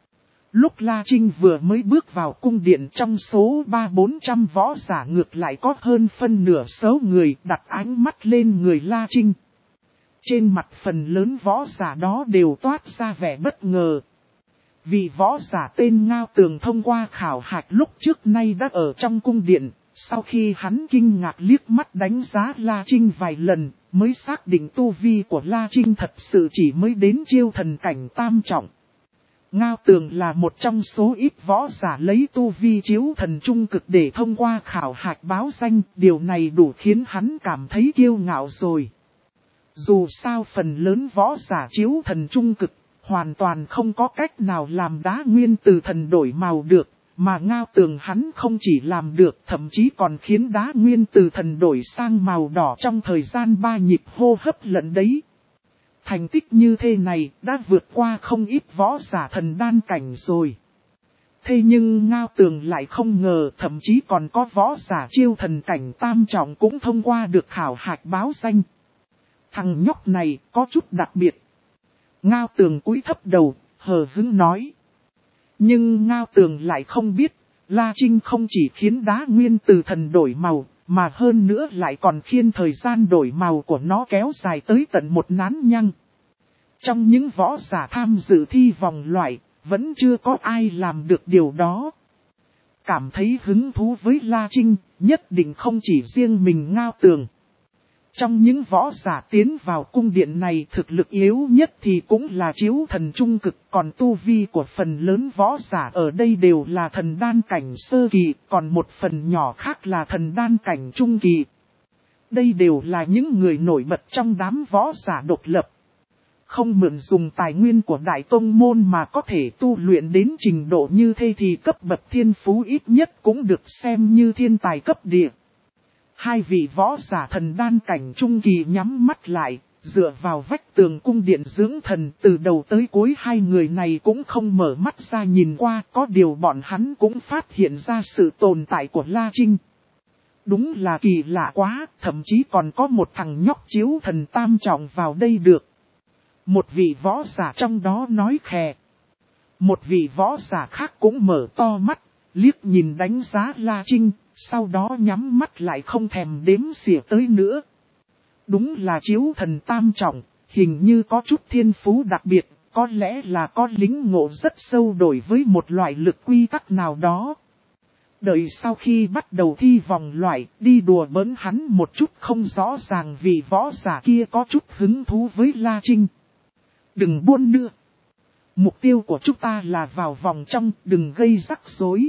Lúc La Trinh vừa mới bước vào cung điện, trong số ba bốn trăm võ giả ngược lại có hơn phân nửa số người đặt ánh mắt lên người La Trinh. Trên mặt phần lớn võ giả đó đều toát ra vẻ bất ngờ. Vị võ giả tên Ngao Tường thông qua khảo hạch lúc trước nay đã ở trong cung điện, sau khi hắn kinh ngạc liếc mắt đánh giá La Trinh vài lần, mới xác định tu vi của La Trinh thật sự chỉ mới đến chiêu thần cảnh tam trọng. Ngao Tường là một trong số ít võ giả lấy tu vi chiếu thần trung cực để thông qua khảo hạch báo danh, điều này đủ khiến hắn cảm thấy kiêu ngạo rồi. Dù sao phần lớn võ giả chiếu thần trung cực, hoàn toàn không có cách nào làm Đá Nguyên Từ Thần đổi màu được, mà Ngao Tường hắn không chỉ làm được, thậm chí còn khiến Đá Nguyên Từ Thần đổi sang màu đỏ trong thời gian ba nhịp hô hấp lẫn đấy. Thành tích như thế này đã vượt qua không ít võ giả thần đan cảnh rồi. Thế nhưng Ngao Tường lại không ngờ thậm chí còn có võ giả chiêu thần cảnh tam trọng cũng thông qua được khảo hạch báo danh. Thằng nhóc này có chút đặc biệt. Ngao Tường cúi thấp đầu, hờ hững nói. Nhưng Ngao Tường lại không biết, La Trinh không chỉ khiến Đá Nguyên Từ Thần đổi màu, mà hơn nữa lại còn khiến thời gian đổi màu của nó kéo dài tới tận một nán nhăng. Trong những võ giả tham dự thi vòng loại, vẫn chưa có ai làm được điều đó. Cảm thấy hứng thú với La Trinh, nhất định không chỉ riêng mình Ngao Tường. Trong những võ giả tiến vào cung điện này, thực lực yếu nhất thì cũng là chiếu thần trung cực, còn tu vi của phần lớn võ giả ở đây đều là thần đan cảnh sơ kỳ, còn một phần nhỏ khác là thần đan cảnh trung kỳ. Đây đều là những người nổi bật trong đám võ giả độc lập. Không mượn dùng tài nguyên của Đại Tông Môn mà có thể tu luyện đến trình độ như thế thì cấp bậc thiên phú ít nhất cũng được xem như thiên tài cấp địa. Hai vị võ giả thần đan cảnh trung kỳ nhắm mắt lại, dựa vào vách tường cung điện dưỡng thần, từ đầu tới cuối hai người này cũng không mở mắt ra nhìn qua, có điều bọn hắn cũng phát hiện ra sự tồn tại của La Trinh. Đúng là kỳ lạ quá, thậm chí còn có một thằng nhóc chiếu thần tam trọng vào đây được. Một vị võ giả trong đó nói khè. Một vị võ giả khác cũng mở to mắt, liếc nhìn đánh giá La Trinh, sau đó nhắm mắt lại không thèm đếm xỉa tới nữa. Đúng là chiếu thần tam trọng, hình như có chút thiên phú đặc biệt, có lẽ là có lính ngộ rất sâu đổi với một loại lực quy tắc nào đó. Đợi sau khi bắt đầu thi vòng loại, đi đùa bỡn hắn một chút không rõ ràng vì võ giả kia có chút hứng thú với La Trinh. Đừng buôn nữa. Mục tiêu của chúng ta là vào vòng trong, đừng gây rắc rối.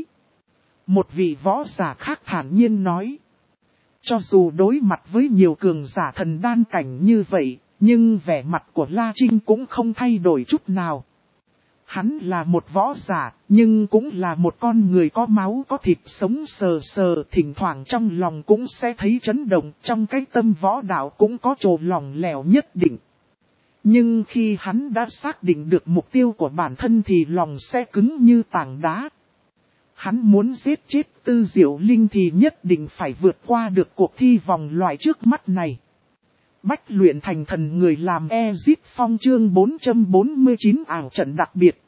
Một vị võ giả khác thản nhiên nói. Cho dù đối mặt với nhiều cường giả thần đan cảnh như vậy, nhưng vẻ mặt của La Trinh cũng không thay đổi chút nào. Hắn là một võ giả, nhưng cũng là một con người có máu có thịt sống sờ sờ, thỉnh thoảng trong lòng cũng sẽ thấy chấn động, trong cái tâm võ đạo cũng có chỗ lòng lẻo nhất định. Nhưng khi hắn đã xác định được mục tiêu của bản thân thì lòng sẽ cứng như tảng đá. Hắn muốn giết chết Tư Diệu Linh thì nhất định phải vượt qua được cuộc thi vòng loại trước mắt này. Bách luyện thành thần người làm Exit Phong chương bốn trăm bốn mươi chín ảo trận đặc biệt.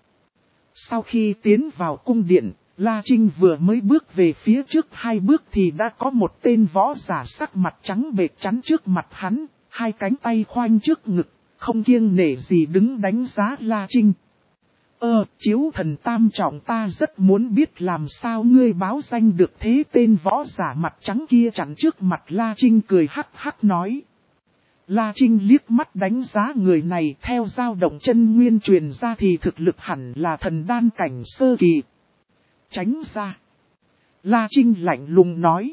Sau khi tiến vào cung điện, La Trinh vừa mới bước về phía trước hai bước thì đã có một tên võ giả sắc mặt trắng bệch chắn trước mặt hắn, hai cánh tay khoanh trước ngực, không kiêng nể gì đứng đánh giá La Trinh. Ơ, chiếu thần tam trọng ta rất muốn biết làm sao ngươi báo danh được thế. Tên võ giả mặt trắng kia chắn trước mặt La Trinh cười hắc hắc nói. La Trinh liếc mắt đánh giá người này theo dao động chân nguyên truyền ra thì thực lực hẳn là thần đan cảnh sơ kỳ. Tránh ra. La Trinh lạnh lùng nói.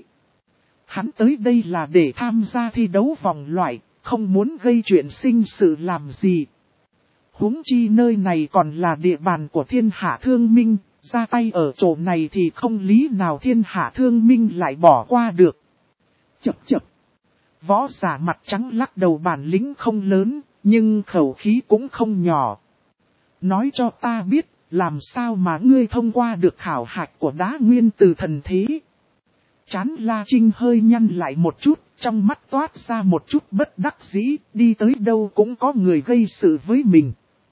Hắn tới đây là để tham gia thi đấu vòng loại, không muốn gây chuyện sinh sự làm gì. Huống chi nơi này còn là địa bàn của Thiên Hạ Thương Minh, ra tay ở chỗ này thì không lý nào Thiên Hạ Thương Minh lại bỏ qua được. Chập chập. Võ giả mặt trắng lắc đầu, bản lĩnh không lớn, nhưng khẩu khí cũng không nhỏ. Nói cho ta biết, làm sao mà ngươi thông qua được khảo hạch của đá nguyên từ thần thế. Chán La Trinh hơi nhăn lại một chút, trong mắt toát ra một chút bất đắc dĩ, đi tới đâu cũng có người gây sự với mình.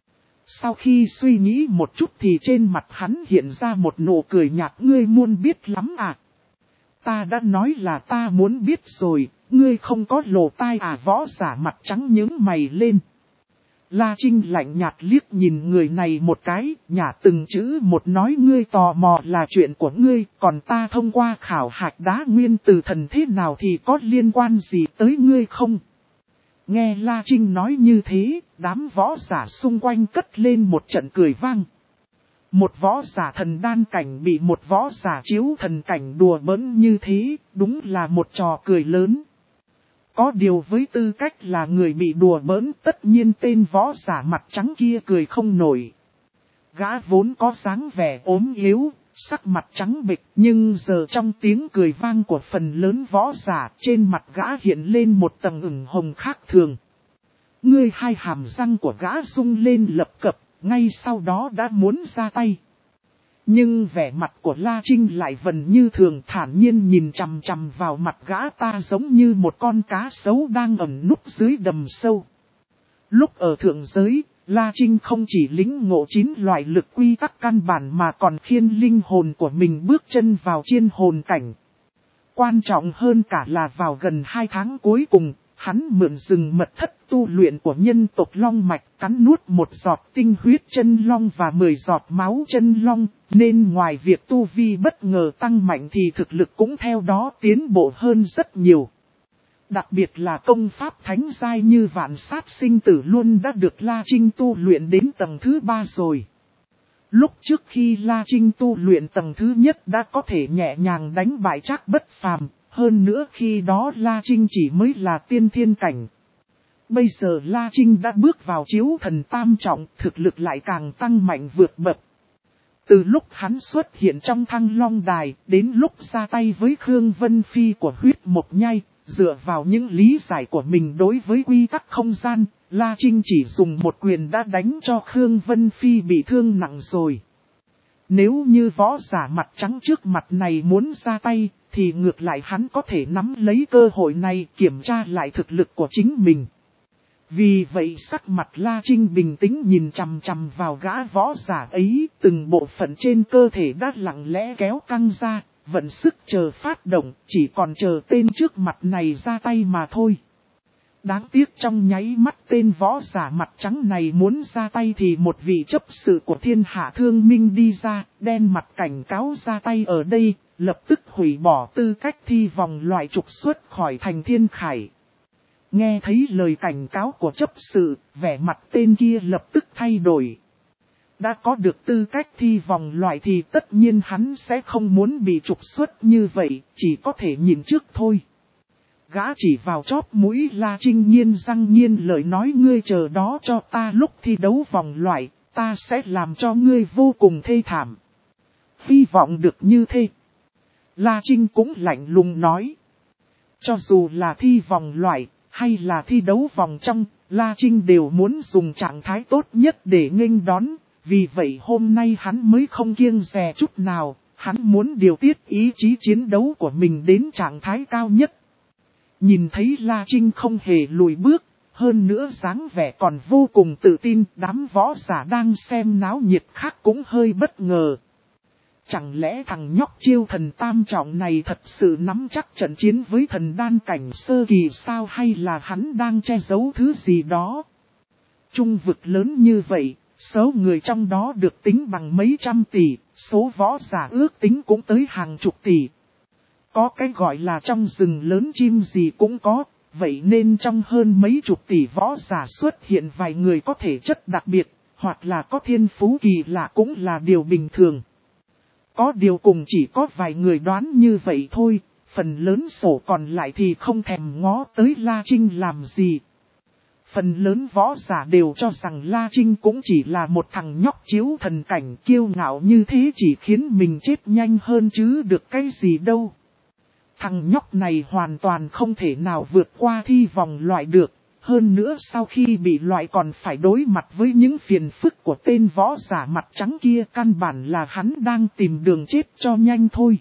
Sau khi suy nghĩ một chút thì trên mặt hắn hiện ra một nụ cười nhạt. Ngươi muốn biết lắm à? Ta đã nói là ta muốn biết rồi, ngươi không có lỗ tai à? Võ giả mặt trắng nhướng mày lên. La Trinh lạnh nhạt liếc nhìn người này một cái, nhả từng chữ một nói. Ngươi tò mò là chuyện của ngươi, còn ta thông qua khảo hạch đá nguyên từ thần thế nào thì có liên quan gì tới ngươi không? Nghe La Trinh nói như thế, đám võ giả xung quanh cất lên một trận cười vang. Một võ giả thần đan cảnh bị một võ giả chiếu thần cảnh đùa bỡn như thế, đúng là một trò cười lớn. Có điều với tư cách là người bị đùa bỡn, tất nhiên tên võ giả mặt trắng kia cười không nổi. Gã vốn có dáng vẻ ốm yếu, sắc mặt trắng bệch, nhưng giờ trong tiếng cười vang của phần lớn võ giả, trên mặt gã hiện lên một tầng ửng hồng khác thường. Ngươi hai hàm răng của gã rung lên lập cập, ngay sau đó đã muốn ra tay. Nhưng vẻ mặt của La Trinh lại vẫn như thường, thản nhiên nhìn chằm chằm vào mặt gã. Ta giống như một con cá sấu đang ẩn núp dưới đầm sâu. Lúc ở thượng giới, La Trinh không chỉ lĩnh ngộ chín loại lực quy tắc căn bản mà còn khiến linh hồn của mình bước chân vào chiên hồn cảnh. Quan trọng hơn cả là vào gần hai tháng cuối cùng, hắn mượn rừng mật thất tu luyện của nhân tộc Long Mạch cắn nuốt một giọt tinh huyết chân long và mười giọt máu chân long, nên ngoài việc tu vi bất ngờ tăng mạnh thì thực lực cũng theo đó tiến bộ hơn rất nhiều. Đặc biệt là công pháp thánh giai như vạn sát sinh tử luôn đã được La Trinh tu luyện đến tầng thứ ba rồi. Lúc trước khi La Trinh tu luyện tầng thứ nhất đã có thể nhẹ nhàng đánh bại Trác Bất Phàm, hơn nữa khi đó La Trinh chỉ mới là tiên thiên cảnh. Bây giờ La Trinh đã bước vào chiếu thần tam trọng, thực lực lại càng tăng mạnh vượt bậc. Từ lúc hắn xuất hiện trong Thăng Long Đài, đến lúc ra tay với Khương Vân Phi của huyết mộc nhai, dựa vào những lý giải của mình đối với quy tắc không gian, La Trinh chỉ dùng một quyền đã đánh cho Khương Vân Phi bị thương nặng rồi. Nếu như võ giả mặt trắng trước mặt này muốn ra tay, thì ngược lại hắn có thể nắm lấy cơ hội này kiểm tra lại thực lực của chính mình. Vì vậy sắc mặt La Trinh bình tĩnh nhìn chằm chằm vào gã võ giả ấy, từng bộ phận trên cơ thể đã lặng lẽ kéo căng ra, vận sức chờ phát động, chỉ còn chờ tên trước mặt này ra tay mà thôi. Đáng tiếc trong nháy mắt tên võ giả mặt trắng này muốn ra tay thì một vị chấp sự của Thiên Hạ Thương Minh đi ra, đen mặt cảnh cáo ra tay ở đây, lập tức hủy bỏ tư cách thi vòng loại trục xuất khỏi thành Thiên Khải. Nghe thấy lời cảnh cáo của chấp sự, vẻ mặt tên kia lập tức thay đổi. Đã có được tư cách thi vòng loại thì tất nhiên hắn sẽ không muốn bị trục xuất như vậy, chỉ có thể nhìn trước thôi. Gã chỉ vào chóp mũi La Trinh nghiến răng nghiến lợi nói ngươi chờ đó cho ta lúc thi đấu vòng loại, ta sẽ làm cho ngươi vô cùng thê thảm. Hy vọng được như thế. La Trinh cũng lạnh lùng nói. Cho dù là thi vòng loại, hay là thi đấu vòng trong, La Trinh đều muốn dùng trạng thái tốt nhất để nghênh đón, vì vậy hôm nay hắn mới không kiêng dè chút nào, hắn muốn điều tiết ý chí chiến đấu của mình đến trạng thái cao nhất. Nhìn thấy La Trinh không hề lùi bước, hơn nữa dáng vẻ còn vô cùng tự tin, đám võ giả đang xem náo nhiệt khác cũng hơi bất ngờ. Chẳng lẽ thằng nhóc chiêu thần tam trọng này thật sự nắm chắc trận chiến với thần đan cảnh sơ kỳ sao, hay là hắn đang che giấu thứ gì đó? Trung vực lớn như vậy, số người trong đó được tính bằng mấy trăm tỷ, số võ giả ước tính cũng tới hàng chục tỷ. Có cái gọi là trong rừng lớn chim gì cũng có, vậy nên trong hơn mấy chục tỷ võ giả xuất hiện vài người có thể chất đặc biệt, hoặc là có thiên phú kỳ lạ cũng là điều bình thường. Có điều cùng chỉ có vài người đoán như vậy thôi, phần lớn sổ còn lại thì không thèm ngó tới La Trinh làm gì. Phần lớn võ giả đều cho rằng La Trinh cũng chỉ là một thằng nhóc chiếu thần cảnh kiêu ngạo như thế chỉ khiến mình chết nhanh hơn chứ được cái gì đâu. Thằng nhóc này hoàn toàn không thể nào vượt qua thi vòng loại được. Hơn nữa sau khi bị loại còn phải đối mặt với những phiền phức của tên võ giả mặt trắng kia, căn bản là hắn đang tìm đường chết cho nhanh thôi.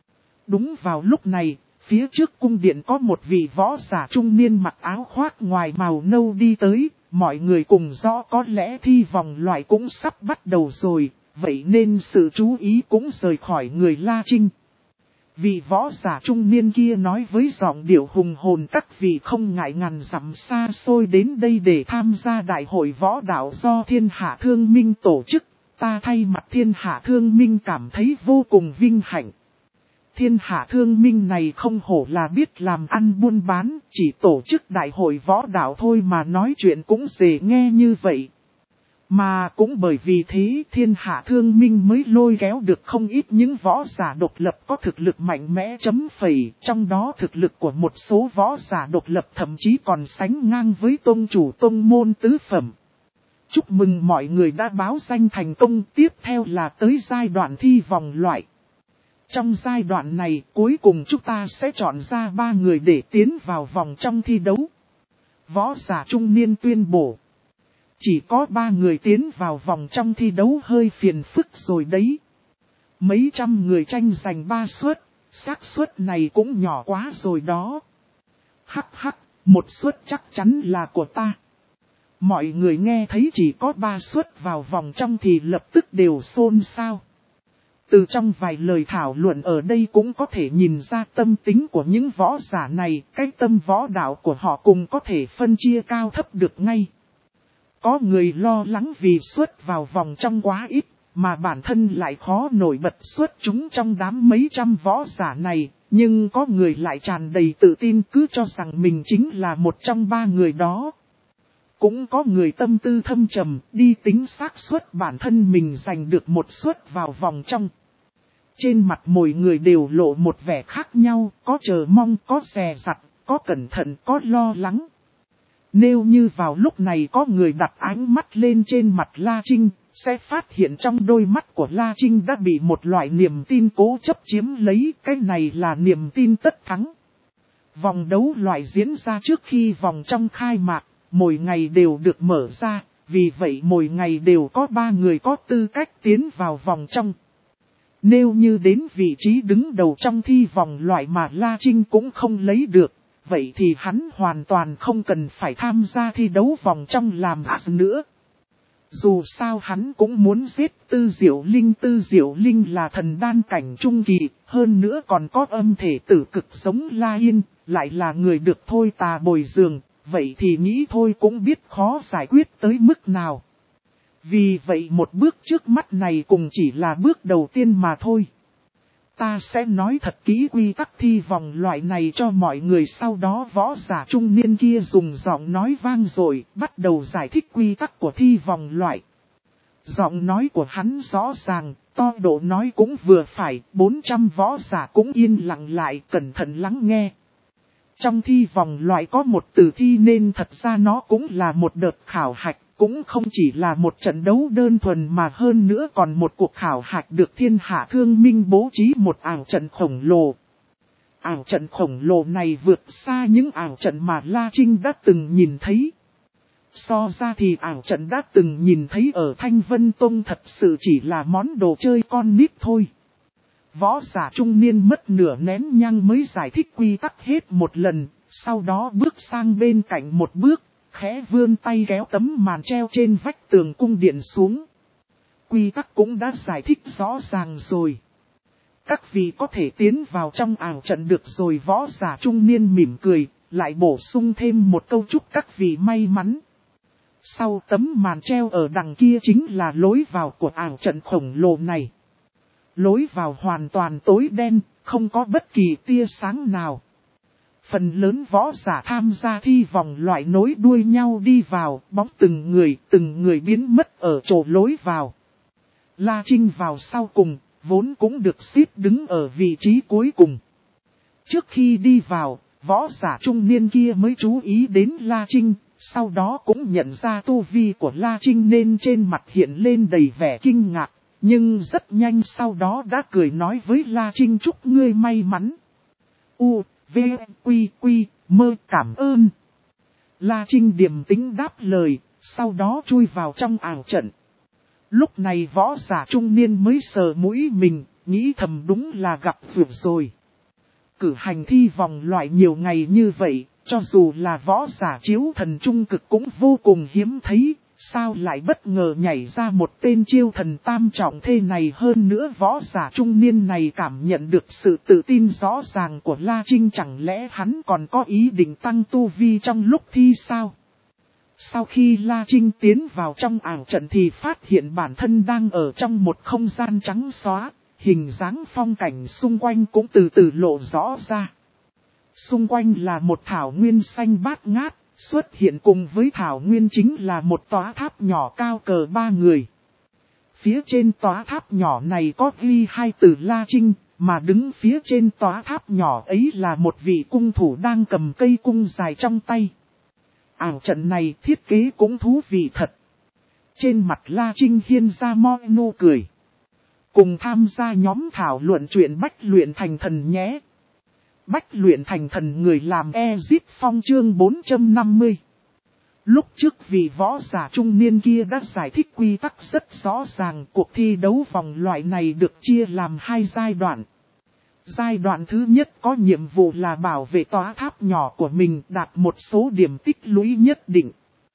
Đúng vào lúc này, phía trước cung điện có một vị võ giả trung niên mặc áo khoác ngoài màu nâu đi tới, mọi người cùng rõ có lẽ thi vòng loại cũng sắp bắt đầu rồi, vậy nên sự chú ý cũng rời khỏi người La Trinh. Vị võ giả trung niên kia nói với giọng điệu hùng hồn các vị không ngại ngàn dặm xa xôi đến đây để tham gia đại hội võ đạo do Thiên Hạ Thương Minh tổ chức, ta thay mặt Thiên Hạ Thương Minh cảm thấy vô cùng vinh hạnh. Thiên Hạ Thương Minh này không hổ là biết làm ăn buôn bán, chỉ tổ chức đại hội võ đạo thôi mà nói chuyện cũng dễ nghe như vậy. Mà cũng bởi vì thế Thiên Hạ Thương Minh mới lôi kéo được không ít những võ giả độc lập có thực lực mạnh mẽ chấm phẩy, trong đó thực lực của một số võ giả độc lập thậm chí còn sánh ngang với tông chủ tông môn tứ phẩm. Chúc mừng mọi người đã báo danh thành công, tiếp theo là tới giai đoạn thi vòng loại. Trong giai đoạn này cuối cùng chúng ta sẽ chọn ra ba người để tiến vào vòng trong thi đấu. Võ giả trung niên tuyên bố. Chỉ có ba người tiến vào vòng trong thi đấu hơi phiền phức rồi đấy. Mấy trăm người tranh giành ba suất, xác suất này cũng nhỏ quá rồi đó. Hắc hắc, một suất chắc chắn là của ta. Mọi người nghe thấy chỉ có ba suất vào vòng trong thì lập tức đều xôn xao. Từ trong vài lời thảo luận ở đây cũng có thể nhìn ra tâm tính của những võ giả này, cái tâm võ đạo của họ cùng có thể phân chia cao thấp được ngay. Có người lo lắng vì xuất vào vòng trong quá ít, mà bản thân lại khó nổi bật xuất chúng trong đám mấy trăm võ giả này, nhưng có người lại tràn đầy tự tin cứ cho rằng mình chính là một trong ba người đó. Cũng có người tâm tư thâm trầm, đi tính xác suất bản thân mình giành được một suất vào vòng trong. Trên mặt mỗi người đều lộ một vẻ khác nhau, có chờ mong, có dè dặt, có cẩn thận, có lo lắng. Nếu như vào lúc này có người đặt ánh mắt lên trên mặt La Trinh, sẽ phát hiện trong đôi mắt của La Trinh đã bị một loại niềm tin cố chấp chiếm lấy, cái này là niềm tin tất thắng. Vòng đấu loại diễn ra trước khi vòng trong khai mạc, mỗi ngày đều được mở ra, vì vậy mỗi ngày đều có ba người có tư cách tiến vào vòng trong. Nếu như đến vị trí đứng đầu trong thi vòng loại mà La Trinh cũng không lấy được, vậy thì hắn hoàn toàn không cần phải tham gia thi đấu vòng trong làm as nữa. Dù sao hắn cũng muốn giết Tư Diệu Linh. Tư Diệu Linh là thần đan cảnh trung kỳ, hơn nữa còn có âm thể tử cực giống La Yên, lại là người được thôi tà bồi dưỡng, vậy thì nghĩ thôi cũng biết khó giải quyết tới mức nào. Vì vậy một bước trước mắt này cũng chỉ là bước đầu tiên mà thôi. Ta sẽ nói thật kỹ quy tắc thi vòng loại này cho mọi người, sau đó võ giả trung niên kia dùng giọng nói vang dội bắt đầu giải thích quy tắc của thi vòng loại. Giọng nói của hắn rõ ràng, to độ nói cũng vừa phải, bốn trăm võ giả cũng yên lặng lại cẩn thận lắng nghe. Trong thi vòng loại có một từ thi nên thật ra nó cũng là một đợt khảo hạch, cũng không chỉ là một trận đấu đơn thuần mà hơn nữa còn một cuộc khảo hạch được Thiên Hạ Thương Minh bố trí một ảo trận khổng lồ. Ảo trận khổng lồ này vượt xa những ảo trận mà La Trinh đã từng nhìn thấy. So ra thì ảo trận đã từng nhìn thấy ở Thanh Vân Tông thật sự chỉ là món đồ chơi con nít thôi. Võ giả trung niên mất nửa nén nhang mới giải thích quy tắc hết một lần, sau đó bước sang bên cạnh một bước, khẽ vươn tay kéo tấm màn treo trên vách tường cung điện xuống. Quy tắc cũng đã giải thích rõ ràng rồi. Các vị có thể tiến vào trong ảo trận được rồi. Võ giả trung niên mỉm cười, lại bổ sung thêm một câu chúc các vị may mắn. Sau tấm màn treo ở đằng kia chính là lối vào của ảo trận khổng lồ này. Lối vào hoàn toàn tối đen, không có bất kỳ tia sáng nào. Phần lớn võ giả tham gia thi vòng loại nối đuôi nhau đi vào, bóng từng người, từng người biến mất ở chỗ lối vào. La Trinh vào sau cùng, vốn cũng được xếp đứng ở vị trí cuối cùng. Trước khi đi vào, võ giả trung niên kia mới chú ý đến La Trinh, sau đó cũng nhận ra tu vi của La Trinh nên trên mặt hiện lên đầy vẻ kinh ngạc. Nhưng rất nhanh sau đó đã cười nói với La Trinh chúc ngươi may mắn. U, V, Quy, Quy, mơ cảm ơn. La Trinh điềm tĩnh đáp lời, sau đó chui vào trong ảo trận. Lúc này võ giả trung niên mới sờ mũi mình, nghĩ thầm đúng là gặp vượt rồi. Cử hành thi vòng loại nhiều ngày như vậy, cho dù là võ giả chiếu thần trung cực cũng vô cùng hiếm thấy. Sao lại bất ngờ nhảy ra một tên chiêu thần tam trọng thế này, hơn nữa võ giả trung niên này cảm nhận được sự tự tin rõ ràng của La Trinh, chẳng lẽ hắn còn có ý định tăng tu vi trong lúc thi sao? Sau khi La Trinh tiến vào trong ảo trận thì phát hiện bản thân đang ở trong một không gian trắng xóa, hình dáng phong cảnh xung quanh cũng từ từ lộ rõ ra. Xung quanh là một thảo nguyên xanh bát ngát. Xuất hiện cùng với thảo nguyên chính là một tòa tháp nhỏ cao cỡ ba người. Phía trên tòa tháp nhỏ này có ghi hai từ La Trinh, mà đứng phía trên tòa tháp nhỏ ấy là một vị cung thủ đang cầm cây cung dài trong tay. Ảo trận này thiết kế cũng thú vị thật. Trên mặt La Trinh hiên ra mo nụ cười. Cùng tham gia nhóm thảo luận chuyện bách luyện thành thần nhé. Bách luyện thành thần người làm Ezit Phong chương bốn trăm năm mươi. Lúc trước vị võ giả trung niên kia đã giải thích quy tắc rất rõ ràng. Cuộc thi đấu vòng loại này được chia làm hai giai đoạn. Giai đoạn thứ nhất có nhiệm vụ là bảo vệ tòa tháp nhỏ của mình đạt một số điểm tích lũy nhất định.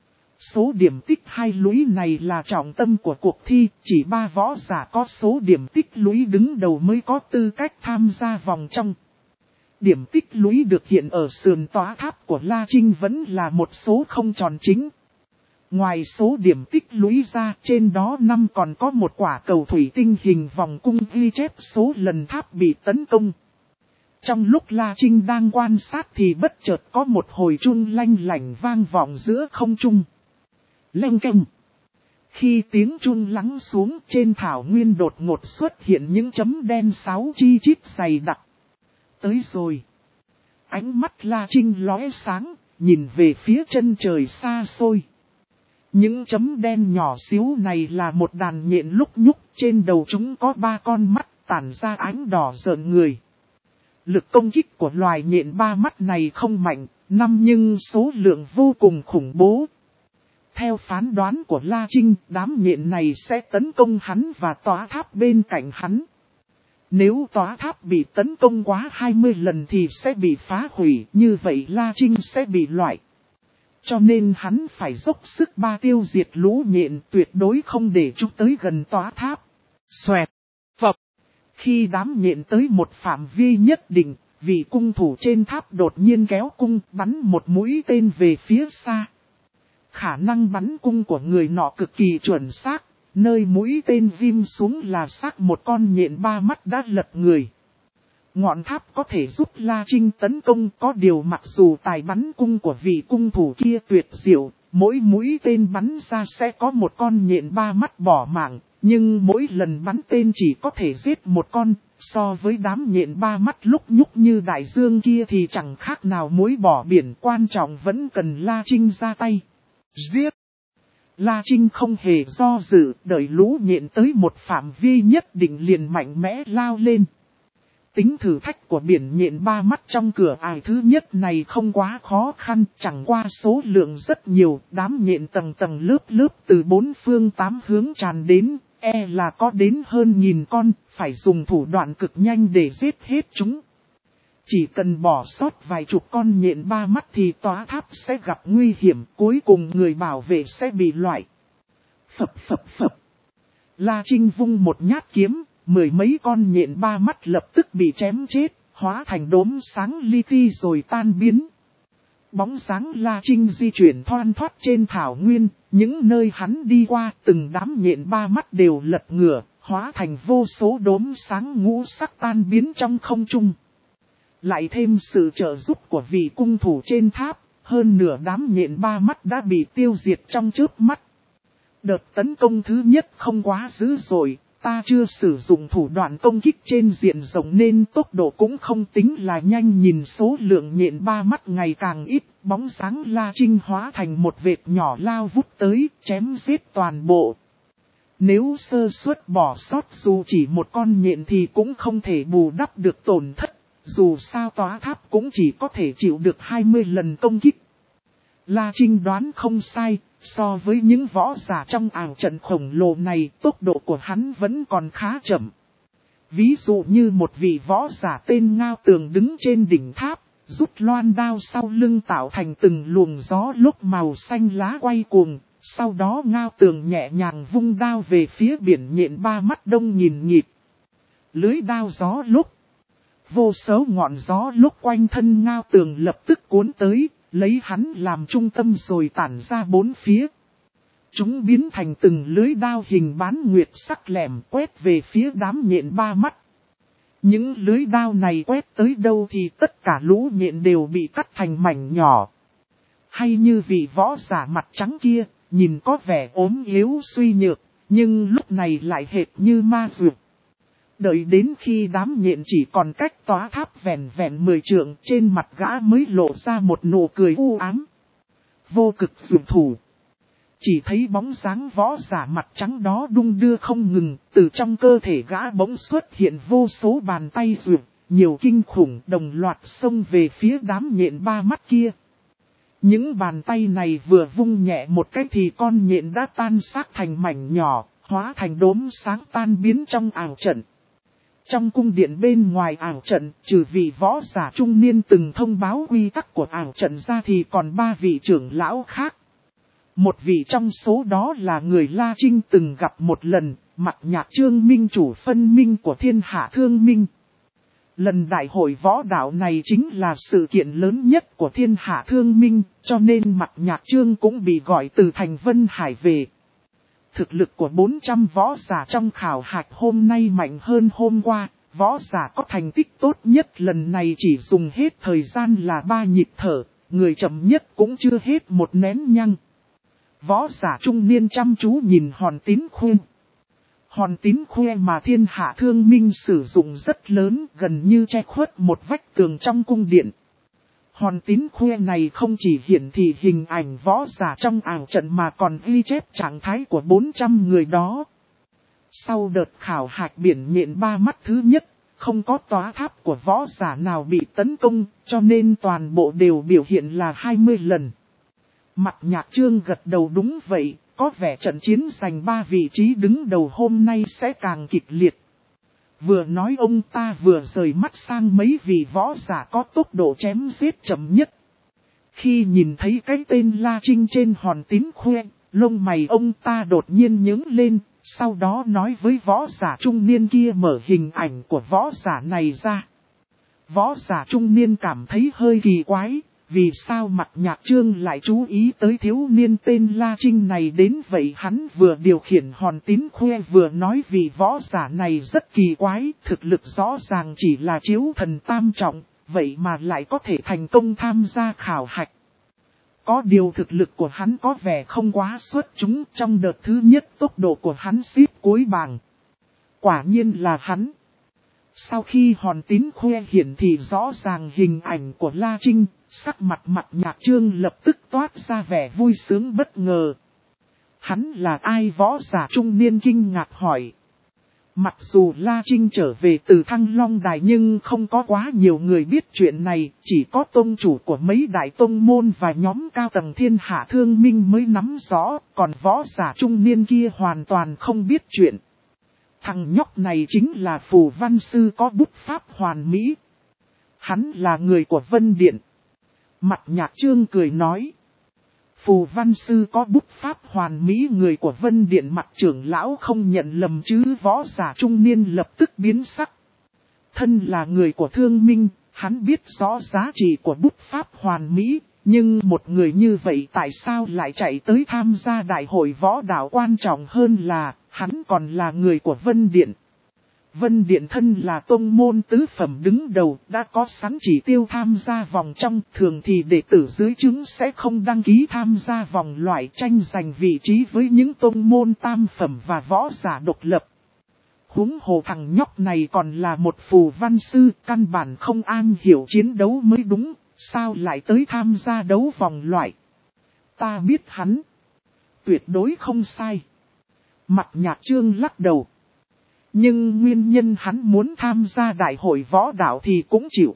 Số điểm tích hai lũy này là trọng tâm của cuộc thi, chỉ ba võ giả có số điểm tích lũy đứng đầu mới có tư cách tham gia vòng trong. Điểm tích lũy được hiện ở sườn tòa tháp của La Trinh vẫn là một số không tròn chính. Ngoài số điểm tích lũy ra, trên đó năm còn có một quả cầu thủy tinh hình vòng cung ghi chép số lần tháp bị tấn công. Trong lúc La Trinh đang quan sát thì bất chợt có một hồi chuông lanh lảnh vang vọng giữa không trung. Leng keng. Khi tiếng chuông lắng xuống, trên thảo nguyên đột ngột xuất hiện những chấm đen sáu chi chít dày đặc. Tới rồi. Ánh mắt La Trinh lóe sáng, nhìn về phía chân trời xa xôi. Những chấm đen nhỏ xíu này là một đàn nhện lúc nhúc, trên đầu chúng có ba con mắt tản ra ánh đỏ rợn người. Lực công kích của loài nhện ba mắt này không mạnh, năm nhưng số lượng vô cùng khủng bố. Theo phán đoán của La Trinh, đám nhện này sẽ tấn công hắn và tòa tháp bên cạnh hắn. Nếu tòa tháp bị tấn công quá hai mươi lần thì sẽ bị phá hủy, như vậy La Trinh sẽ bị loại. Cho nên hắn phải dốc sức ba tiêu diệt lũ nhện, tuyệt đối không để chúng tới gần tòa tháp. Xoẹt, phập. Khi đám nhện tới một phạm vi nhất định, vị cung thủ trên tháp đột nhiên kéo cung bắn một mũi tên về phía xa. Khả năng bắn cung của người nọ cực kỳ chuẩn xác, nơi mũi tên ghim xuống là xác một con nhện ba mắt đã lật người. Ngọn tháp có thể giúp La Trinh tấn công, có điều mặc dù tài bắn cung của vị cung thủ kia tuyệt diệu, mỗi mũi tên bắn ra sẽ có một con nhện ba mắt bỏ mạng, nhưng mỗi lần bắn tên chỉ có thể giết một con, so với đám nhện ba mắt lúc nhúc như đại dương kia thì chẳng khác nào muối bỏ biển, quan trọng vẫn cần La Trinh ra tay. Giết! La Trinh không hề do dự, đợi lũ nhện tới một phạm vi nhất định liền mạnh mẽ lao lên. Tính thử thách của biển nhện ba mắt trong cửa ải thứ nhất này không quá khó khăn, chẳng qua số lượng rất nhiều, đám nhện tầng tầng lớp lớp từ bốn phương tám hướng tràn đến, e là có đến hơn nghìn con, phải dùng thủ đoạn cực nhanh để giết hết chúng. Chỉ cần bỏ sót vài chục con nhện ba mắt thì tòa tháp sẽ gặp nguy hiểm, cuối cùng người bảo vệ sẽ bị loại. Phập phập phập. La Trinh vung một nhát kiếm, mười mấy con nhện ba mắt lập tức bị chém chết, hóa thành đốm sáng li ti rồi tan biến. Bóng sáng La Trinh di chuyển thoăn thoắt trên thảo nguyên, những nơi hắn đi qua từng đám nhện ba mắt đều lật ngửa, hóa thành vô số đốm sáng ngũ sắc tan biến trong không trung. Lại thêm sự trợ giúp của vị cung thủ trên tháp, hơn nửa đám nhện ba mắt đã bị tiêu diệt trong chớp mắt. Đợt tấn công thứ nhất không quá dữ dội, ta chưa sử dụng thủ đoạn công kích trên diện rộng nên tốc độ cũng không tính là nhanh, nhìn số lượng nhện ba mắt ngày càng ít, bóng sáng La Trinh hóa thành một vệt nhỏ lao vút tới, chém giết toàn bộ. Nếu sơ suất bỏ sót dù chỉ một con nhện thì cũng không thể bù đắp được tổn thất, dù sao tòa tháp cũng chỉ có thể chịu được hai mươi lần công kích. La Trinh đoán không sai, so với những võ giả trong ảo trận khổng lồ này, tốc độ của hắn vẫn còn khá chậm. Ví dụ như một vị võ giả tên Ngao Tường đứng trên đỉnh tháp, rút loan đao sau lưng tạo thành từng luồng gió lúc màu xanh lá quay cuồng, sau đó Ngao Tường nhẹ nhàng vung đao về phía biển nhện ba mắt đông nghìn nhịp. Lưới đao gió lúc, vô số ngọn gió lúc quanh thân Ngao Tường lập tức cuốn tới, lấy hắn làm trung tâm rồi tản ra bốn phía. Chúng biến thành từng lưới đao hình bán nguyệt sắc lẹm quét về phía đám nhện ba mắt. Những lưới đao này quét tới đâu thì tất cả lũ nhện đều bị cắt thành mảnh nhỏ. Hay như vị võ giả mặt trắng kia, nhìn có vẻ ốm yếu suy nhược, nhưng lúc này lại hệt như ma dược. Đợi đến khi đám nhện chỉ còn cách tòa tháp vẹn vẹn mười trượng, trên mặt gã mới lộ ra một nụ cười u ám. Vô cực dược thủ. Chỉ thấy bóng dáng võ giả mặt trắng đó đung đưa không ngừng, từ trong cơ thể gã bỗng xuất hiện vô số bàn tay dược, nhiều kinh khủng đồng loạt xông về phía đám nhện ba mắt kia. Những bàn tay này vừa vung nhẹ một cái thì con nhện đã tan xác thành mảnh nhỏ, hóa thành đốm sáng tan biến trong ảo trận. Trong cung điện bên ngoài ảo trận, trừ vị võ giả trung niên từng thông báo quy tắc của ảo trận ra thì còn ba vị trưởng lão khác. Một vị trong số đó là người La Trinh từng gặp một lần, Mặc Nhạc Trương minh chủ phân minh của thiên hạ thương minh. Lần đại hội võ đạo này chính là sự kiện lớn nhất của thiên hạ thương minh, cho nên Mặc Nhạc Trương cũng bị gọi từ thành Vân Hải về. Thực lực của bốn trăm võ giả trong khảo hạch hôm nay mạnh hơn hôm qua, võ giả có thành tích tốt nhất lần này chỉ dùng hết thời gian là ba nhịp thở, người chậm nhất cũng chưa hết một nén nhăng. Võ giả trung niên chăm chú nhìn Hòn Tín Khuê. Hòn Tín Khuê mà thiên hạ thương minh sử dụng rất lớn, gần như che khuất một vách tường trong cung điện. Hòn Tín Khuê này không chỉ hiển thị hình ảnh võ giả trong ảo trận mà còn ghi chép trạng thái của bốn trăm người đó. Sau đợt khảo hạch biển nhện ba mắt thứ nhất, không có tòa tháp của võ giả nào bị tấn công, cho nên toàn bộ đều biểu hiện là hai mươi lần. Mặc Nhạc Trương gật đầu đúng vậy, có vẻ trận chiến giành ba vị trí đứng đầu hôm nay sẽ càng kịch liệt. Vừa nói ông ta vừa rời mắt sang mấy vị võ giả có tốc độ chém giết chậm nhất. Khi nhìn thấy cái tên La Trinh trên hòn tím khoe, lông mày ông ta đột nhiên nhướng lên, sau đó nói với võ giả trung niên kia mở hình ảnh của võ giả này ra. Võ giả trung niên cảm thấy hơi kỳ quái, vì sao Mặt Nhạc Trương lại chú ý tới thiếu niên tên La Trinh này đến vậy. Hắn vừa điều khiển hòn tím khoe vừa nói vì võ giả này rất kỳ quái, thực lực rõ ràng chỉ là chiếu thần tam trọng, vậy mà lại có thể thành công tham gia khảo hạch. Có điều thực lực của hắn có vẻ không quá xuất chúng, trong đợt thứ nhất tốc độ của hắn xếp cuối bảng. Quả nhiên là hắn. Sau khi hòn tín khoe hiển thì rõ ràng hình ảnh của La Trinh, sắc mặt Mặt Nhạc Trương lập tức toát ra vẻ vui sướng bất ngờ. Hắn là ai? Võ giả trung niên kinh ngạc hỏi. Mặc dù La Trinh trở về từ Thăng Long Đài nhưng không có quá nhiều người biết chuyện này, chỉ có tông chủ của mấy đại tông môn và nhóm cao tầng thiên hạ thương minh mới nắm rõ, còn võ giả trung niên kia hoàn toàn không biết chuyện. Thằng nhóc này chính là Phù Văn Sư có bút pháp hoàn mỹ. Hắn là người của Vân Điện. Mặt Nhạc Trương cười nói. Phù Văn Sư có bút pháp hoàn mỹ, người của Vân Điện. Mặt trưởng lão không nhận lầm chứ? Võ giả trung niên lập tức biến sắc. Thân là người của Thương Minh, hắn biết rõ giá trị của bút pháp hoàn mỹ. Nhưng một người như vậy tại sao lại chạy tới tham gia đại hội võ đạo? Quan trọng hơn là, hắn còn là người của Vân Điện. Vân Điện thân là tông môn tứ phẩm đứng đầu, đã có sẵn chỉ tiêu tham gia vòng trong. Thường thì đệ tử dưới trướng sẽ không đăng ký tham gia vòng loại, tranh giành vị trí với những tông môn tam phẩm và võ giả độc lập. Huống hồ thằng nhóc này còn là một phù văn sư, căn bản không am hiểu chiến đấu mới đúng. Sao lại tới tham gia đấu vòng loại? Ta biết hắn. Tuyệt đối không sai. Mặt Nhạc Trương lắc đầu. Nhưng nguyên nhân hắn muốn tham gia đại hội võ đạo thì cũng chịu.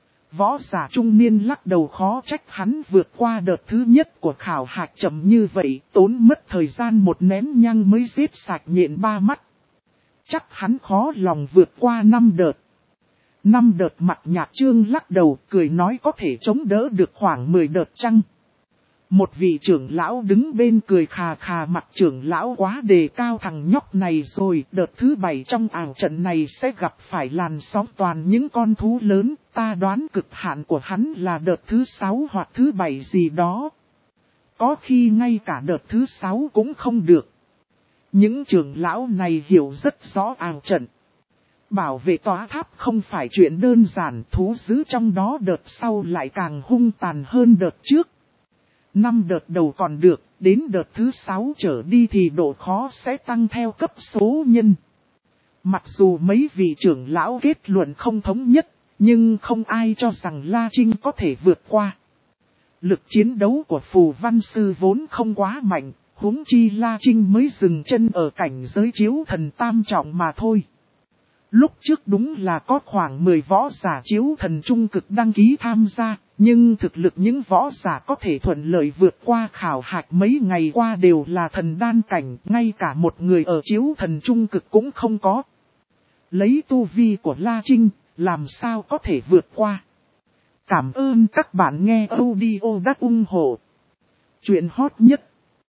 Võ giả trung niên lắc đầu, khó trách hắn vượt qua đợt thứ nhất của khảo hạch chậm như vậy, tốn mất thời gian một nén nhang mới giết sạch nhện ba mắt. Chắc hắn khó lòng vượt qua năm đợt. Năm đợt? Mặt Nhạc Trương lắc đầu, cười nói có thể chống đỡ được khoảng mười đợt chăng? Một vị trưởng lão đứng bên cười khà khà. Mặt trưởng lão quá đề cao thằng nhóc này rồi, đợt thứ bảy trong ảo trận này sẽ gặp phải làn sóng toàn những con thú lớn, ta đoán cực hạn của hắn là đợt thứ sáu hoặc thứ bảy gì đó. Có khi ngay cả đợt thứ sáu cũng không được. Những trưởng lão này hiểu rất rõ ảo trận. Bảo vệ tòa tháp không phải chuyện đơn giản, thú dữ trong đó đợt sau lại càng hung tàn hơn đợt trước. Năm đợt đầu còn được, đến đợt thứ sáu trở đi thì độ khó sẽ tăng theo cấp số nhân. Mặc dù mấy vị trưởng lão kết luận không thống nhất, nhưng không ai cho rằng La Trinh có thể vượt qua. Lực chiến đấu của Phù Văn Sư vốn không quá mạnh, huống chi La Trinh mới dừng chân ở cảnh giới chiếu thần tam trọng mà thôi. Lúc trước đúng là có khoảng mười võ giả chiếu thần trung cực đăng ký tham gia, nhưng thực lực những võ giả có thể thuận lợi vượt qua khảo hạch mấy ngày qua đều là thần đan cảnh, ngay cả một người ở chiếu thần trung cực cũng không có. Lấy tu vi của La Trinh, làm sao có thể vượt qua? Cảm ơn các bạn nghe audio đã ủng hộ chuyện hot nhất